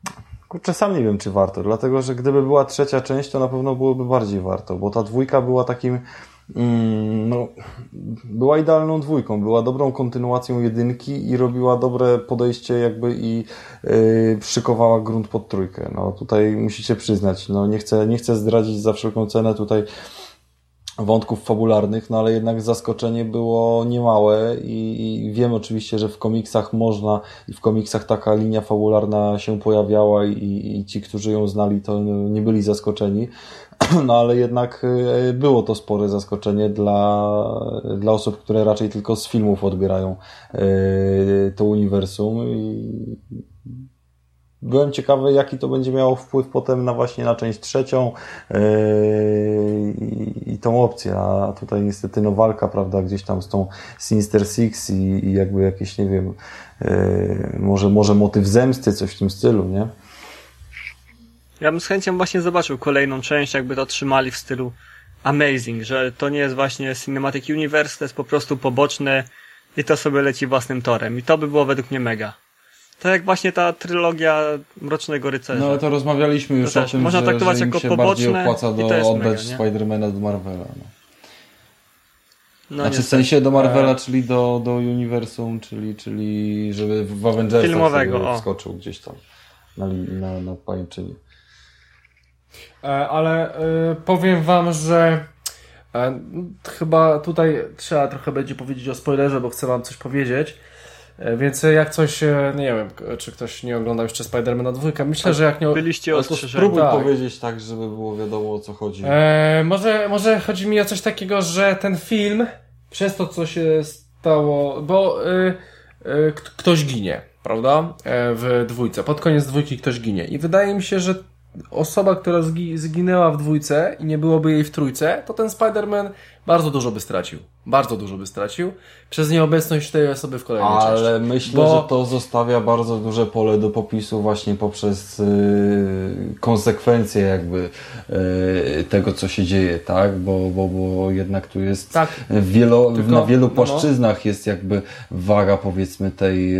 Kurczę, sam nie wiem, czy warto, dlatego, że gdyby była trzecia część, to na pewno byłoby bardziej warto, bo ta dwójka była takim, mm, no, była idealną dwójką, była dobrą kontynuacją jedynki i robiła dobre podejście jakby i yy, szykowała grunt pod trójkę. No tutaj musicie przyznać, no nie chcę, nie chcę zdradzić za wszelką cenę tutaj wątków fabularnych, no ale jednak zaskoczenie było niemałe i, i wiem oczywiście, że w komiksach można i w komiksach taka linia fabularna się pojawiała i, i ci, którzy ją znali, to nie byli zaskoczeni, no ale jednak było to spore zaskoczenie dla, dla osób, które raczej tylko z filmów odbierają to uniwersum i byłem ciekawy, jaki to będzie miało wpływ potem na właśnie na część trzecią yy, i, i tą opcję, a tutaj niestety no walka, prawda, gdzieś tam z tą Sinister Six i, i jakby jakieś, nie wiem, yy, może, może motyw zemsty, coś w tym stylu, nie? Ja bym z chęcią właśnie zobaczył kolejną część, jakby to trzymali w stylu Amazing, że to nie jest właśnie Cinematic Universe, to jest po prostu poboczne i to sobie leci własnym torem i to by było według mnie mega. To jak właśnie ta trylogia Mrocznego Rycerza. No ale to rozmawialiśmy już to o też, tym, można że, traktować że im jako się poboczne bardziej opłaca do, i to jest oddać mega, Spidermana do Marvela. No. No, znaczy nie w sensie do Marvela, e... czyli do, do Uniwersum, czyli, czyli żeby w Avengersach filmowego, sobie o. wskoczył gdzieś tam na, na, na pajęczynie. E, ale e, powiem wam, że e, chyba tutaj trzeba trochę będzie powiedzieć o spoilerze, bo chcę wam coś powiedzieć. Więc jak coś, nie wiem, czy ktoś nie oglądał jeszcze Spidermana dwójkę, myślę, że jak nie... Byliście ostrzeżeni. Spróbuj tak. powiedzieć tak, żeby było wiadomo, o co chodzi. E, może, może chodzi mi o coś takiego, że ten film, przez to, co się stało, bo y, y, ktoś ginie, prawda? E, w dwójce. Pod koniec dwójki ktoś ginie. I wydaje mi się, że osoba, która zgi- zginęła w dwójce i nie byłoby jej w trójce, to ten Spider-Man bardzo dużo by stracił. Bardzo dużo by stracił przez nieobecność tej osoby w kolejnej części. Ale myślę, Bo... że to zostawia bardzo duże pole do popisu właśnie poprzez yy, konsekwencje jakby yy, tego, co się dzieje, tak? Bo, bo, bo jednak tu jest tak. wielo, Tylko, na wielu no, płaszczyznach jest jakby waga, powiedzmy, tej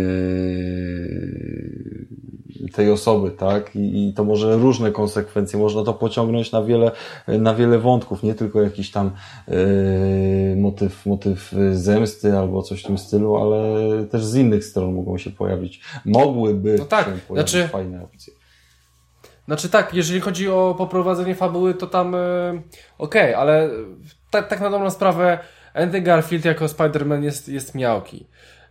yy, tej osoby, tak? I, I to może różne konsekwencje, można to pociągnąć na wiele, na wiele wątków, nie tylko jakiś tam yy, motyw, motyw zemsty albo coś w tym stylu, ale też z innych stron mogą się pojawić. Mogłyby no tak, się pojawić znaczy, fajne opcje. Znaczy tak, jeżeli chodzi o poprowadzenie fabuły, to tam yy, okej, okay, ale tak, tak na dobrą sprawę Andrew Garfield jako Spider-Man jest, jest miałki.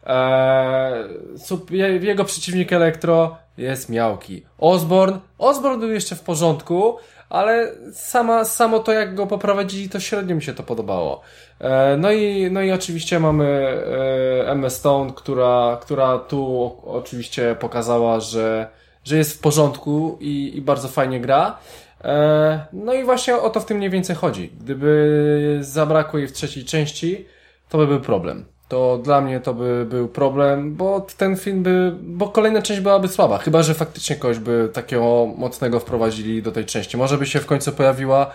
Eee, jego przeciwnik Elektro jest miałki. Osborn, Osborn był jeszcze w porządku, ale sama, samo to, jak go poprowadzili, to średnio mi się to podobało. Eee, no i, no i oczywiście mamy e, Emma Stone, która, która tu oczywiście pokazała, że, że jest w porządku i, i bardzo fajnie gra. Eee, no i właśnie o to w tym mniej więcej chodzi. Gdyby zabrakło jej w trzeciej części, to by był problem. To dla mnie to by był problem, bo ten film by, bo kolejna część byłaby słaba, chyba że faktycznie kogoś by takiego mocnego wprowadzili do tej części. Może by się w końcu pojawiła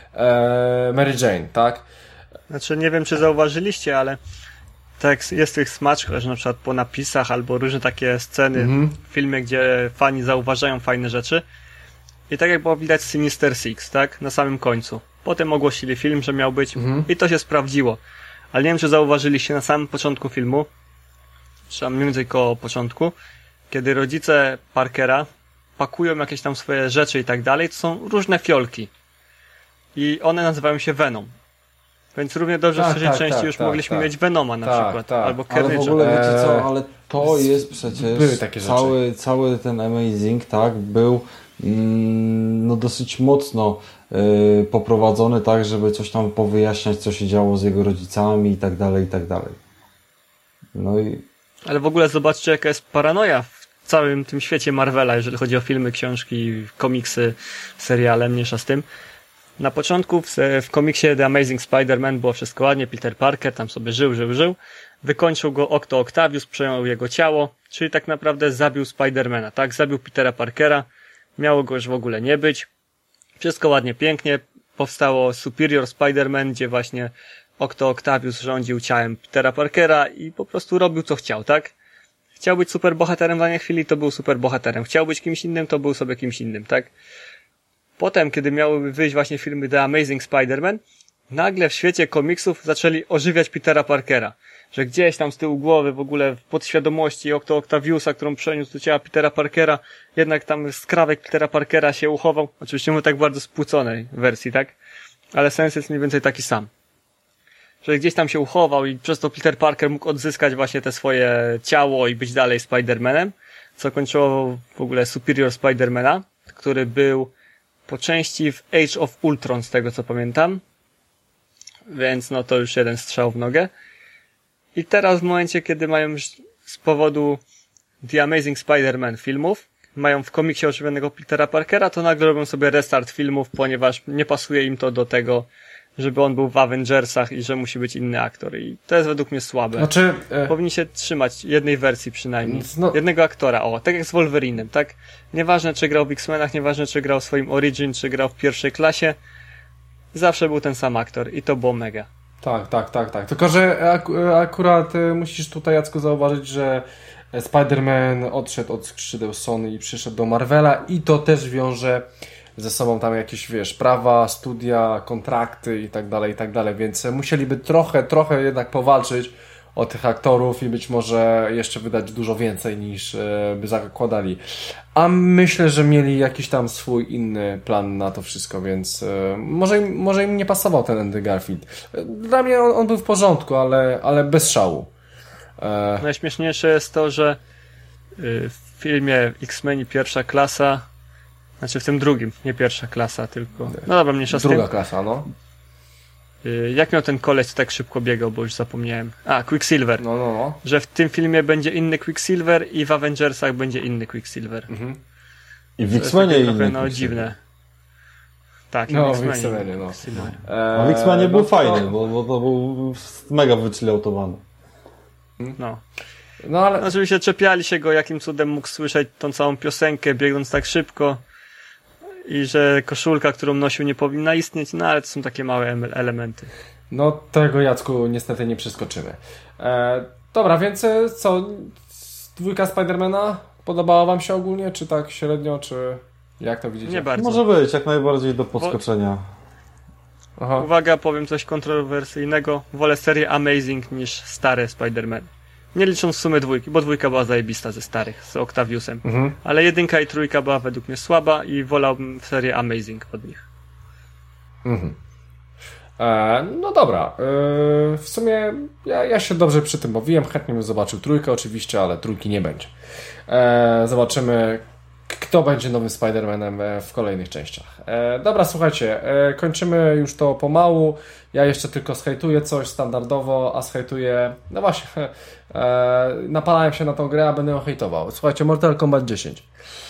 e, Mary Jane, tak? Znaczy nie wiem, czy zauważyliście, ale tak jest tych smaczków, że na przykład po napisach albo różne takie sceny mhm. w filmie, gdzie fani zauważają fajne rzeczy. I tak jak było widać Sinister Six, tak? Na samym końcu. Potem ogłosili film, że miał być mhm. i to się sprawdziło. Ale nie wiem, czy zauważyliście na samym początku filmu, czy tam mniej więcej koło początku, kiedy rodzice Parkera pakują jakieś tam swoje rzeczy i tak dalej, to są różne fiolki. I one nazywają się Venom. Więc równie dobrze tak, w trzeciej tak, części tak, już tak, mogliśmy tak. mieć Venoma na tak, przykład, tak. albo Carnage'a. Ale w ogóle wiecie co, ale to jest przecież cały, cały ten Amazing, tak, był mm, no dosyć mocno yy, poprowadzony tak, żeby coś tam powyjaśniać, co się działo z jego rodzicami i tak dalej, i tak dalej. No i... Ale w ogóle zobaczcie, jaka jest paranoja w całym tym świecie Marvela, jeżeli chodzi o filmy, książki, komiksy, seriale, mniejsza z tym. Na początku w, w komiksie The Amazing Spider-Man było wszystko ładnie, Peter Parker tam sobie żył, żył, żył. Wykończył go Octo Octavius, przejął jego ciało, czyli tak naprawdę zabił Spidermana, tak? Zabił Petera Parkera, miało go już w ogóle nie być. Wszystko ładnie, pięknie. Powstało Superior Spider-Man, gdzie właśnie Octo Octavius rządził ciałem Petera Parkera i po prostu robił co chciał, tak? Chciał być superbohaterem w danej chwili, to był superbohaterem. Chciał być kimś innym, to był sobie kimś innym, tak? Potem, kiedy miały wyjść właśnie filmy The Amazing Spider-Man, nagle w świecie komiksów zaczęli ożywiać Petera Parkera. Że gdzieś tam z tyłu głowy, w ogóle w podświadomości Octo Octaviusa, którą przeniósł do ciała Petera Parkera, jednak tam skrawek Petera Parkera się uchował. Oczywiście mówię tak bardzo spłuconej wersji, tak? Ale sens jest mniej więcej taki sam. Że gdzieś tam się uchował i przez to Peter Parker mógł odzyskać właśnie te swoje ciało i być dalej Spider-Manem, co kończyło w ogóle Superior Spider-Mana, który był po części w Age of Ultron, z tego co pamiętam. Więc no to już jeden strzał w nogę. I teraz w momencie, kiedy mają już z powodu The Amazing Spider-Man filmów, mają w komiksie ożywionego Petera Parkera, to nagle robią sobie restart filmów, ponieważ nie pasuje im to do tego, żeby on był w Avengersach i że musi być inny aktor. I to jest według mnie słabe. Znaczy, e... Powinni się trzymać jednej wersji przynajmniej. No... Jednego aktora, o, tak jak z Wolverinem, tak? Nieważne, czy grał w X-Menach, nieważne, czy grał w swoim Origin, czy grał w pierwszej klasie, zawsze był ten sam aktor i to było mega. Tak, tak, tak, tak. Tylko, że ak akurat musisz tutaj, Jacku, zauważyć, że Spider-Man odszedł od skrzydeł Sony i przyszedł do Marvela i to też wiąże ze sobą tam jakieś, wiesz, prawa, studia, kontrakty i tak dalej, i tak dalej, więc musieliby trochę, trochę jednak powalczyć o tych aktorów i być może jeszcze wydać dużo więcej niż e, by zakładali. A myślę, że mieli jakiś tam swój inny plan na to wszystko, więc e, może, im, może im nie pasował ten Andy Garfield. Dla mnie on, on był w porządku, ale, ale bez szału. E... Najśmieszniejsze jest to, że y, w filmie X-Meni pierwsza klasa, znaczy w tym drugim, nie pierwsza klasa, tylko... No dobra, mniejsza z tym. Druga klasa, no. Jak miał ten koleś, co tak szybko biegał, bo już zapomniałem. A, Quicksilver. No, no, no. Że w tym filmie będzie inny Quicksilver i w Avengersach będzie inny Quicksilver. Mhm. I w X-Menie inny trochę, no, Quicksilver. dziwne. Tak, i No, w w X-Menie. X-Menie, no. A w X-Menie był no, fajny, to... bo, bo to był mega wychillotowany. No. No, ale... No, oczywiście czepiali się go, jakim cudem mógł słyszeć tą całą piosenkę, biegnąc tak szybko. I że koszulka, którą nosił, nie powinna istnieć, no ale to są takie małe elementy. No tego, Jacku, niestety nie przeskoczymy. E, dobra, więc co? Dwójka Spidermana podobała wam się ogólnie, czy tak średnio, czy jak to widzicie? Nie bardzo. Może być, jak najbardziej do podskoczenia. Aha. Uwaga, powiem coś kontrowersyjnego. Wolę serię Amazing niż stare Spider-Man. Nie licząc w sumie dwójki, bo dwójka była zajebista ze starych, z Octaviusem. Mhm. Ale jedynka i trójka była według mnie słaba i wolałbym serię Amazing od nich. Mhm. E, no dobra. E, w sumie ja, ja się dobrze przy tym bawiłem. Chętnie bym zobaczył trójkę oczywiście, ale trójki nie będzie. E, zobaczymy, kto będzie nowym Spider-Manem w kolejnych częściach. E, dobra, słuchajcie, e, kończymy już to pomału. Ja jeszcze tylko zhejtuję coś standardowo, a zhejtuję... No właśnie, e, napalałem się na tą grę, a będę ją hejtował. Słuchajcie, Mortal Kombat dziesięć.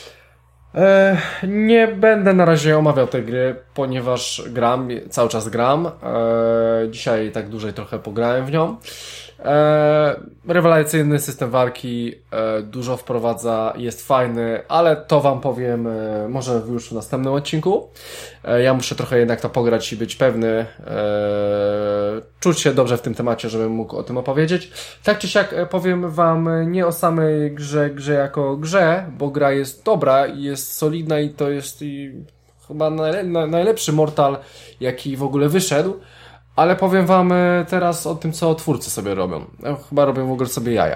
E, nie będę na razie omawiał tej gry, ponieważ gram, cały czas gram. E, dzisiaj tak dłużej trochę pograłem w nią. E, rewelacyjny system walki, e, dużo wprowadza, jest fajny, ale to wam powiem e, może już w następnym odcinku. E, ja muszę trochę jednak to pograć i być pewny, e, czuć się dobrze w tym temacie, żebym mógł o tym opowiedzieć. Tak czy siak e, powiem wam nie o samej grze, grze jako grze, bo gra jest dobra i jest solidna i to jest i chyba najle- na, najlepszy Mortal, jaki w ogóle wyszedł. Ale powiem wam teraz o tym, co twórcy sobie robią. Chyba robią w ogóle sobie jaja.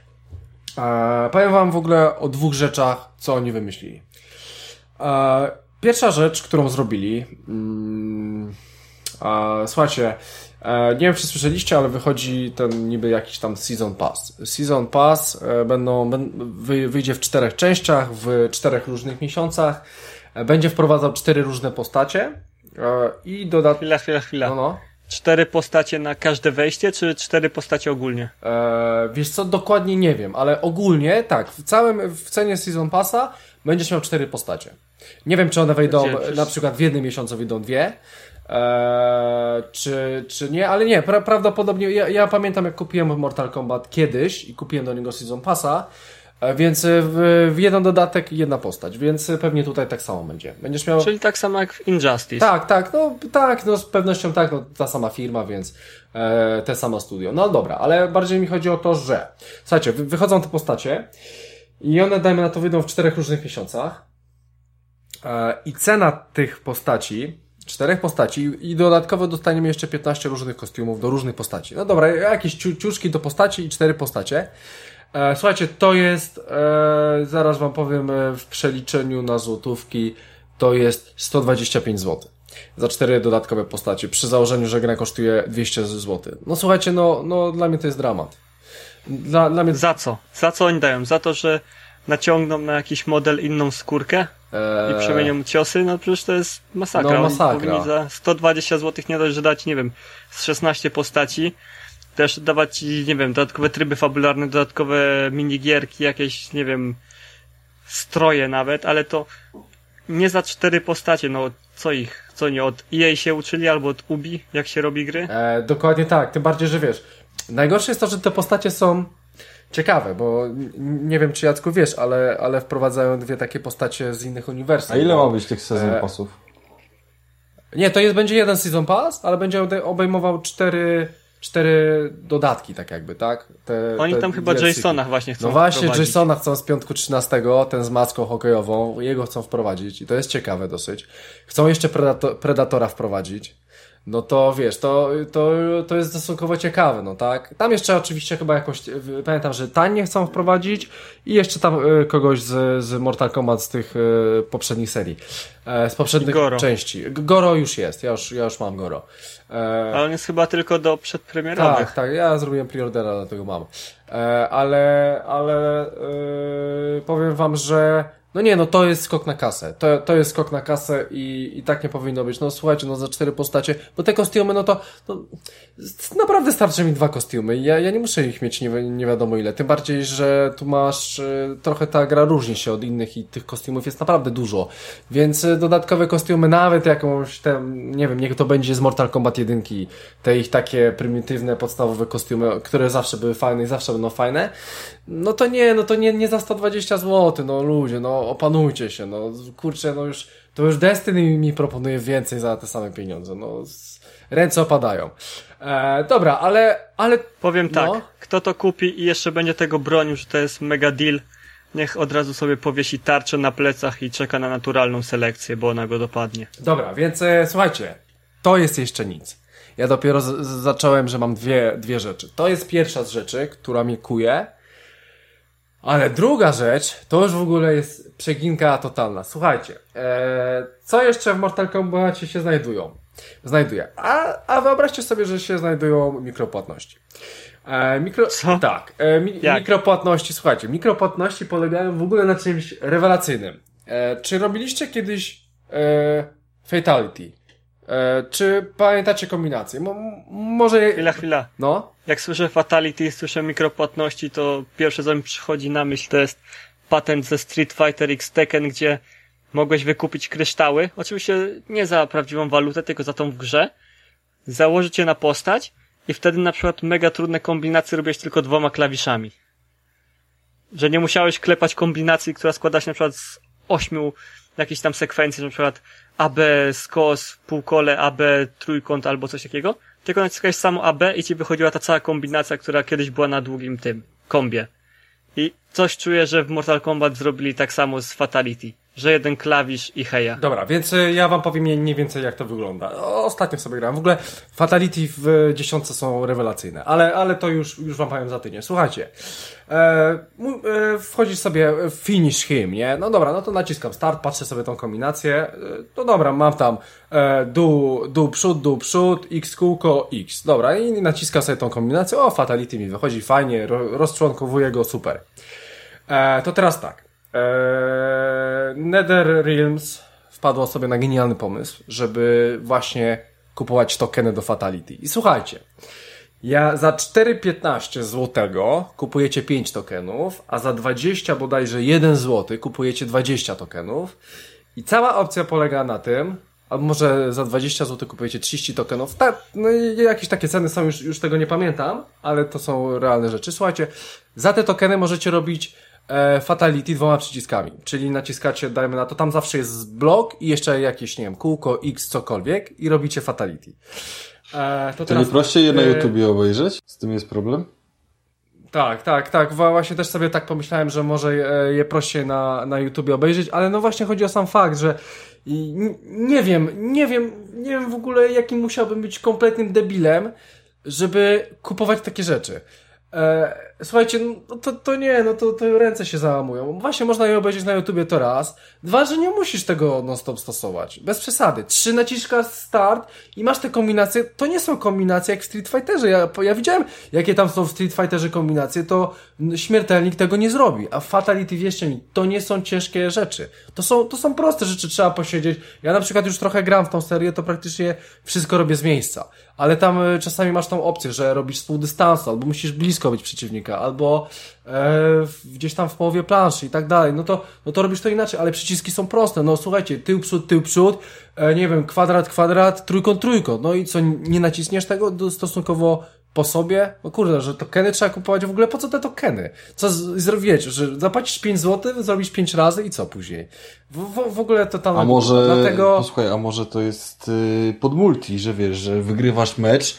Eee, powiem wam w ogóle o dwóch rzeczach, co oni wymyślili. Eee, pierwsza rzecz, którą zrobili... Mm, e, słuchajcie, e, nie wiem, czy słyszeliście, ale wychodzi ten niby jakiś tam Season Pass. Season Pass e, będą, ben, wy, wyjdzie w czterech częściach, w czterech różnych miesiącach. E, będzie wprowadzał cztery różne postacie. E, I dodatkowo... Chwila, chwila, chwila. No, no. Cztery postacie na każde wejście, czy cztery postacie ogólnie? Eee, wiesz co, dokładnie nie wiem, ale ogólnie tak, w całym, w cenie Season Passa będziesz miał cztery postacie. Nie wiem, czy one wejdą, Gdzie? na przykład w jednym miesiącu wyjdą dwie, eee, czy, czy nie, ale nie, pra, prawdopodobnie, ja, ja pamiętam jak kupiłem Mortal Kombat kiedyś i kupiłem do niego Season Passa, Więc w, w jeden dodatek jedna postać, więc pewnie tutaj tak samo będzie. Będziesz miał... Czyli tak samo jak w Injustice. Tak, tak, no tak, no z pewnością tak, no ta sama firma, więc e, te samo studio. No dobra, ale bardziej mi chodzi o to, że słuchajcie, wy, wychodzą te postacie i one, dajmy na to, wyjdą w czterech różnych miesiącach e, i cena tych postaci, czterech postaci i dodatkowo dostaniemy jeszcze piętnaście różnych kostiumów do różnych postaci. No dobra, jakieś ciu, ciuszki do postaci i cztery postacie. E, słuchajcie, to jest, e, zaraz wam powiem, e, w przeliczeniu na złotówki to jest sto dwadzieścia pięć złotych za cztery dodatkowe postacie, przy założeniu, że gra kosztuje dwieście złotych. No słuchajcie, no, no dla mnie to jest dramat. Dla, dla mnie... Za co? Za co oni dają? Za to, że naciągną na jakiś model inną skórkę eee... i przemienią ciosy? No przecież to jest masakra. No masakra. Oni powinni za sto dwadzieścia złotych nie dość, że dać, nie wiem, z szesnaście postaci, też dawać ci, nie wiem, dodatkowe tryby fabularne, dodatkowe minigierki, jakieś, nie wiem, stroje nawet, ale to nie za cztery postacie, no co ich, co nie, od E A się uczyli albo od Ubi, jak się robi gry? E, dokładnie tak, tym bardziej, że wiesz, najgorsze jest to, że te postacie są ciekawe, bo nie wiem, czy Jacku wiesz, ale, ale wprowadzają dwie takie postacie z innych uniwersów. A ile ma być tych sezon e... passów? Nie, to jest, będzie jeden season pass, ale będzie obejmował cztery, cztery dodatki, tak jakby, tak? Te, Oni te tam chyba D L C. Jasona właśnie chcą No właśnie, wprowadzić. Jasona chcą z piątku trzynastego, ten z maską hokejową, jego chcą wprowadzić i to jest ciekawe dosyć. Chcą jeszcze Predator, Predatora wprowadzić. No to wiesz, to, to, to jest stosunkowo ciekawe, no tak? Tam jeszcze oczywiście chyba jakoś, pamiętam, że Tanie chcą wprowadzić i jeszcze tam y, kogoś z, z Mortal Kombat z tych y, poprzednich serii, e, z poprzednich Goro. części. Goro już jest, ja już, ja już mam Goro. E, Ale on jest chyba tylko do przedpremierowych. tak, tak, ja zrobiłem preordera, dlatego mam. E, ale, ale e, powiem wam, że no nie, no to jest skok na kasę. To, to jest skok na kasę i, i tak nie powinno być. No słuchajcie, no za cztery postacie, bo te kostiumy, no to no, naprawdę starczy mi dwa kostiumy. Ja, ja nie muszę ich mieć nie, nie wiadomo ile. Tym bardziej, że tu masz y, trochę ta gra różni się od innych i tych kostiumów jest naprawdę dużo. Więc y, dodatkowe kostiumy, nawet jakąś tam, nie wiem, niech to będzie z Mortal Kombat jeden, te ich takie prymitywne, podstawowe kostiumy, które zawsze były fajne i zawsze będą fajne. No to nie, no to nie, nie za sto dwadzieścia złotych, no ludzie, no opanujcie się, no kurczę, no już, to już Destiny mi proponuje więcej za te same pieniądze, no ręce opadają. E, dobra, ale, ale... Powiem tak, no. Kto to kupi i jeszcze będzie tego bronił, że to jest mega deal, niech od razu sobie powiesi tarczę na plecach i czeka na naturalną selekcję, bo ona go dopadnie. Dobra, więc e, słuchajcie, to jest jeszcze nic. Ja dopiero z, z, zacząłem, że mam dwie, dwie rzeczy. To jest pierwsza z rzeczy, która mnie kuje. Ale druga rzecz, to już w ogóle jest przeginka totalna. Słuchajcie, ee, co jeszcze w Mortal Kombacie się znajdują? Znajduje. A, a wyobraźcie sobie, że się znajdują mikropłatności. E, mikro... Co? Tak. E, mi, Jak? mikropłatności, słuchajcie, mikropłatności polegają w ogóle na czymś rewelacyjnym. E, czy robiliście kiedyś e, Fatality? E, czy pamiętacie kombinację? Mo, może... Chwila, chwila. No? Jak słyszę Fatality, słyszę mikropłatności, to pierwsze co mi przychodzi na myśl to jest patent ze Street Fighter X Tekken, gdzie mogłeś wykupić kryształy, oczywiście nie za prawdziwą walutę, tylko za tą w grze, założyć je na postać i wtedy na przykład mega trudne kombinacje robiłeś tylko dwoma klawiszami. Że nie musiałeś klepać kombinacji, która składa się na przykład z ośmiu jakichś tam sekwencji, na przykład A B, skos, półkole, A B, trójkąt albo coś takiego, tylko naciskałeś samo A B i ci wychodziła ta cała kombinacja, która kiedyś była na długim tym kombie. I coś czuję, że w Mortal Kombat zrobili tak samo z Fatality, że jeden klawisz i heja. Dobra, więc ja wam powiem mniej więcej jak to wygląda. Ostatnio sobie grałem. W ogóle Fatality w dziesiątce są rewelacyjne, ale, ale to już, już wam powiem za tydzień. Słuchajcie, e, e, wchodzisz sobie w finish him, nie? No dobra, no to naciskam start, patrzę sobie tą kombinację. E, no dobra, mam tam e, dół, dół przód, dół przód, x kółko, x. Dobra, i naciskam sobie tą kombinację. O, Fatality mi wychodzi fajnie, ro, rozczłonkowuję go, super. E, to teraz tak. Eee, NetherRealms wpadło sobie na genialny pomysł, żeby właśnie kupować tokeny do Fatality. I słuchajcie, ja za cztery piętnaście złotego kupujecie pięć tokenów, a za dwadzieścia bodajże jeden złoty kupujecie dwadzieścia tokenów. I cała opcja polega na tym, a może za dwadzieścia złotych kupujecie trzydzieści tokenów. Ta, no i jakieś takie ceny są, już, już tego nie pamiętam, ale to są realne rzeczy. Słuchajcie, za te tokeny możecie robić e, Fatality dwoma przyciskami, czyli naciskacie, dajmy na to, tam zawsze jest blok i jeszcze jakieś, nie wiem, kółko, X, cokolwiek i robicie Fatality. E, to To teraz, nie prościej je na e, YouTubie obejrzeć? Z tym jest problem? Tak, tak, tak. Właśnie też sobie tak pomyślałem, że może je, je prościej na, na YouTubie obejrzeć, ale no właśnie chodzi o sam fakt, że i, nie wiem, nie wiem, nie wiem w ogóle jakim musiałbym być kompletnym debilem, żeby kupować takie rzeczy. E, słuchajcie, no to, to nie, no to, to ręce się załamują. Właśnie można je obejrzeć na YouTubie to raz. Dwa, że nie musisz tego non-stop stosować. Bez przesady. Trzy, naciskasz start i masz te kombinacje. To nie są kombinacje jak w Street Fighterze. Ja, ja widziałem, jakie tam są w Street Fighterze kombinacje, to śmiertelnik tego nie zrobi. A w Fatality, wierzcie mi, to nie są ciężkie rzeczy. To są, to są proste rzeczy, trzeba posiedzieć. Ja na przykład już trochę gram w tą serię, to praktycznie wszystko robię z miejsca. Ale tam y, czasami masz tą opcję, że robisz z pół dystansu, albo musisz blisko być przeciwnika, albo e, gdzieś tam w połowie planszy i tak dalej. No to, no to robisz to inaczej, ale przyciski są proste. No słuchajcie, tył, przód, tył, przód, e, nie wiem, kwadrat, kwadrat, trójkąt, trójkąt. No i co, nie naciśniesz tego do, stosunkowo po sobie? No kurde, że tokeny trzeba kupować. W ogóle po co te tokeny? Co zrobić? Że zapłacisz pięć złotych, zrobisz pięć razy i co później? W, w, w ogóle to tam... A może, dlatego... posłuchaj, a może to jest yy, pod multi, że wiesz, że wygrywasz mecz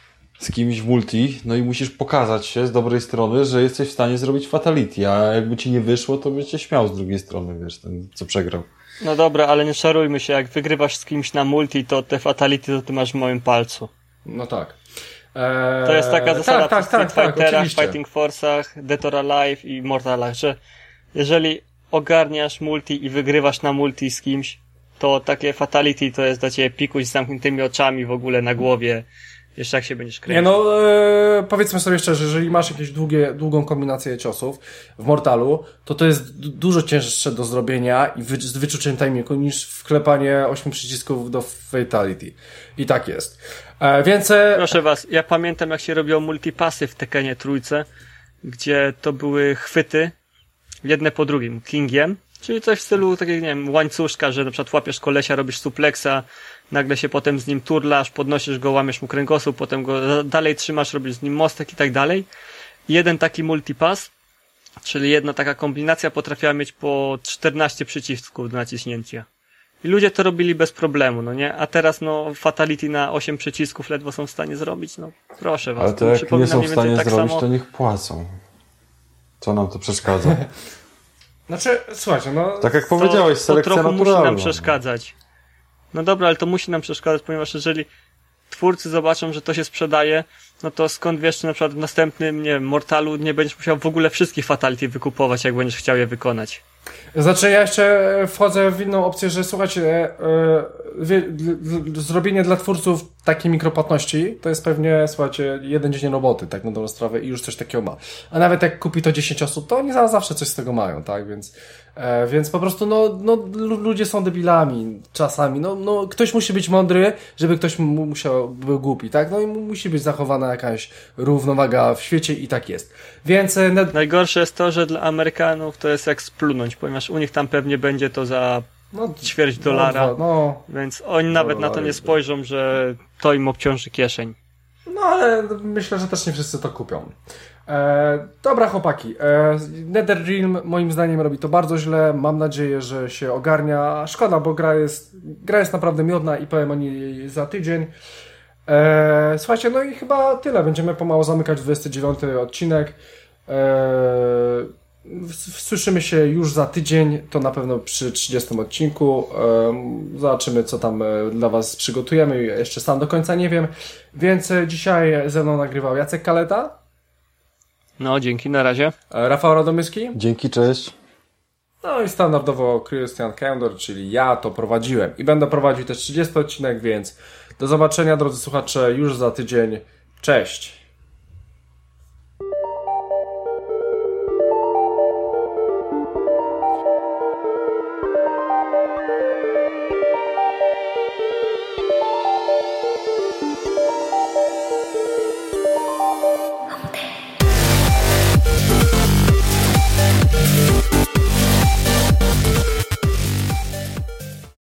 z kimś w multi, no i musisz pokazać się z dobrej strony, że jesteś w stanie zrobić fatality, a jakby ci nie wyszło, to by cię śmiał z drugiej strony, wiesz, ten co przegrał. No dobra, ale nie szarujmy się, jak wygrywasz z kimś na multi, to te fatality to ty masz w moim palcu. No tak. Eee, To jest taka zasada tak, w tak, Street tak, Fighterach, tak, Fighting Force'ach, Dead or Alive i Mortalach, że jeżeli ogarniasz multi i wygrywasz na multi z kimś, to takie fatality to jest dla ciebie pikuś z zamkniętymi oczami w ogóle na głowie. Jeszcze jak się będziesz kręcić. Nie no, e, powiedzmy sobie szczerze, jeżeli masz jakieś długie, długą kombinację ciosów w Mortalu, to to jest d- dużo cięższe do zrobienia i wy, z wyczuciem timingu niż wklepanie ośmiu przycisków do Fatality. I tak jest. E, więc... E... Proszę was, ja pamiętam jak się robiło multipasy w Tekkenie trójce, gdzie to były chwyty jedne po drugim, kingiem, czyli coś w stylu takiego, nie wiem, łańcuszka, że na przykład łapiesz kolesia, robisz suplexa, nagle się potem z nim turlasz, podnosisz go, łamiesz mu kręgosłup, potem go dalej trzymasz, robisz z nim mostek i tak dalej. Jeden taki multipass, czyli jedna taka kombinacja potrafiła mieć po czternaście przycisków do naciśnięcia. I ludzie to robili bez problemu, no nie? A teraz no fatality na osiem przycisków ledwo są w stanie zrobić, no proszę was. Ale to jak nie są w stanie tak zrobić, samo... to niech płacą. Co nam to przeszkadza? Znaczy, słuchajcie, no... Tak jak to, powiedziałeś, selekcja to trochę naturalna. musi nam przeszkadzać. No dobra, ale to musi nam przeszkadzać, ponieważ jeżeli twórcy zobaczą, że to się sprzedaje, no to skąd wiesz, czy na przykład w następnym, nie wiem, Mortalu nie będziesz musiał w ogóle wszystkich fatality wykupować, jak będziesz chciał je wykonać. Znaczy ja jeszcze wchodzę w inną opcję, że słuchajcie, yy, wie, d- zrobienie dla twórców takiej mikropłatności to jest pewnie, słuchajcie, jeden dzień roboty, tak na dobrą sprawę i już coś takiego ma. A nawet jak kupi to dziesięć osób, to oni zawsze coś z tego mają, tak, więc e, więc po prostu, no, no ludzie są debilami czasami, no, no ktoś musi być mądry, żeby ktoś mu musiał, był głupi, tak, no i musi być zachowana jakaś równowaga w świecie i tak jest. Więc... E, net... Najgorsze jest to, że dla Amerykanów to jest jak splunąć, ponieważ u nich tam pewnie będzie to za no, ćwierć dolara, no, no, więc oni nawet na to nie spojrzą, że to im obciąży kieszeń. No ale myślę, że też nie wszyscy to kupią. E, dobra chłopaki, e, NetherRealm moim zdaniem robi to bardzo źle, mam nadzieję, że się ogarnia. Szkoda, bo gra jest, gra jest naprawdę miodna i powiem o niej za tydzień. E, słuchajcie, no i chyba tyle, będziemy pomału zamykać dwudziesty dziewiąty odcinek. E, Słyszymy się już za tydzień, to na pewno przy trzydziestym odcinku. Zobaczymy, co tam dla was przygotujemy. Jeszcze sam do końca nie wiem. Więc dzisiaj ze mną nagrywał Jacek Kaleta. No, dzięki, na razie. Rafał Radomyski. Dzięki, cześć. No i standardowo Christian Kender, czyli ja to prowadziłem. I będę prowadził też trzydziesty odcinek, więc do zobaczenia, drodzy słuchacze, już za tydzień. Cześć.